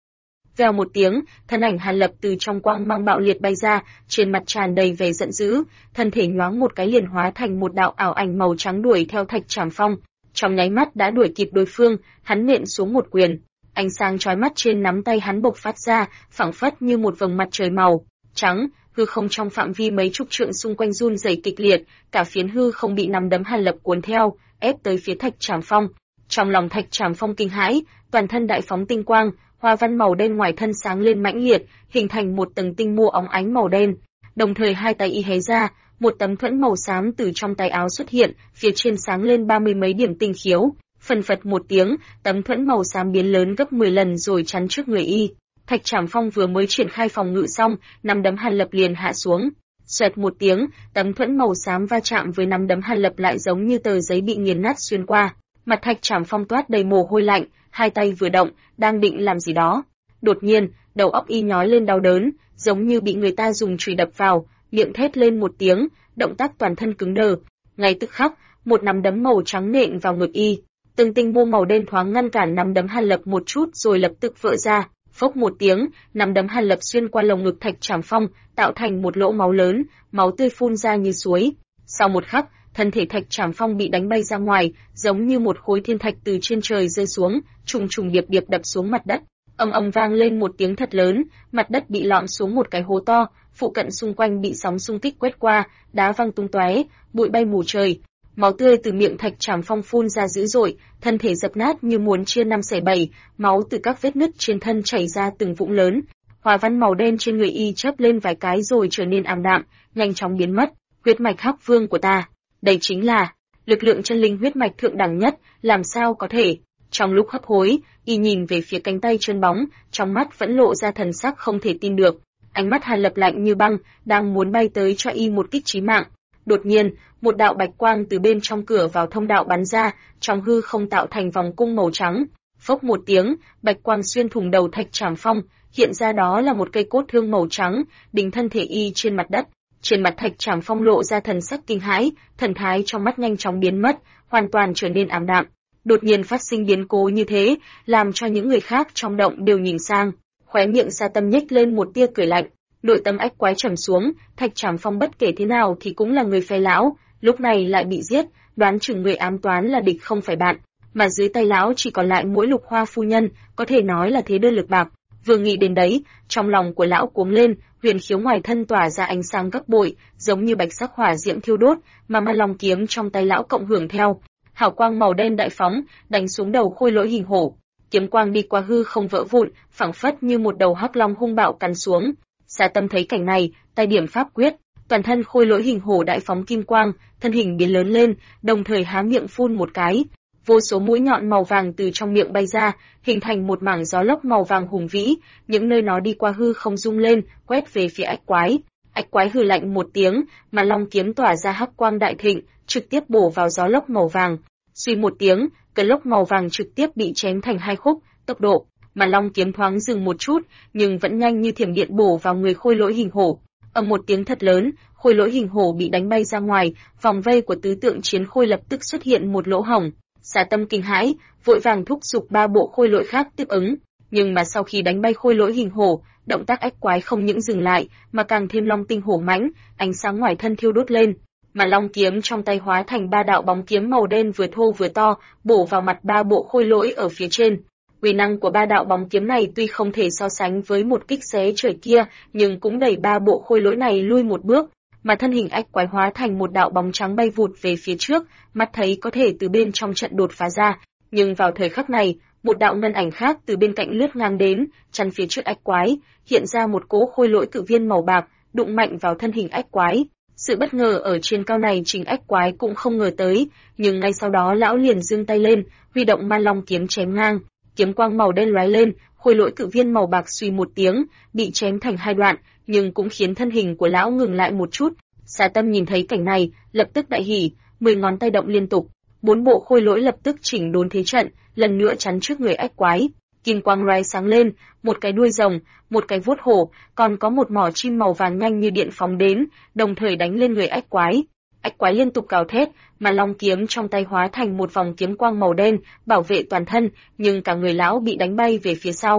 Vèo một tiếng, thân ảnh Hàn Lập từ trong quang mang bạo liệt bay ra, trên mặt tràn đầy vẻ giận dữ, thân thể nhoáng một cái liền hóa thành một đạo ảo ảnh màu trắng đuổi theo Thạch Trảm Phong. Trong nháy mắt đã đuổi kịp đối phương, hắn nện xuống một quyền. Ánh sáng chói mắt trên nắm tay hắn bộc phát ra, phảng phất như một vầng mặt trời màu trắng, hư không trong phạm vi mấy chục trượng xung quanh run rẩy kịch liệt, cả phiến hư không bị nắm đấm Hàn Lập cuốn theo, ép tới phía Thạch Trảm Phong. Trong lòng Thạch Trảm Phong kinh hãi, toàn thân đại phóng tinh quang, hoa văn màu đen ngoài thân sáng lên mãnh liệt, hình thành một tầng tinh mô óng ánh màu đen. Đồng thời hai tay y hé ra, một tấm thuẫn màu xám từ trong tay áo xuất hiện, phía trên sáng lên 30 mấy điểm tinh khiếu. Phần phật một tiếng, tấm thuẫn màu xám biến lớn gấp 10 lần rồi chắn trước người y. Thạch Trảm Phong vừa mới triển khai phòng ngự xong, nắm đấm Hàn Lập liền hạ xuống. Xoẹt một tiếng, tấm thuẫn màu xám va chạm với nắm đấm Hàn Lập lại giống như tờ giấy bị nghiền nát xuyên qua. Mặt Thạch Trảm Phong toát đầy mồ hôi lạnh, hai tay vừa động, đang định làm gì đó. Đột nhiên, đầu óc y nhói lên đau đớn, giống như bị người ta dùng chùy đập vào, miệng thét lên một tiếng, động tác toàn thân cứng đờ. Ngay tức khắc, một nắm đấm màu trắng nện vào ngực y. Từng tinh mô màu đen thoáng ngăn cản nắm đấm Hàn Lập một chút rồi lập tức vỡ ra. Phốc một tiếng, nắm đấm Hàn Lập xuyên qua lồng ngực Thạch Trảm Phong, tạo thành một lỗ máu lớn, máu tươi phun ra như suối. Sau một khắc, thân thể Thạch Trảm Phong bị đánh bay ra ngoài, giống như một khối thiên thạch từ trên trời rơi xuống, trùng trùng điệp điệp đập xuống mặt đất. Ầm ầm vang lên một tiếng thật lớn, mặt đất bị lõm xuống một cái hố to, phụ cận xung quanh bị sóng xung kích quét qua, đá văng tung tóe, bụi bay mù trời. Máu tươi từ miệng Thạch Trảm Phong phun ra dữ dội, thân thể dập nát như muốn chia năm xẻ bảy, máu từ các vết nứt trên thân chảy ra từng vũng lớn. Hoa văn màu đen trên người y chớp lên vài cái rồi trở nên ảm đạm, nhanh chóng biến mất. Huyết mạch Hắc Vương của ta, đây chính là lực lượng chân linh huyết mạch thượng đẳng nhất, làm sao có thể? Trong lúc hấp hối, y nhìn về phía cánh tay trơn bóng, trong mắt vẫn lộ ra thần sắc không thể tin được. Ánh mắt Hàn Lập lạnh như băng, đang muốn bay tới cho y một kích chí mạng. Đột nhiên, một đạo bạch quang từ bên trong cửa vào thông đạo bắn ra, trong hư không tạo thành vòng cung màu trắng. Phốc một tiếng, bạch quang xuyên thủng đầu Thạch Trảm Phong, hiện ra đó là một cây cốt thương màu trắng, đính thân thể y trên mặt đất. Trên mặt Thạch Trảm Phong lộ ra thần sắc kinh hãi, thần thái trong mắt nhanh chóng biến mất, hoàn toàn trở nên ảm đạm. Đột nhiên phát sinh biến cố như thế, làm cho những người khác trong động đều nhìn sang. Khóe miệng Sa Tâm nhếch lên một tia cười lạnh. Nội tâm ách quái trầm xuống, Thạch Trảm Phong bất kể thế nào thì cũng là người phe lão, lúc này lại bị giết, đoán chừng người ám toán là địch không phải bạn, mà dưới tay lão chỉ còn lại mỗi Lục Hoa phu nhân, có thể nói là thế đơn lực bạc. Vừa nghĩ đến đấy, trong lòng của lão cuống lên, huyền khiếu ngoài thân tỏa ra ánh sáng gấp bội, giống như bạch sắc hỏa diễm thiêu đốt, mà Ma Long kiếm trong tay lão cộng hưởng theo. Hào quang màu đen đại phóng, đánh xuống đầu Khôi Lỗi Hình Hổ. Kiếm quang đi qua hư không vỡ vụn, phảng phất như một đầu hắc long hung bạo cắn xuống. Sa Tâm thấy cảnh này, tay điểm pháp quyết, toàn thân Khôi Lỗi Hình Hổ đại phóng kim quang, thân hình biến lớn lên, đồng thời há miệng phun một cái. Vô số mũi nhọn màu vàng từ trong miệng bay ra, hình thành một mảng gió lốc màu vàng hùng vĩ, những nơi nó đi qua hư không rung lên, quét về phía ách quái. Ách quái hừ lạnh một tiếng, mà long kiếm tỏa ra hắc quang đại thịnh, trực tiếp bổ vào gió lốc màu vàng. Suy một tiếng, cơn lốc màu vàng trực tiếp bị chém thành hai khúc, tốc độ mà long kiếm thoáng dừng một chút, nhưng vẫn nhanh như thiểm điện bổ vào người Khôi Lỗi Hình Hổ. Ầm một tiếng thật lớn, Khôi Lỗi Hình Hổ bị đánh bay ra ngoài, vòng vây của tứ tượng chiến khôi lập tức xuất hiện một lỗ hổng. Sa Tâm kinh hãi, vội vàng thúc giục ba bộ khôi lỗi khác tiếp ứng, nhưng mà sau khi đánh bay Khôi Lỗi Hình Hổ, động tác ách quái không những dừng lại, mà càng thêm long tinh hổ mãnh, ánh sáng ngoài thân thiêu đốt lên, mà long kiếm trong tay hóa thành ba đạo bóng kiếm màu đen vừa thô vừa to, bổ vào mặt ba bộ khôi lỗi ở phía trên. Uy năng của ba đạo bóng kiếm này tuy không thể so sánh với một kích xé trời kia, nhưng cũng đẩy ba bộ khôi lỗi này lui một bước, mà thân hình ách quái hóa thành một đạo bóng trắng bay vụt về phía trước, mắt thấy có thể từ bên trong trận đột phá ra, nhưng vào thời khắc này, một đạo ngân ảnh khác từ bên cạnh lướt ngang đến, chắn phía trước ách quái, hiện ra một cỗ khôi lỗi cự viên màu bạc, đụng mạnh vào thân hình ách quái. Sự bất ngờ ở trên cao này chính ách quái cũng không ngờ tới, nhưng ngay sau đó lão liền giương tay lên, huy động Ma Long kiếm chém ngang, kiếm quang màu đen lóe lên, khôi lỗi cự viên màu bạc suy một tiếng, bị chém thành hai đoạn, nhưng cũng khiến thân hình của lão ngừng lại một chút. Sa Tâm nhìn thấy cảnh này, lập tức đại hỉ, 10 ngón tay động liên tục, 4 bộ khôi lỗi lập tức chỉnh đốn thế trận, lần nữa chắn trước người ách quái. Kim quang lóe sáng lên, một cái đuôi rồng, một cái vuốt hổ, còn có một mỏ chim màu vàng nhanh như điện phóng đến, đồng thời đánh lên người ách quái. Ách quái liên tục gào thét, mà long kiếm trong tay hóa thành một vòng kiếm quang màu đen, bảo vệ toàn thân, nhưng cả người lão bị đánh bay về phía sau.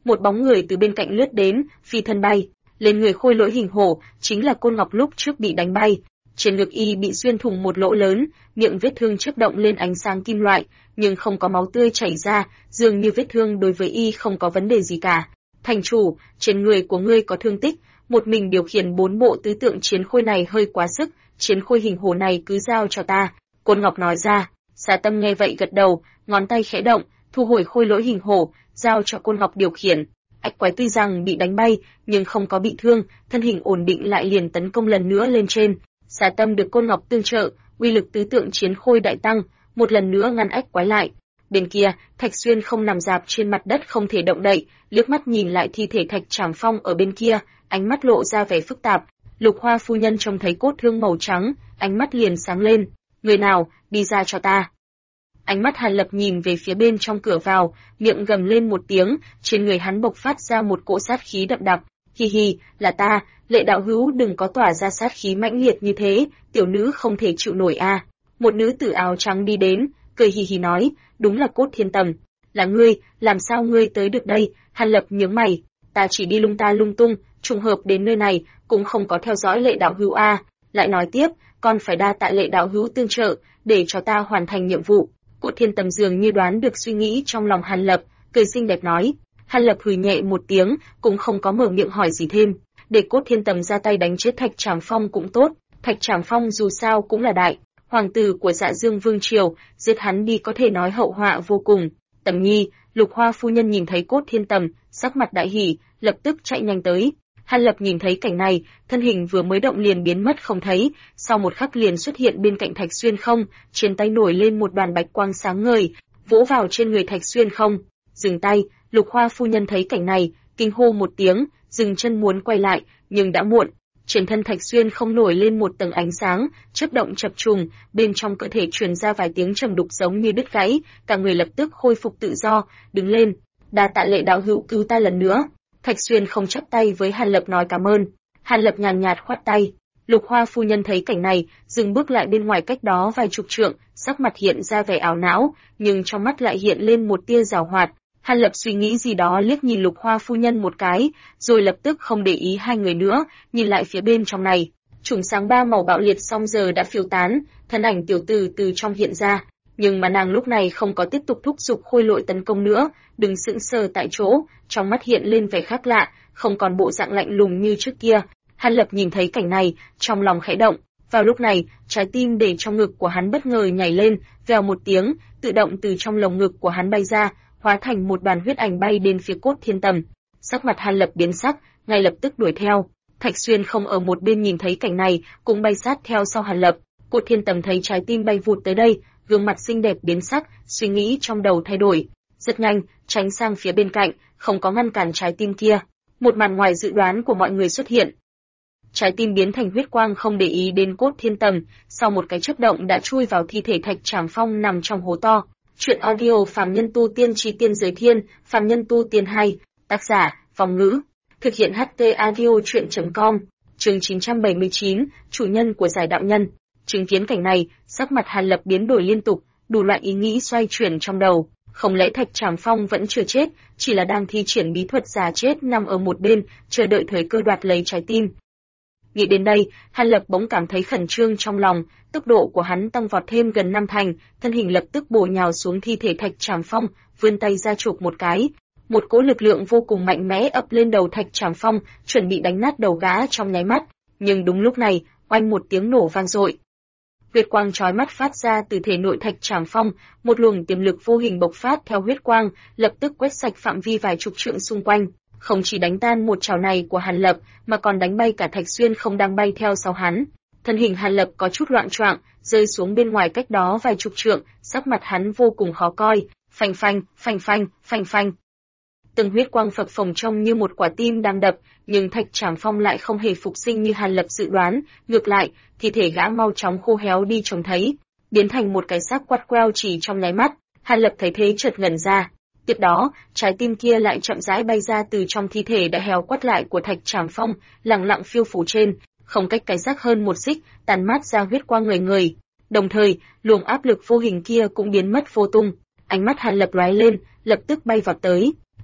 một bóng người từ bên cạnh lướt đến, phi thân bay lên người khôi lỗi hình hổ, chính là Côn Ngọc lúc trước bị đánh bay. Trên ngực y bị xuyên thủng một lỗ lớn, miệng vết thương chớp động lên ánh sáng kim loại, nhưng không có máu tươi chảy ra, dường như vết thương đối với y không có vấn đề gì cả. Thành chủ, trên người của ngươi có thương tích, một mình điều khiển 4 bộ tứ tượng chiến khôi này hơi quá sức, chiến khôi hình hổ này cứ giao cho ta. Côn Ngọc nói ra. Xà Tâm nghe vậy gật đầu, ngón tay khẽ động, thu hồi khôi lỗi hình hổ, giao cho Côn Ngọc điều khiển. Ách quái tuy rằng bị đánh bay, nhưng không có bị thương, thân hình ổn định lại liền tấn công lần nữa lên trên. Xà Tâm được Côn Ngọc tương trợ, uy lực tứ tượng chiến khôi đại tăng, một lần nữa ngăn ách quái lại. Bên kia, Thạch Xuyên không nằm rạp trên mặt đất không thể động đậy, liếc mắt nhìn lại thi thể Thạch Trảm Phong ở bên kia, ánh mắt lộ ra vẻ phức tạp. Lục Hoa phu nhân trông thấy cốt thương màu trắng, ánh mắt liền sáng lên. Người nào, đi ra cho ta. Ánh mắt Hàn Lập nhìn về phía bên trong cửa vào, miệng gầm lên một tiếng, trên người hắn bộc phát ra một cỗ sát khí đậm đặc. Hi hi, là ta, Lệ đạo hữu đừng có tỏa ra sát khí mãnh liệt như thế, tiểu nữ không thể chịu nổi a. Một nữ tử áo trắng đi đến, cười hì hì nói, đúng là Cốt Thiên Tầm. Là ngươi, làm sao ngươi tới được đây? Hàn Lập nhướng mày, ta chỉ đi lung tung, trùng hợp đến nơi này, cũng không có theo dõi Lệ đạo hữu a. Lại nói tiếp, còn phải đa tạ Lệ đạo hữu tương trợ, để cho ta hoàn thành nhiệm vụ. Cốt Thiên Tầm dường như đoán được suy nghĩ trong lòng Hàn Lập, cười xinh đẹp nói. Hàn Lập hừ nhẹ một tiếng, cũng không có mở miệng hỏi gì thêm. Để Cốt Thiên Tầm ra tay đánh chết Thạch Trảm Phong cũng tốt, Thạch Trảm Phong dù sao cũng là đại hoàng tử của Dạ Dương Vương triều, giết hắn đi có thể nói hậu họa vô cùng. Tầm Nhi, Lục Hoa phu nhân nhìn thấy Cốt Thiên Tầm, sắc mặt đại hỉ, lập tức chạy nhanh tới. Hàn Lập nhìn thấy cảnh này, thân hình vừa mới động liền biến mất không thấy, sau một khắc liền xuất hiện bên cạnh Thạch Xuyên Không, trên tay nổi lên một đoàn bạch quang sáng ngời, vỗ vào trên người Thạch Xuyên Không. Dừng tay, Lục Hoa phu nhân thấy cảnh này, kinh hô một tiếng, dừng chân muốn quay lại, nhưng đã muộn. Trên thân Thạch Xuyên Không nổi lên một tầng ánh sáng, chớp động chập trùng, bên trong cơ thể truyền ra vài tiếng trầm đục giống như đứt gãy, cả người lập tức khôi phục tự do, đứng lên. Đa tạ Lệ đạo hữu cứu ta lần nữa. Thạch Xuyên Không chắp tay với Hàn Lập nói cảm ơn. Hàn Lập nhàn nhạt khoát tay. Lục Hoa phu nhân thấy cảnh này, dừng bước lại bên ngoài cách đó vài chục trượng, sắc mặt hiện ra vẻ ảo não, nhưng trong mắt lại hiện lên một tia giảo hoạt. Hàn Lập suy nghĩ gì đó liếc nhìn Lục Hoa phu nhân một cái, rồi lập tức không để ý hai người nữa, nhìn lại phía bên trong này. Chùm sáng ba màu bạo liệt xong giờ đã phiêu tán, thân ảnh tiểu tử từ trong hiện ra, nhưng mà nàng lúc này không có tiếp tục thúc giục khôi lỗi tấn công nữa, đứng sững sờ tại chỗ, trong mắt hiện lên vẻ khác lạ, không còn bộ dạng lạnh lùng như trước kia. Hàn Lập nhìn thấy cảnh này, trong lòng khẽ động. Vào lúc này, trái tim để trong ngực của hắn bất ngờ nhảy lên, vèo một tiếng, tự động từ trong lồng ngực của hắn bay ra, hóa thành một đoàn huyết ảnh bay đến phía Cốt Thiên Tầm. Sắc mặt Hàn Lập biến sắc, ngay lập tức đuổi theo. Thạch Xuyên Không ở một bên nhìn thấy cảnh này, cũng bay sát theo sau Hàn Lập. Cốt Thiên Tầm thấy trái tim bay vụt tới đây, gương mặt xinh đẹp biến sắc, suy nghĩ trong đầu thay đổi. Rất nhanh, tránh sang phía bên cạnh, không có ngăn cản trái tim kia. Một màn ngoài dự đoán của mọi người xuất hiện. Trái tim biến thành huyết quang không để ý đến Cốt Thiên Tầm, sau một cái chớp động đã chui vào thi thể Thạch Trảm Phong nằm trong hố to. Chuyện audio Phàm Nhân Tu Tiên Chí Tiên Giới Thiên, Phàm Nhân Tu Tiên 2, tác giả, Vong Ngữ, thực hiện HT audio chuyện.com, chương 979, chủ nhân của giải đạo nhân. Chứng kiến cảnh này, sắc mặt Hàn Lập biến đổi liên tục, đủ loại ý nghĩ xoay chuyển trong đầu. Không lẽ Thạch Trảm Phong vẫn chưa chết, chỉ là đang thi triển bí thuật già chết nằm ở một bên, chờ đợi thời cơ đoạt lấy trái tim. Nghĩ đến đây, Hàn Lập bỗng cảm thấy khẩn trương trong lòng, tốc độ của hắn tăng vọt thêm gần 5 thành, thân hình lập tức bổ nhào xuống thi thể Thạch Trảm Phong, vươn tay ra chụp một cái. Một cỗ lực lượng vô cùng mạnh mẽ ập lên đầu Thạch Trảm Phong, chuẩn bị đánh nát đầu gã trong nháy mắt. Nhưng đúng lúc này, oanh một tiếng nổ vang dội. Huyết quang chói mắt phát ra từ thể nội Thạch Trảm Phong, một luồng tiềm lực vô hình bộc phát theo huyết quang, lập tức quét sạch phạm vi vài chục trượng xung quanh. Không chỉ đánh tan một chảo này của Hàn Lập, mà còn đánh bay cả Thạch Xuyên Không đang bay theo sau hắn. Thân hình Hàn Lập có chút loạng choạng, rơi xuống bên ngoài cách đó vài chục trượng, sắc mặt hắn vô cùng khó coi, phanh phanh, phanh phanh, phanh phanh. Từng huyết quang phập phồng trông như một quả tim đang đập, nhưng Thạch Trảm Phong lại không hề phục sinh như Hàn Lập dự đoán, ngược lại, thi thể gã mau chóng khô héo đi trông thấy, biến thành một cái xác quắt queo chỉ trong nháy mắt. Hàn Lập thấy thế chợt ngẩn ra. Tiếp đó, trái tim kia lại chậm rãi bay ra từ trong thi thể đã héo quắt lại của Thạch Trảm Phong, lặng lặng phiêu phù trên, không cách cái xác hơn một xích, tàn mát ra huyết quang người người. Đồng thời, luồng áp lực vô hình kia cũng biến mất vô tung. Ánh mắt Hàn Lập lóe lên, lập tức bay vọt tới.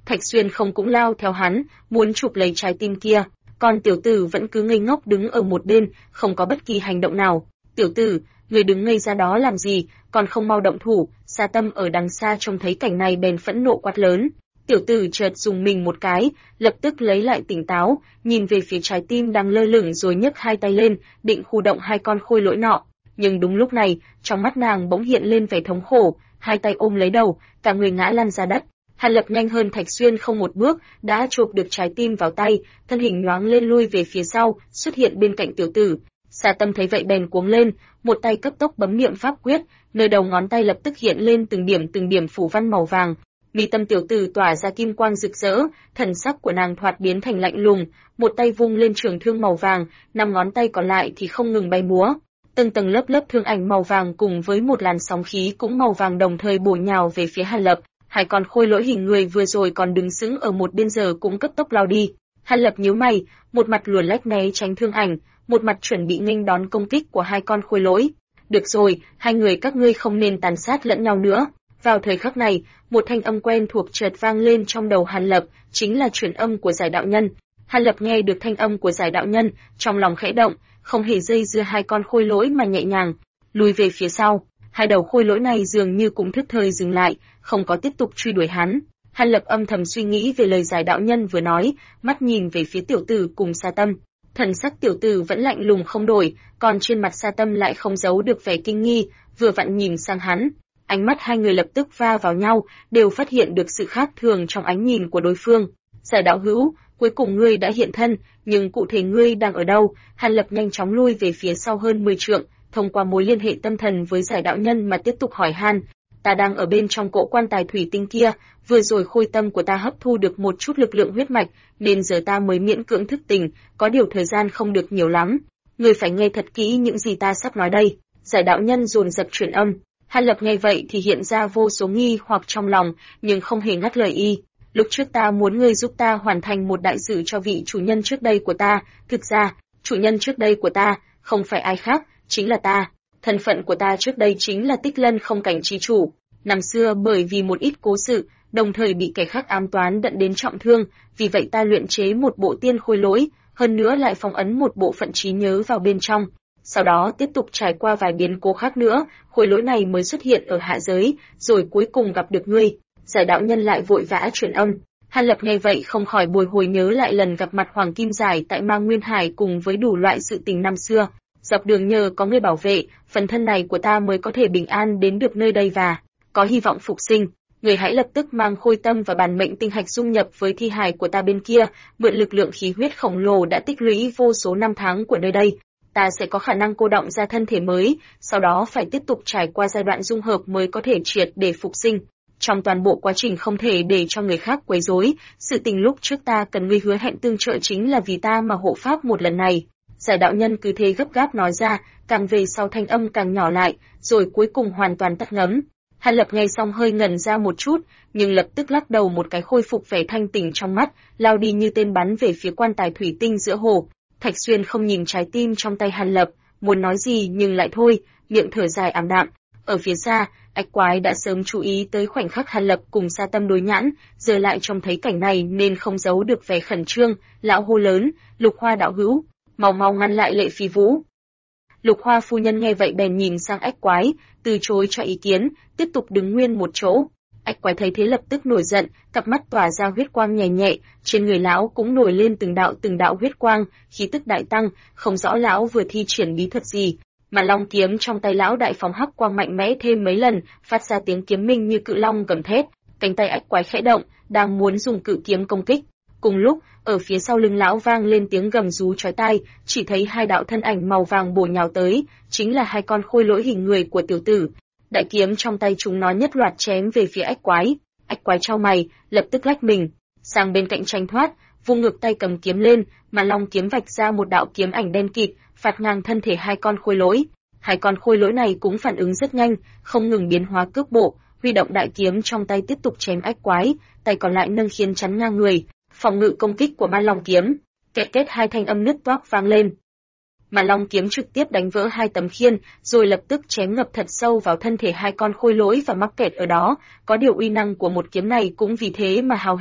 Thạch Xuyên không cũng lao theo hắn, muốn chụp lấy trái tim kia, còn tiểu tử vẫn cứ ngây ngốc đứng ở một bên, không có bất kỳ hành động nào. Tiểu tử, người đứng ngây ra đó làm gì, còn không mau động thủ. Sa Tâm ở đằng xa trông thấy cảnh này bèn phẫn nộ quát lớn. Tiểu tử chợt dùng mình một cái, lập tức lấy lại tỉnh táo, nhìn về phía trái tim đang lơ lửng rồi nhấc hai tay lên, định khu động hai con khôi lỗi nọ. Nhưng đúng lúc này, trong mắt nàng bỗng hiện lên vẻ thống khổ, hai tay ôm lấy đầu, cả người ngã lăn ra đất. Hàn Lập nhanh hơn Thạch Xuyên không một bước, đã chộp được trái tim vào tay, thân hình nhoáng lên lui về phía sau, xuất hiện bên cạnh tiểu tử. Sa Tâm thấy vậy bèn cuống lên, một tay cấp tốc bấm niệm pháp quyết, nơi đầu ngón tay lập tức hiện lên từng điểm phủ văn màu vàng. Mi tâm tiểu tử tỏa ra kim quang rực rỡ, thần sắc của nàng thoạt biến thành lạnh lùng, một tay vung lên trường thương màu vàng, 5 ngón tay còn lại thì không ngừng bay múa. Từng tầng lớp lớp thương ảnh màu vàng cùng với một làn sóng khí cũng màu vàng đồng thời bổ nhào về phía Hàn Lập. Hai con khôi lỗi hình người vừa rồi còn đứng sững ở một bên giờ cũng cấp tốc lao đi. Hàn Lập nhíu mày, một mặt luồn lách né tránh thương ảnh, một mặt chuẩn bị nghênh đón công kích của hai con khôi lỗi. Được rồi, hai người các ngươi không nên tàn sát lẫn nhau nữa. Vào thời khắc này, một thanh âm quen thuộc chợt vang lên trong đầu Hàn Lập, chính là truyền âm của Giải đạo nhân. Hàn Lập nghe được thanh âm của Giải đạo nhân, trong lòng khẽ động, không hề dây dưa hai con khôi lỗi mà nhẹ nhàng lùi về phía sau. Hai đầu khôi lỗi này dường như cũng thức thời dừng lại, không có tiếp tục truy đuổi hắn. Hàn Lập âm thầm suy nghĩ về lời Giải đạo nhân vừa nói, mắt nhìn về phía tiểu tử cùng Sa Tâm. Thần sắc tiểu tử vẫn lạnh lùng không đổi, còn trên mặt Sa Tâm lại không giấu được vẻ kinh nghi, vừa vặn nhìn sang hắn. Ánh mắt hai người lập tức va vào nhau, đều phát hiện được sự khác thường trong ánh nhìn của đối phương. Giải đạo hữu, cuối cùng ngươi đã hiện thân, nhưng cụ thể ngươi đang ở đâu? Hàn Lập nhanh chóng lui về phía sau hơn 10 trượng, thông qua mối liên hệ tâm thần với Giải đạo nhân mà tiếp tục hỏi han. Ta đang ở bên trong cỗ quan tài thủy tinh kia, vừa rồi khôi tâm của ta hấp thu được một chút lực lượng huyết mạch, nên giờ ta mới miễn cưỡng thức tỉnh, có điều thời gian không được nhiều lắm. Ngươi phải nghe thật kỹ những gì ta sắp nói đây. Giải đạo nhân dồn dập truyền âm. Hàn Lập nghe vậy thì hiện ra vô số nghi hoặc trong lòng, nhưng không hề ngắt lời y. Lúc trước ta muốn ngươi giúp ta hoàn thành một đại sự cho vị chủ nhân trước đây của ta, thực ra, chủ nhân trước đây của ta, không phải ai khác, chính là ta. Thân phận của ta trước đây chính là Tích Lân không cảnh chi chủ. Năm xưa bởi vì một ít cố sự, đồng thời bị kẻ khác ám toán dẫn đến trọng thương, vì vậy ta luyện chế một bộ tiên khôi lỗi, hơn nữa lại phong ấn một bộ phận trí nhớ vào bên trong. Sau đó tiếp tục trải qua vài biến cố khác nữa, khối lỗi này mới xuất hiện ở hạ giới, rồi cuối cùng gặp được ngươi. Giải đạo nhân lại vội vã truyền âm. Hàn Lập nghe vậy không khỏi bồi hồi nhớ lại lần gặp mặt Hoàng Kim Giải tại Ma Nguyên Hải cùng với đủ loại sự tình năm xưa. Dọc đường nhờ có người bảo vệ, phần thân này của ta mới có thể bình an đến được nơi đây và có hy vọng phục sinh. Người hãy lập tức mang khôi tâm và bản mệnh tinh hạch dung nhập với thi hài của ta bên kia, mượn lực lượng khí huyết khổng lồ đã tích lũy vô số năm tháng của nơi đây. Ta sẽ có khả năng cô đọng ra thân thể mới, sau đó phải tiếp tục trải qua giai đoạn dung hợp mới có thể triệt để phục sinh. Trong toàn bộ quá trình không thể để cho người khác quấy rối, sự tình lúc trước ta cần ngươi hứa hẹn tương trợ chính là vì ta mà hộ pháp một lần này. Giải đạo nhân cứ thế gấp gáp nói ra, càng về sau thanh âm càng nhỏ lại, rồi cuối cùng hoàn toàn tắt ngấm. Hàn Lập nghe xong hơi ngẩn ra một chút, nhưng lập tức lắc đầu một cái khôi phục vẻ thanh tỉnh trong mắt, lao đi như tên bắn về phía quan tài thủy tinh giữa hồ. Thạch Xuyên không nhìn trái tim trong tay Hàn Lập, muốn nói gì nhưng lại thôi, miệng thở dài ảm đạm. Ở phía xa, Ách Quái đã sớm chú ý tới khoảnh khắc Hàn Lập cùng Sa Tâm đối nhãn, giờ lại trông thấy cảnh này nên không giấu được vẻ khẩn trương, lão hô lớn, Lục Hoa đạo hữu, mau mau ngăn lại Lệ Phi Vũ. Lục Hoa phu nhân nghe vậy bèn nhìn sang Ách Quái, từ chối cho ý kiến, tiếp tục đứng nguyên một chỗ. Ách Quái thấy thế lập tức nổi giận, cặp mắt tỏa ra huyết quang nhẹ nhẹ, trên người lão cũng nổi lên từng đạo huyết quang, khí tức đại tăng, không rõ lão vừa thi triển bí thuật gì, mà long kiếm trong tay lão đại phóng hắc quang mạnh mẽ thêm mấy lần, phát ra tiếng kiếm minh như cự long gầm thét. Cánh tay Ách Quái khẽ động, đang muốn dùng cự kiếm công kích. Cùng lúc, ở phía sau lưng lão vang lên tiếng gầm rú chói tai, chỉ thấy hai đạo thân ảnh màu vàng bổ nhào tới, chính là hai con khôi lỗi hình người của tiểu tử. Đại kiếm trong tay chúng nó nhất loạt chém về phía Ách Quái. Ách Quái chau mày, lập tức lách mình sang bên cạnh tranh thoát, vung ngược tay cầm kiếm lên, mà long kiếm vạch ra một đạo kiếm ảnh đen kịt, phạt ngang thân thể hai con khôi lỗi. Hai con khôi lỗi này cũng phản ứng rất nhanh, không ngừng biến hóa cước bộ, huy động đại kiếm trong tay tiếp tục chém Ách Quái, tay còn lại nâng khiên chắn ngang người, phòng ngự công kích của Ma Long kiếm. Kẹt kết hai thanh âm nứt toác vang lên. Mà long kiếm trực tiếp đánh vỡ hai tấm khiên, rồi lập tức chém ngập thật sâu vào thân thể hai con khôi lỗi và mắc kẹt ở đó, có điều uy năng của một kiếm này cũng vì thế mà hao hết.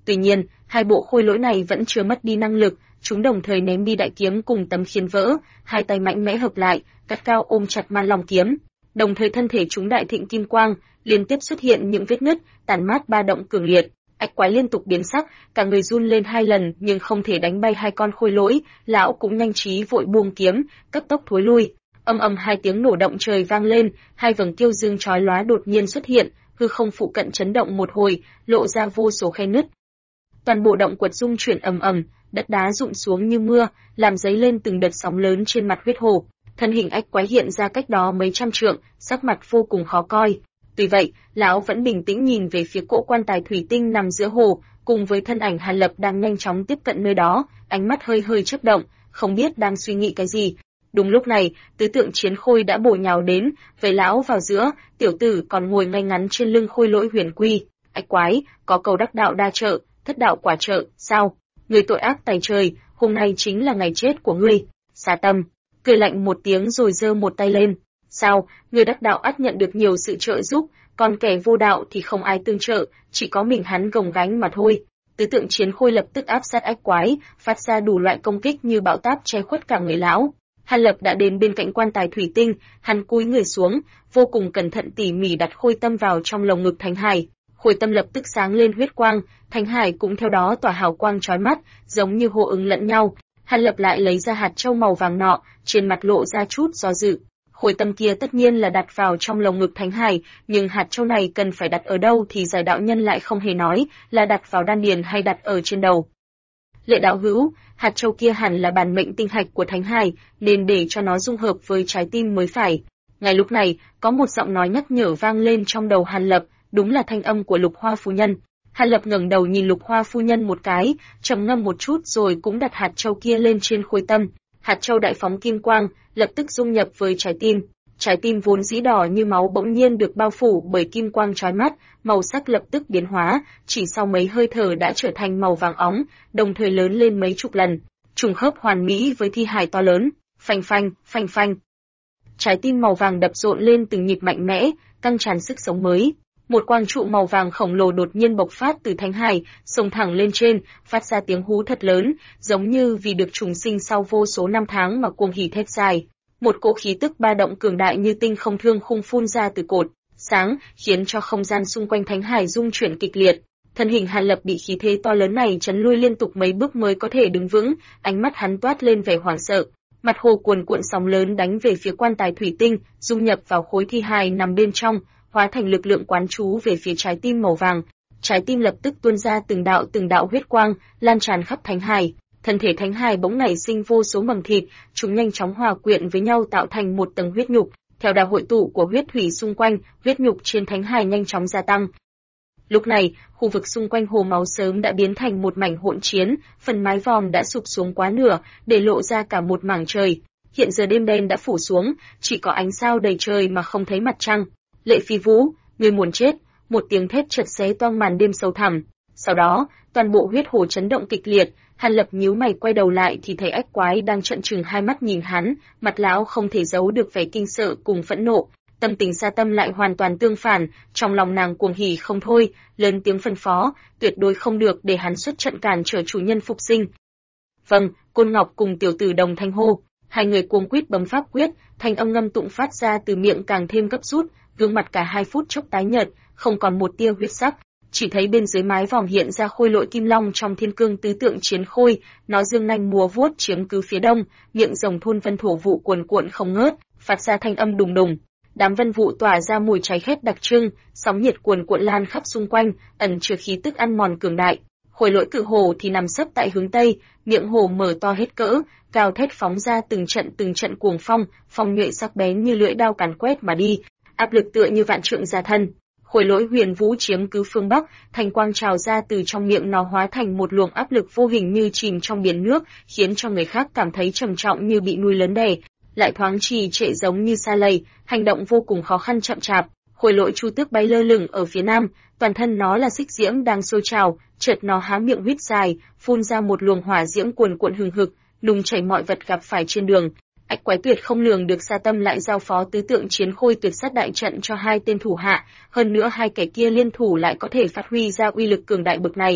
Tuy nhiên, hai bộ khôi lỗi này vẫn chưa mất đi năng lực, chúng đồng thời ném đi đại kiếm cùng tấm khiên vỡ, hai tay mạnh mẽ hợp lại, cắt cao ôm chặt Man Long kiếm. Đồng thời thân thể chúng đại thịnh kim quang, liên tiếp xuất hiện những vết nứt, tàn mát ba động cường liệt. Ách quái liên tục biến sắc, cả người run lên hai lần nhưng không thể đánh bay hai con khôi lỗi, lão cũng nhanh trí vội buông kiếm, cấp tốc thối lui. Âm ầm hai tiếng nổ động trời vang lên, hai vầng tiêu dương chói lóa đột nhiên xuất hiện, hư không phụ cận chấn động một hồi, lộ ra vô số khe nứt. Toàn bộ động quật rung chuyển ầm ầm, đất đá rụng xuống như mưa, làm dấy lên từng đợt sóng lớn trên mặt huyết hồ. Thân hình ách quái hiện ra cách đó mấy trăm trượng, sắc mặt vô cùng khó coi. Tuy vậy, lão vẫn bình tĩnh nhìn về phía cỗ quan tài thủy tinh nằm giữa hồ, cùng với thân ảnh Hàn Lập đang nhanh chóng tiếp cận nơi đó, ánh mắt hơi hơi chớp động, không biết đang suy nghĩ cái gì. Đúng lúc này, tứ tượng chiến khôi đã bổ nhào đến, vây lão vào giữa, tiểu tử còn ngồi ngay ngắn trên lưng khôi lỗi huyền quy. Ách quái, có câu đắc đạo đa trợ, thất đạo quả trợ, sao? Người tội ác tày trời, hôm nay chính là ngày chết của ngươi. Xà Tâm cười lạnh một tiếng rồi giơ một tay lên. Sao, người đắc đạo ắt nhận được nhiều sự trợ giúp, còn kẻ vô đạo thì không ai tương trợ, chỉ có mình hắn gồng gánh mà thôi. Tứ tượng chiến khôi lập tức áp sát ách quái, phát ra đủ loại công kích như bão táp che khuất cả người lão. Hàn Lập đã đến bên cạnh quan tài thủy tinh, hắn cúi người xuống, vô cùng cẩn thận tỉ mỉ đặt khôi tâm vào trong lồng ngực Thánh Hải. Khôi tâm lập tức sáng lên huyết quang, Thánh Hải cũng theo đó tỏa hào quang chói mắt, giống như hô ứng lẫn nhau. Hàn Lập lại lấy ra hạt châu màu vàng nọ, trên mặt lộ ra chút do dự. Khôi tâm kia tất nhiên là đặt vào trong lồng ngực Thánh Hải, nhưng hạt châu này cần phải đặt ở đâu thì Giải đạo nhân lại không hề nói, là đặt vào đan điền hay đặt ở trên đầu. Lệ đạo hữu, hạt châu kia hẳn là bản mệnh tinh hạch của Thánh Hải, nên để cho nó dung hợp với trái tim mới phải. Ngay lúc này, có một giọng nói nhắc nhở vang lên trong đầu Hàn Lập, đúng là thanh âm của Lục Hoa phu nhân. Hàn Lập ngẩng đầu nhìn Lục Hoa phu nhân một cái, trầm ngâm một chút rồi cũng đặt hạt châu kia lên trên khôi tâm. Hạt châu đại phóng kim quang, lập tức dung nhập với trái tim. Trái tim vốn dĩ đỏ như máu bỗng nhiên được bao phủ bởi kim quang chói mắt, màu sắc lập tức biến hóa, chỉ sau mấy hơi thở đã trở thành màu vàng óng, đồng thời lớn lên mấy chục lần, trùng khớp hoàn mỹ với thi hài to lớn. Phanh phanh, phanh phanh. Trái tim màu vàng đập rộn lên từng nhịp mạnh mẽ, căng tràn sức sống mới. Một quang trụ màu vàng khổng lồ đột nhiên bộc phát từ Thánh Hải, xông thẳng lên trên, phát ra tiếng hú thật lớn, giống như vì được trùng sinh sau vô số năm tháng mà cuồng hỉ thét dài. Một cỗ khí tức ba động cường đại như tinh không thương khung phun ra từ cột sáng, khiến cho không gian xung quanh Thánh Hải rung chuyển kịch liệt. Thân hình Hàn Lập bị khí thế to lớn này chấn lui liên tục mấy bước mới có thể đứng vững, ánh mắt hắn toát lên vẻ hoảng sợ. Mặt hồ cuồn cuộn sóng lớn đánh về phía quan tài thủy tinh, dung nhập vào khối thi hài nằm bên trong, hóa thành lực lượng quán chú về phía trái tim màu vàng. Trái tim lập tức tuôn ra từng đạo huyết quang, lan tràn khắp Thánh Hải. Thân thể Thánh Hải bỗng nảy sinh vô số mầm thịt, chúng nhanh chóng hòa quyện với nhau tạo thành một tầng huyết nhục. Theo đà hội tụ của huyết thủy xung quanh, huyết nhục trên Thánh Hải nhanh chóng gia tăng. Lúc này, khu vực xung quanh hồ máu sớm đã biến thành một mảnh hỗn chiến, phần mái vòm đã sụp xuống quá nửa, để lộ ra cả một mảng trời. Hiện giờ đêm đen đã phủ xuống, chỉ có ánh sao đầy trời mà không thấy mặt trăng. Lệ Phi Vũ, ngươi muốn chết! Một tiếng thét chợt xé toang màn đêm sâu thẳm. Sau đó, toàn bộ huyết hồ chấn động kịch liệt. Hàn Lập nhíu mày quay đầu lại thì thấy ách quái đang trợn trừng hai mắt nhìn hắn, mặt lão không thể giấu được vẻ kinh sợ cùng phẫn nộ. Tâm tình Sa Tâm lại hoàn toàn tương phản, trong lòng nàng cuồng hỉ không thôi, lớn tiếng phân phó, tuyệt đối không được để hắn xuất trận cản trở chủ nhân phục sinh. Vâng, Côn Ngọc cùng tiểu tử đồng thanh hô, hai người cuồng quýt bấm pháp quyết, thanh âm ngâm tụng phát ra từ miệng càng thêm gấp rút, gương mặt cả hai phút chốc tái nhợt, không còn một tia huyết sắc. Chỉ thấy bên dưới mái vòm hiện ra khôi lỗi kim long trong thiên cương tứ tượng chiến khôi, nó dương nanh múa vuốt chiếm cứ phía đông, miệng rồng thôn vân thổ vụ cuồn cuộn không ngớt, phát ra thanh âm đùng đùng. Đám vân vụ tỏa ra mùi cháy khét đặc trưng, sóng nhiệt cuồn cuộn lan khắp xung quanh, ẩn chứa khí tức ăn mòn cường đại. Khôi lỗi cự hồ thì nằm sấp tại hướng tây, miệng hồ mở to hết cỡ, gào thét phóng ra từng trận cuồng phong, phong nhuệ sắc bén như lưỡi đao càn quét mà đi, áp lực tựa như vạn trượng gia thân. Khôi lỗi huyền vũ chiếm cứ phương bắc, thành quang trào ra từ trong miệng nó hóa thành một luồng áp lực vô hình như chìm trong biển nước, khiến cho người khác cảm thấy trầm trọng như bị núi lớn đè, lại thoáng trì trệ giống như sa lầy, hành động vô cùng khó khăn chậm chạp. Khôi lỗi chu tước bay lơ lửng ở phía nam, toàn thân nó là xích diễm đang sôi trào, chợt nó há miệng huýt dài, phun ra một luồng hỏa diễm cuồn cuộn hừng hực, nung chảy mọi vật gặp phải trên đường. Ách quái tuyệt không lường được Sa Tâm lại giao phó tứ tượng chiến khôi tuyệt sát đại trận cho hai tên thủ hạ, hơn nữa hai kẻ kia liên thủ lại có thể phát huy ra uy lực cường đại bậc này.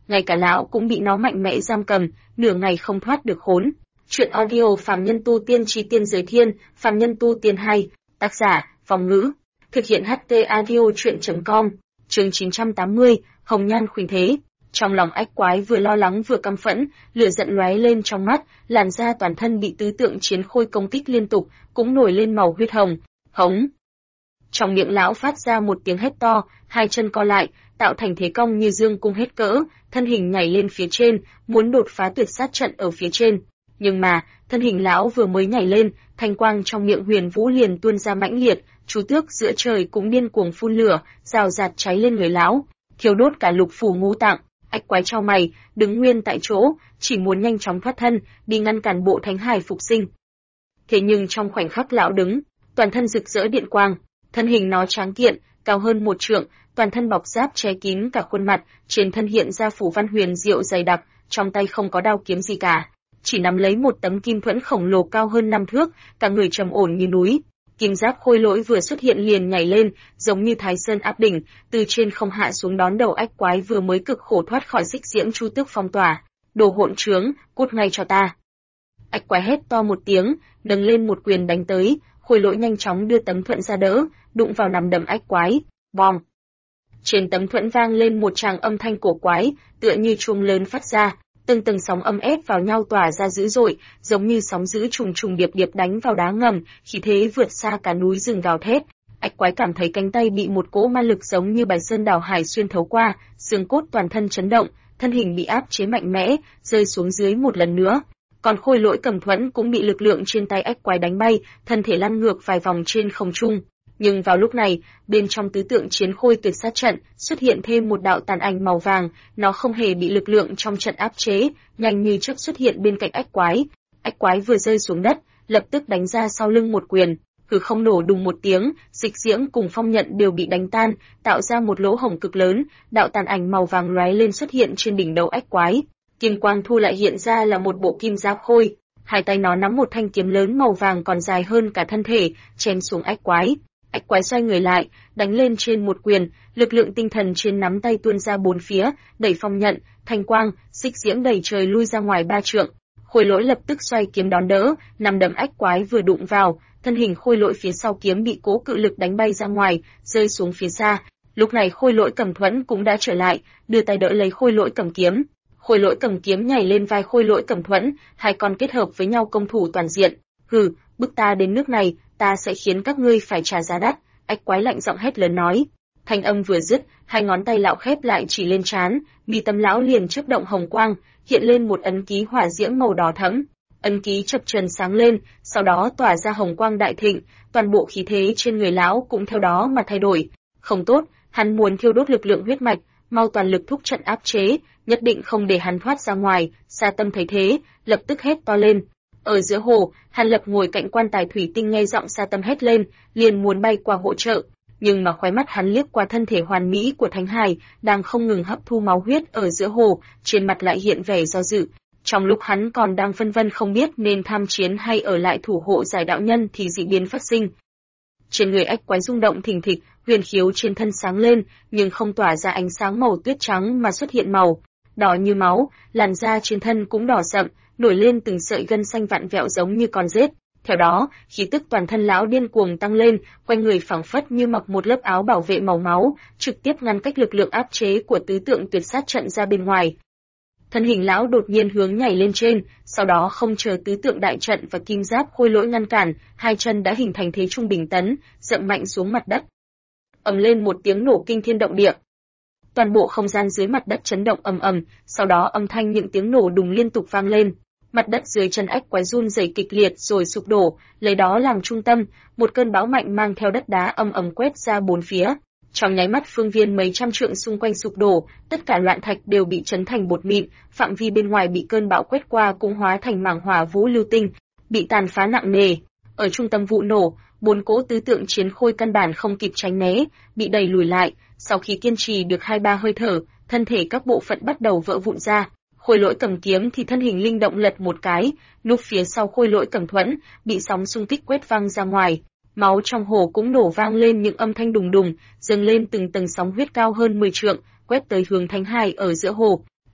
ngay cả lão cũng bị nó mạnh mẽ giam cầm, nửa ngày không thoát được khốn. Chuyện audio Phàm Nhân Tu Tiên Chi Tiên Giới Thiên, Phàm Nhân Tu Tiên 2, tác giả, Phong Ngữ, thực hiện HT Audio Chuyện.com, chương 980, Hồng Nhan Khuynh Thế. Trong lòng Ách Quái vừa lo lắng vừa căm phẫn, lửa giận lóe lên trong mắt, làn da toàn thân bị tứ tượng chiến khôi công kích liên tục, cũng nổi lên màu huyết hồng. Hống! Trong miệng lão phát ra một tiếng hét to, hai chân co lại, tạo thành thế cong như dương cung hết cỡ, thân hình nhảy lên phía trên, muốn đột phá tuyệt sát trận ở phía trên. Nhưng mà, thân hình lão vừa mới nhảy lên, thanh quang trong miệng Huyền Vũ liền tuôn ra mãnh liệt, chú tước giữa trời cũng điên cuồng phun lửa, rào rạt cháy lên người lão, thiêu đốt cả lục phủ ngũ tạng. Ách Quái chau mày, đứng nguyên tại chỗ, chỉ muốn nhanh chóng thoát thân, đi ngăn cản bộ thánh hải phục sinh. Thế nhưng trong khoảnh khắc lão đứng, toàn thân rực rỡ điện quang, thân hình nó tráng kiện, cao hơn 1 trượng, toàn thân bọc giáp che kín cả khuôn mặt, trên thân hiện ra phủ văn huyền diệu dày đặc, trong tay không có đao kiếm gì cả, chỉ nắm lấy một tấm kim thuẫn khổng lồ cao hơn 5 thước, cả người trầm ổn như núi. Kim giáp khôi lỗi vừa xuất hiện liền nhảy lên, giống như Thái Sơn áp đỉnh, từ trên không hạ xuống đón đầu Ách Quái vừa mới cực khổ thoát khỏi xích diễm chu tước phong tỏa. Đồ hỗn trướng, cút ngay cho ta! Ách Quái hét to một tiếng, nâng lên một quyền đánh tới, khôi lỗi nhanh chóng đưa tấm thuẫn ra đỡ, đụng vào nằm đấm Ách Quái. Bom! Trên tấm thuẫn vang lên một tràng âm thanh cổ quái, tựa như chuông lớn phát ra. Từng sóng âm ép vào nhau tỏa ra dữ dội, giống như sóng dữ trùng trùng điệp điệp đánh vào đá ngầm, khí thế vượt xa cả núi rừng gào thét. Ách Quái cảm thấy cánh tay bị một cỗ ma lực giống như bài sơn đảo hải xuyên thấu qua, xương cốt toàn thân chấn động, thân hình bị áp chế mạnh mẽ, rơi xuống dưới một lần nữa. Còn khôi lỗi cầm thuẫn cũng bị lực lượng trên tay Ách Quái đánh bay, thân thể lăn ngược vài vòng trên không trung. Nhưng vào lúc này, bên trong tứ tượng chiến khôi tuyệt sát trận, xuất hiện thêm một đạo tàn ảnh màu vàng, nó không hề bị lực lượng trong trận áp chế, nhanh như chớp xuất hiện bên cạnh Ách Quái. Ách Quái vừa rơi xuống đất, lập tức đánh ra sau lưng một quyền, hư không nổ đùng một tiếng, dịch diễm cùng phong nhận đều bị đánh tan, tạo ra một lỗ hổng cực lớn, đạo tàn ảnh màu vàng lóe lên xuất hiện trên đỉnh đầu Ách Quái. Kim quang thu lại hiện ra là một bộ kim giáp khôi, hai tay nó nắm một thanh kiếm lớn màu vàng còn dài hơn cả thân thể, chém xuống Ách Quái. Ách Quái xoay người lại, đánh lên trên một quyền, lực lượng tinh thần trên nắm tay tuôn ra bốn phía, đẩy phong nhận, thanh quang, xích diễm đẩy trời lui ra ngoài 3 trượng. Khôi lỗi lập tức xoay kiếm đón đỡ, nằm đấm Ách Quái vừa đụng vào, thân hình khôi lỗi phía sau kiếm bị cố cự lực đánh bay ra ngoài, rơi xuống phía xa. Lúc này khôi lỗi cầm thuẫn cũng đã trở lại, đưa tay đỡ lấy khôi lỗi cầm kiếm. Khôi lỗi cầm kiếm nhảy lên vai khôi lỗi cầm thuẫn, hai con kết hợp với nhau công thủ toàn diện. Hừ, bức ta đến nước này, ta sẽ khiến các ngươi phải trả giá đắt. Ách Quái lạnh giọng hét lớn nói. Thanh âm vừa dứt, hai ngón tay lão khép lại chỉ lên trán, mi tâm lão liền chớp động hồng quang, hiện lên một ấn ký hỏa diễm màu đỏ thẫm. Ấn ký chập chờn sáng lên, sau đó tỏa ra hồng quang đại thịnh, toàn bộ khí thế trên người lão cũng theo đó mà thay đổi. Không tốt, hắn muốn thiêu đốt lực lượng huyết mạch, mau toàn lực thúc trận áp chế, nhất định không để hắn thoát ra ngoài. Sa Tâm thấy thế, lập tức hét to lên. Ở giữa hồ, Hàn Lập ngồi cạnh quan tài thủy tinh nghe giọng Sa Tâm hét lên, liền muốn bay qua hỗ trợ, nhưng mà khóe mắt hắn liếc qua thân thể hoàn mỹ của Thánh Hải, đang không ngừng hấp thu máu huyết ở giữa hồ, trên mặt lại hiện vẻ do dự. Trong lúc hắn còn đang phân vân không biết nên tham chiến hay ở lại thủ hộ giải đạo nhân thì dị biến phát sinh. Trên người Ách Quái rung động thình thịch, huyền khiếu trên thân sáng lên, nhưng không tỏa ra ánh sáng màu tuyết trắng mà xuất hiện màu đỏ như máu, làn da trên thân cũng đỏ sậm, nổi lên từng sợi gân xanh vặn vẹo giống như con rết. Theo đó, khí tức toàn thân lão điên cuồng tăng lên, quanh người phảng phất như mặc một lớp áo bảo vệ màu máu, trực tiếp ngăn cách lực lượng áp chế của tứ tượng tuyệt sát trận ra bên ngoài. Thân hình lão đột nhiên hướng nhảy lên trên, sau đó không chờ tứ tượng đại trận và kim giáp khôi lỗi ngăn cản, hai chân đã hình thành thế trung bình tấn, dậm mạnh xuống mặt đất. Ầm lên một tiếng nổ kinh thiên động địa. Toàn bộ không gian dưới mặt đất chấn động ầm ầm, sau đó âm thanh những tiếng nổ đùng liên tục vang lên. Mặt đất dưới chân Ách Quái run rẩy kịch liệt rồi sụp đổ, lấy đó làm trung tâm, một cơn bão mạnh mang theo đất đá ầm ầm quét ra bốn phía. Trong nháy mắt phương viên mấy trăm trượng xung quanh sụp đổ, tất cả loạn thạch đều bị chấn thành bột mịn, phạm vi bên ngoài bị cơn bão quét qua cũng hóa thành mảng hỏa vũ lưu tinh, bị tàn phá nặng nề. Ở trung tâm vụ nổ, 4 cỗ tứ tượng chiến khôi căn bản không kịp tránh né, bị đẩy lùi lại, sau khi kiên trì được 2-3 hơi thở, thân thể các bộ phận bắt đầu vỡ vụn ra. Khôi lỗi cầm kiếm thì thân hình linh động lật một cái, núp phía sau khôi lỗi cầm thuẫn, bị sóng xung kích quét văng ra ngoài. Máu trong hồ cũng nổ vang lên những âm thanh đùng đùng, dâng lên từng tầng sóng huyết cao hơn 10 trượng, quét tới hướng Thánh Hải ở giữa hồ.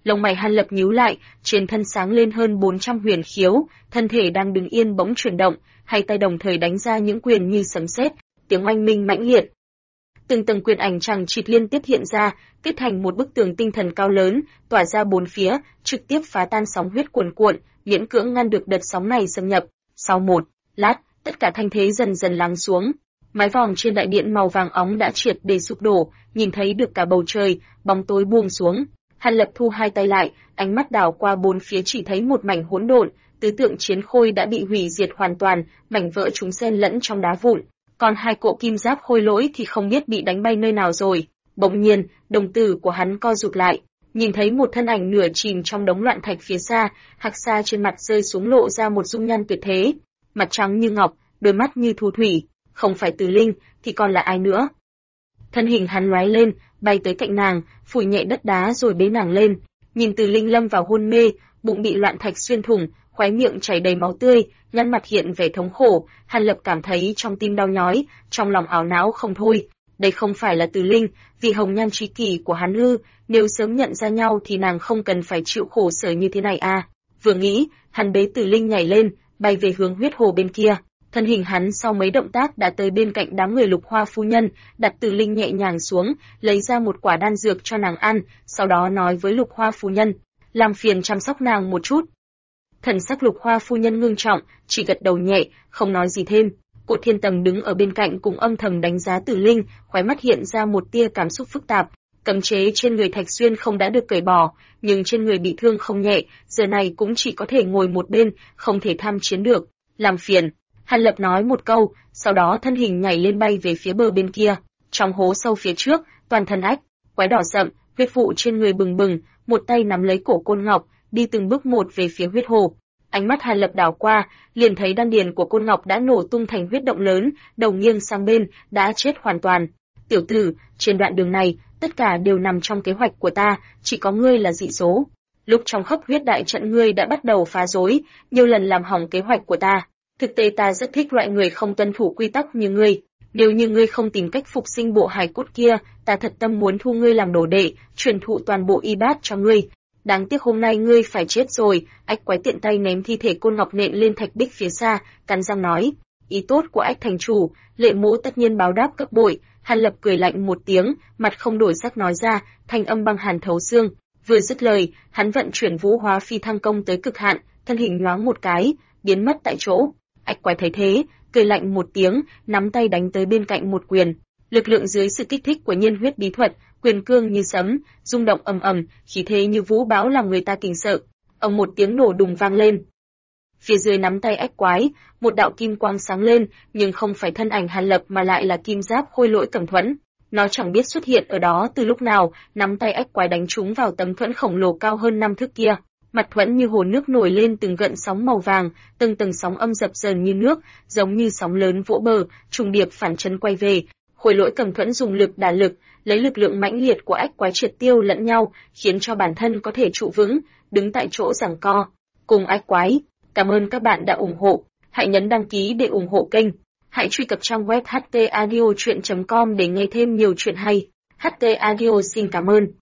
Lông mày Hàn Lập nhíu lại, trên thân sáng lên hơn 400 huyền khiếu, thân thể đang đứng yên bỗng chuyển động, hai tay đồng thời đánh ra những quyền như sấm sét, tiếng oanh minh mãnh liệt. Từng tầng quyền ảnh chằng chịt liên tiếp hiện ra, kết thành một bức tường tinh thần cao lớn, tỏa ra bốn phía, trực tiếp phá tan sóng huyết cuồn cuộn, miễn cưỡng ngăn được đợt sóng này xâm nhập. Sau một lát, tất cả thanh thế dần dần lắng xuống. Mái vòm trên đại điện màu vàng óng đã triệt để sụp đổ, nhìn thấy được cả bầu trời, bóng tối buông xuống. Hàn Lập thu hai tay lại, ánh mắt đảo qua bốn phía chỉ thấy một mảnh hỗn độn, tứ tượng chiến khôi đã bị hủy diệt hoàn toàn, mảnh vỡ chúng xen lẫn trong đá vụn. Còn hai cỗ kim giáp khôi lỗi thì không biết bị đánh bay nơi nào rồi. Bỗng nhiên, đồng tử của hắn co rụt lại, nhìn thấy một thân ảnh nửa chìm trong đống loạn thạch phía xa, hạc xa trên mặt rơi xuống lộ ra một dung nhan tuyệt thế, mặt trắng như ngọc, đôi mắt như thu thủy, không phải Từ Linh thì còn là ai nữa. Thân hình hắn lóe lên, bay tới cạnh nàng, phủi nhẹ đất đá rồi bế nàng lên, nhìn Từ Linh lâm vào hôn mê, bụng bị loạn thạch xuyên thủng, khóe miệng chảy đầy máu tươi, nhăn mặt hiện vẻ thống khổ, Hàn Lập cảm thấy trong tim đau nhói, trong lòng ảo não không thôi. Đây không phải là Từ Linh, vì hồng nhan tri kỷ của hắn ư? Nếu sớm nhận ra nhau thì nàng không cần phải chịu khổ sở như thế này à? Vừa nghĩ, hắn bế Từ Linh nhảy lên, bay về hướng huyết hồ bên kia. Thân hình hắn sau mấy động tác đã tới bên cạnh đám người Lục Hoa phu nhân, đặt Từ Linh nhẹ nhàng xuống, lấy ra một quả đan dược cho nàng ăn, sau đó nói với Lục Hoa phu nhân, làm phiền chăm sóc nàng một chút. Thần sắc Lục Hoa phu nhân ngưng trọng, chỉ gật đầu nhẹ, không nói gì thêm. Cột Thiên Tầm đứng ở bên cạnh cũng âm thầm đánh giá Từ Linh, khóe mắt hiện ra một tia cảm xúc phức tạp. Cấm chế trên người Thạch Xuyên không đã được cởi bỏ, nhưng trên người bị thương không nhẹ, giờ này cũng chỉ có thể ngồi một bên, không thể tham chiến được. Làm phiền. Hàn Lập nói một câu, sau đó thân hình nhảy lên bay về phía bờ bên kia. Trong hố sâu phía trước, toàn thân ách quái đỏ sậm, huyết vụ trên người bừng bừng, một tay nắm lấy cổ Côn Ngọc, đi từng bước một về phía huyết hồ. Ánh mắt Hàn Lập đảo qua, liền thấy đan điền của Côn Ngọc đã nổ tung thành huyết động lớn, đầu nghiêng sang bên, đã chết hoàn toàn. Tiểu tử, trên đoạn đường này, tất cả đều nằm trong kế hoạch của ta, chỉ có ngươi là dị số. Lúc trong Khắp Huyết đại trận ngươi đã bắt đầu phá rối, nhiều lần làm hỏng kế hoạch của ta. Thực tế ta rất thích loại người không tuân thủ quy tắc như ngươi. Nếu như ngươi không tìm cách phục sinh bộ hài cốt kia, ta thật tâm muốn thu ngươi làm đồ đệ, truyền thụ toàn bộ y bát cho ngươi. Đáng tiếc hôm nay ngươi phải chết rồi. Ách quái tiện tay ném thi thể Côn Ngọc nện lên thạch bích phía xa, cắn răng nói, ý tốt của Ách thành chủ, Lệ Mỗ tất nhiên báo đáp gấp bội. Hàn Lập cười lạnh một tiếng, mặt không đổi sắc nói ra, thanh âm băng hàn thấu xương. Vừa dứt lời, hắn vận chuyển Vũ Hóa Phi Thăng công tới cực hạn, thân hình nhoáng một cái, biến mất tại chỗ. Ách quái thấy thế, cười lạnh một tiếng, nắm tay đánh tới bên cạnh một quyền. Lực lượng dưới sự kích thích của nhiên huyết bí thuật, quyền cương như sấm, rung động ầm ầm, khí thế như vũ bão làm người ta kinh sợ. Ầm một tiếng nổ đùng vang lên. Phía dưới nắm tay ách quái, một đạo kim quang sáng lên, nhưng không phải thân ảnh Hàn Lập mà lại là kim giáp khôi lỗi Cẩm Thuẫn. Nó chẳng biết xuất hiện ở đó từ lúc nào, nắm tay ách quái đánh trúng vào tấm thuẫn khổng lồ cao hơn 5 thước kia. Mặt thuẫn như hồ nước nổi lên từng gợn sóng màu vàng, từng tầng sóng âm dập dờn như nước, giống như sóng lớn vỗ bờ, trùng điệp phản chấn quay về. Khôi lỗi Cẩm Thuẫn dùng lực đả lực, lấy lực lượng mãnh liệt của ách quái triệt tiêu lẫn nhau, khiến cho bản thân có thể trụ vững, đứng tại chỗ giằng co. Cùng ách quái. Cảm ơn các bạn đã ủng hộ. Hãy nhấn đăng ký để ủng hộ kênh. Hãy truy cập trang web htaudio.com để nghe thêm nhiều chuyện hay. HT Audio xin cảm ơn.